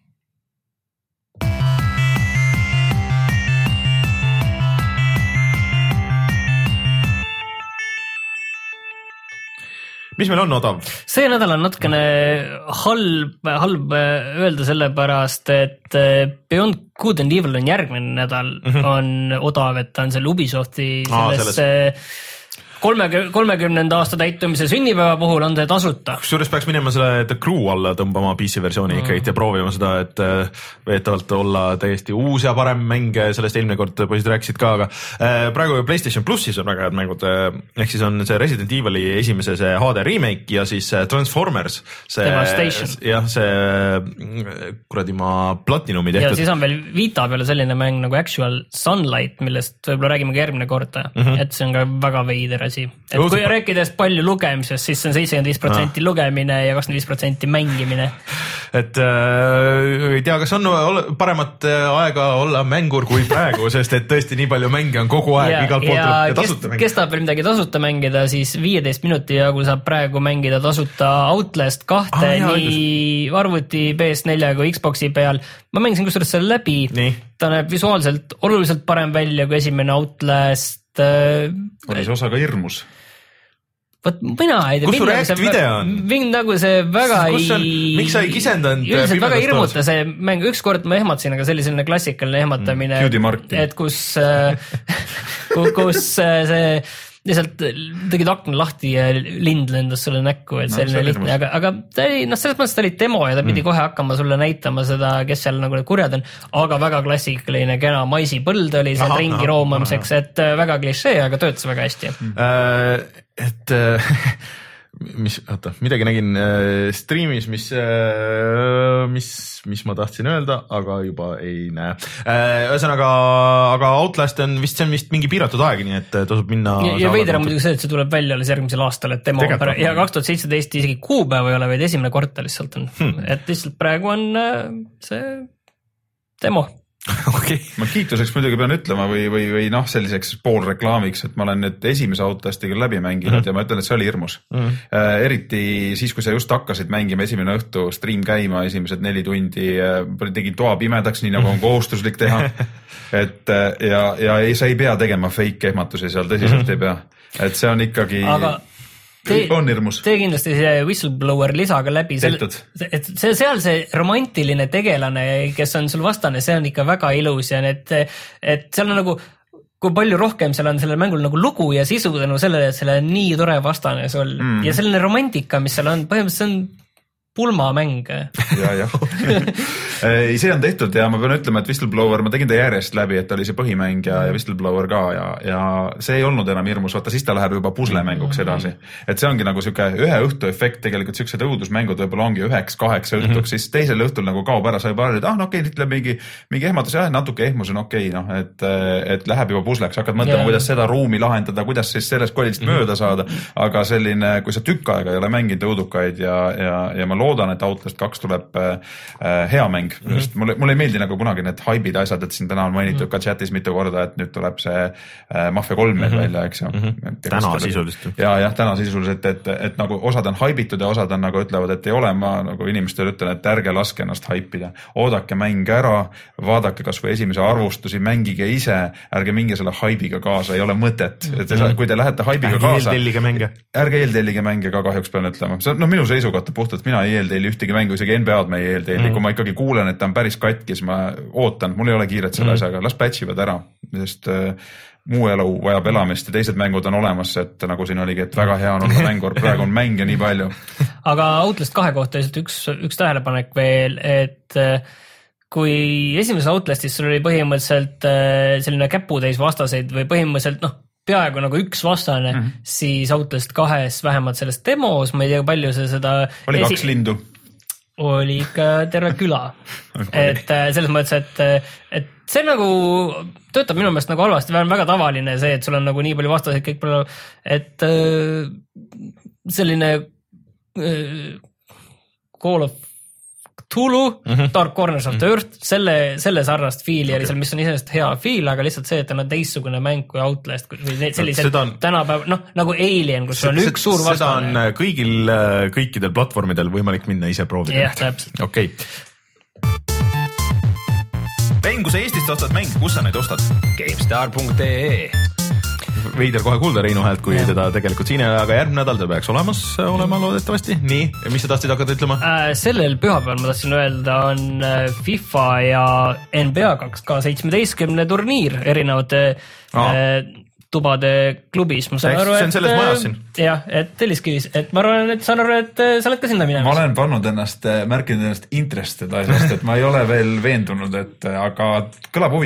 Mis meil on odav? See nädal on natukene halb, halb öelda selle pärast, et Beyond Good and Evil on järgmine nädal mm-hmm. on odav, et ta on selle Ubisofti selles... Aa, kolmekümnenda aasta täitumise sünnipäeva puhul on see tasuta. Kusjuures peaks minema selle The Crew alla tõmbama P C versiooni mm. ikka ja proovima seda, et veetavalt olla täiesti uus ja parem mäng, sellest eelmine kord poisid rääkisid ka, aga praegu PlayStation Plussis on väga head mängud, ehk siis on see Resident Evili esimese see H D remake ja siis Transformers, see, jah, see kuradi ma Platinumi tehtud. Ja siis on veel Vita peale selline mäng nagu Actual Sunlight, millest võib-olla räägime ka järgmine kord, mm-hmm. et see on ka väga veider asi. Et kui rääkides palju lugemisest, siis on seitsekümmend viis protsenti lugemine ja kakskümmend viis protsenti mängimine. Et äh, ei tea, kas on paremat aega olla mängur kui praegu, sest et tõesti nii palju mänge on kogu aeg ja, igal pool ja tuleb tasuta mängida. Kes tahab veel midagi tasuta mängida, siis viieteist minuti jagu saab praegu mängida tasuta Outlast kahte ah, jah, nii arvuti P S neli kui Xboxi peal. Ma mängisin kusjuures selle läbi, nii. Ta näeb visuaalselt oluliselt parem välja kui esimene Outlast. Oli see osa ka hirmus? Võt, mina ei tea. Kus su React video on? Mind nagu see väga kus on, ei... Miks sa ei kisendanud? Üldiselt väga hirmuta see mäng. Üks kord ma ehmatasin, aga see oli selline klassikaline ehmatamine. Mm, et kus, kus see lihtsalt tegid akna lahti ja lind lendas sulle näkku, et no, selline lihtne, aga, aga ta oli, noh, selles mõttes ta oli demo ja ta pidi mm. kohe hakkama sulle näitama seda, kes seal nagu need kurjad on, aga väga klassikaline kena maisipõld oli seal aha, ringi aha, roomamiseks, et väga klišee, aga töötas väga hästi. Mm. Uh, et uh, mis, oota, midagi nägin äh, streamis, mis, äh, mis, mis ma tahtsin öelda, aga juba ei näe. Äh, ühesõnaga, aga Outlast on vist, see on vist mingi piiratud aeg, nii et tasub minna. Ja, ja veider on muidugi see, et see tuleb välja alles järgmisel aastal, et demo Tegelt, ja kaks tuhat seitseteist isegi kuupäev ei ole, vaid esimene kvartal lihtsalt on. Hmm. Et lihtsalt praegu on see demo. Okay. Ma kiituseks muidugi pean ütlema või, või, või noh, selliseks poolreklaamiks, et ma olen nüüd esimese Outlastiga läbi mänginud mm -hmm. ja ma ütlen, et see oli hirmus. Mm -hmm. äh, eriti siis, kui sa just hakkasid mängima esimene õhtu stream käima, esimesed neli tundi, äh, tegin toa pimedaks, nii nagu on kohustuslik teha. et ja, ja ei, sa ei pea tegema fake ehmatusi seal, tõsiselt mm -hmm. ei pea. Et see on ikkagi... Aga... Tee, on hirmus. Tee kindlasti see whistleblower lisaga läbi. Et see, seal see romantiline tegelane, kes on sul vastane, see on ikka väga ilus ja need, et seal on nagu, kui palju rohkem seal on sellel mängul nagu lugu ja sisu tänu sellele, et selle on nii tore vastane sul mm. ja selline romantika, mis seal on, põhimõtteliselt on pulmamäng. ja, jah. ei, see on tehtud ja ma pean ütlema, et Whistleblower, ma tegin ta järjest läbi, et oli see põhimäng ja, ja Whistleblower ka ja, ja see ei olnud enam hirmus, vaata siis ta läheb juba puslemänguks edasi. Et see ongi nagu siuke ühe õhtu efekt, tegelikult siuksed õudusmängud võib-olla ongi üheks, kaheksa õhtuks, mm -hmm. siis teisel õhtul nagu kaob ära, sa juba arvad, et ah, no okei, nüüd läheb mingi, mingi ehmatus, jah, natuke ehmus on okei, noh, et, et läheb juba pusleks, hakkad mõtlema, yeah. kuidas seda ruumi lahendada, kuidas siis sellest kollist mm -hmm. mööda saada, aga selline, kui sa tükk aega ei ole mänginud õudukaid ja, ja, ja ma loodan, et Outlast kaks tuleb äh, hea mäng. Mm -hmm. mulle, mulle ei meeldi nagu kunagi need haibid asjad, et siin täna on mainitud mm -hmm. ka chatis mitu korda, et nüüd tuleb see äh, Mafia kolm meil mm -hmm. välja, eks ju. Mm -hmm. täna sisuliselt. Ja, jah, täna sisuliselt, et, et, et nagu osad on haibitud ja osad on nagu ütlevad, et ei ole, ma nagu inimestele ütlen, et ärge laske ennast haipida. Oodake mäng ära, vaadake kas või esimese arvustusi, mängige ise, ärge minge selle haibiga kaasa, ei ole mõtet. Et mm -hmm. kui te lähete haibiga ärge kaasa, eeltellige mänge. ärge eeltellige mänge ka kahjuks pean ütlema. See on no, minu seisukohta puhtalt, mina ei eeltelli ühtegi mängu, isegi N B A-d me ei eeltelli. Mm -hmm. Kui ma ikkagi kuulen, et ta on päris katkis, ma ootan, mul ei ole kiiret selle mm -hmm. asjaga, las patchivad ära, sest äh, muu elu vajab elamist ja teised mängud on olemas, et nagu siin oligi, et väga hea on olla mängur, praegu on mänge nii palju. Aga Outlast kahe kohta lihtsalt üks, üks tähelepanek veel, et kui esimeses Outlastis sul oli põhimõtteliselt selline käputäis vastaseid või põhimõtteliselt noh, peaaegu nagu üks vastane, mm -hmm. siis Outlast kahes vähemalt selles demos, ma ei tea, palju see seda... Oli esi... kaks lindu. Oli ikka terve küla. et selles mõttes, et, et see nagu töötab minu meelest nagu halvasti, väga tavaline see, et sul on nagu nii palju vastaseid, kõik palju, et selline Call of Cthulhu, mm -hmm. Dark Corners of the Earth, selle, selle sarnast fiili okay. oli seal, mis on iseenesest hea fiil, aga lihtsalt see, et on teistsugune mäng kui Outlast või sellised no, on... tänapäev, noh, nagu Alien, kus on üks suur vastane. Seda on kõigil, kõikidel platvormidel võimalik minna ise proovida. jah, täpselt. Okei. Okay. Rein, kui sa Eestist ostad mänge, kus sa neid ostad? GameStar punkt ee Veider kohe kuulda Reinu häält, kui ja. teda tegelikult siin ei ole, aga järgmine nädal ta peaks olemas olema loodetavasti. Nii, ja mis sa tahtsid hakata ütlema? Äh, sellel pühapäeval ma tahtsin öelda on FIFA ja N B A kaks K seitsmeteistkümne turniir erinevate ah. äh, tubade klubis. Ma saan aru, see on selles et, majas siin. Jah, et Telliskivis, et ma arvan, et saan aru, et sa oled ka sinna minemas. Ma olen pannud ennast, märkinud ennast interested asjast, et ma ei ole veel veendunud, et aga kõlab huvitavalt.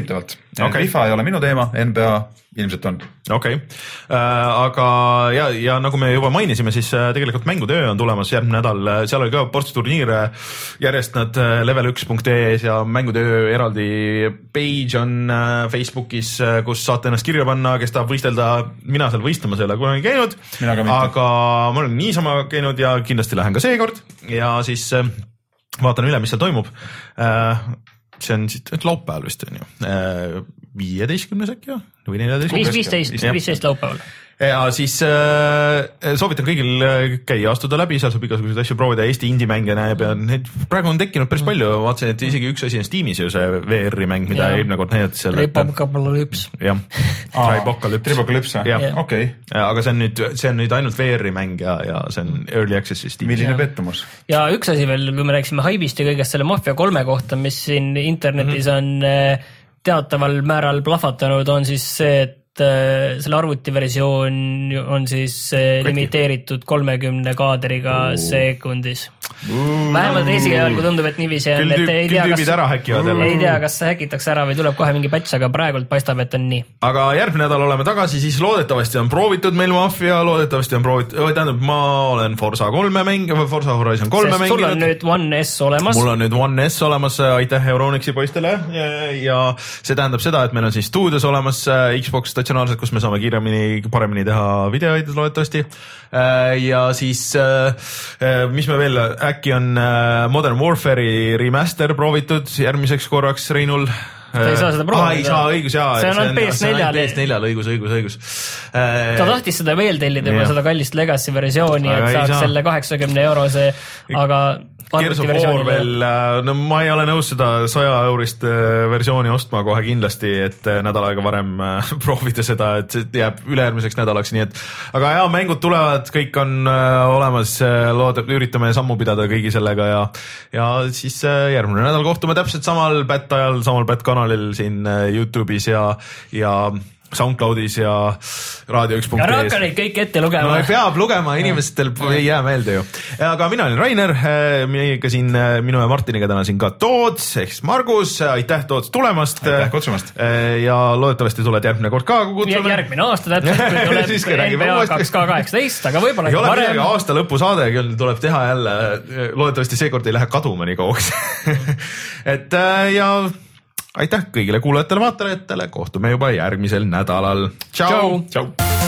Okay. FIFA ei ole minu teema, N B A ilmselt on. Okei okay. äh,, aga ja, ja nagu me juba mainisime, siis äh, tegelikult mängutöö on tulemas järgmine nädal, seal oli ka ports turniire järjest nad äh, level üks punkt ee-s ja mängutöö eraldi page on äh, Facebookis, äh, kus saate ennast kirja panna, kes tahab võistelda, mina seal võistlemas ei ole kunagi käinud, aga ma olen niisama käinud ja kindlasti lähen ka seekord ja siis äh, vaatan üle, mis seal toimub äh, see on siit laupäeval vist on ju, viieteistkümnes äkki või neljateistkümnes? viisteist, viisteist laupäeval. Ja siis äh, soovitan kõigil käia, astuda läbi, seal saab igasuguseid asju proovida, Eesti indie-mänge näeb ja neid praegu on tekkinud päris palju, vaatasin, et isegi üks asi on Steamis ju see V R-i mäng, mida eelmine kord näidati seal. Tripocalypse. jah, Tripocalypse. Tripocalypse, okei. Aga see on nüüd, see on nüüd ainult V R-i mäng ja, ja see on Early Access'is Steamis. Milline pettumus? Ja üks asi veel, kui me rääksime haibist ja kõigest selle Mafia kolme kohta, mis siin internetis mm-hmm. on teataval määral plahvatanud, on siis see, et selle arvutiversioon on siis limiteeritud kolmekümne kaadriga uh. sekundis. Uh. Vähemalt esialgu tundub, et niiviisi on, et ei tea, kas, ei tea, kas see häkitakse ära või tuleb kohe mingi patch, aga praegult paistab, et on nii. Aga järgmine nädal oleme tagasi, siis loodetavasti on proovitud meil Mafia, loodetavasti on proovitud, tähendab, ma olen Forza kolme mäng, Forza Horizon kolme mänginud. Sul on nüüd One S olemas. Mul on nüüd One S olemas, aitäh Euronixi poistele ja, ja see tähendab seda, et meil on siis stuudios olemas Xbox statsionaarselt, kus me saame kiiremini, paremini teha videoid loodetavasti. Ja siis, mis me veel, äkki on Modern Warfare'i remaster proovitud järgmiseks korraks Reinul. Ta ei saa seda proovida. Ah, ei saa, õigus, jaa. See on P S neljal. P S neljal, õigus, õigus, õigus. Ta tahtis seda veel tellida juba seda kallist Legacy versiooni, et saaks selle kaheksakümne eurose, aga Gears of War veel, no ma ei ole nõus seda saja eurist versiooni ostma kohe kindlasti, et nädal aega varem proovida seda, et see jääb ülejärgmiseks nädalaks, nii et aga jaa, mängud tulevad, kõik on olemas, loodab, üritame sammu pidada kõigi sellega ja ja siis järgmine nädal kohtume täpselt samal bät ajal, samal bät kanalil siin YouTube'is ja ja SoundCloudis ja Raadio üks punkt ee-s. Ja hakka neid kõik ette lugema. No peab lugema, inimestel ei jää meelde ju. Aga mina olen Rainer, meiega siin minu ja Martiniga täna siin ka Toots, ehk Margus, aitäh Toots tulemast. Aitäh kutsumast. Ja loodetavasti tuled järgmine kord ka, kui kutsume. Järgmine aasta täpselt, kui tuleb N B A kaks K kaheksateist, aga võib-olla ei ole midagi aasta lõpu saade, küll tuleb teha jälle, loodetavasti seekord ei lähe kaduma nii kauaks. Et ja aitäh kõigile kuulajatele, vaatajatele, kohtume juba järgmisel nädalal. Tšau! Tšau!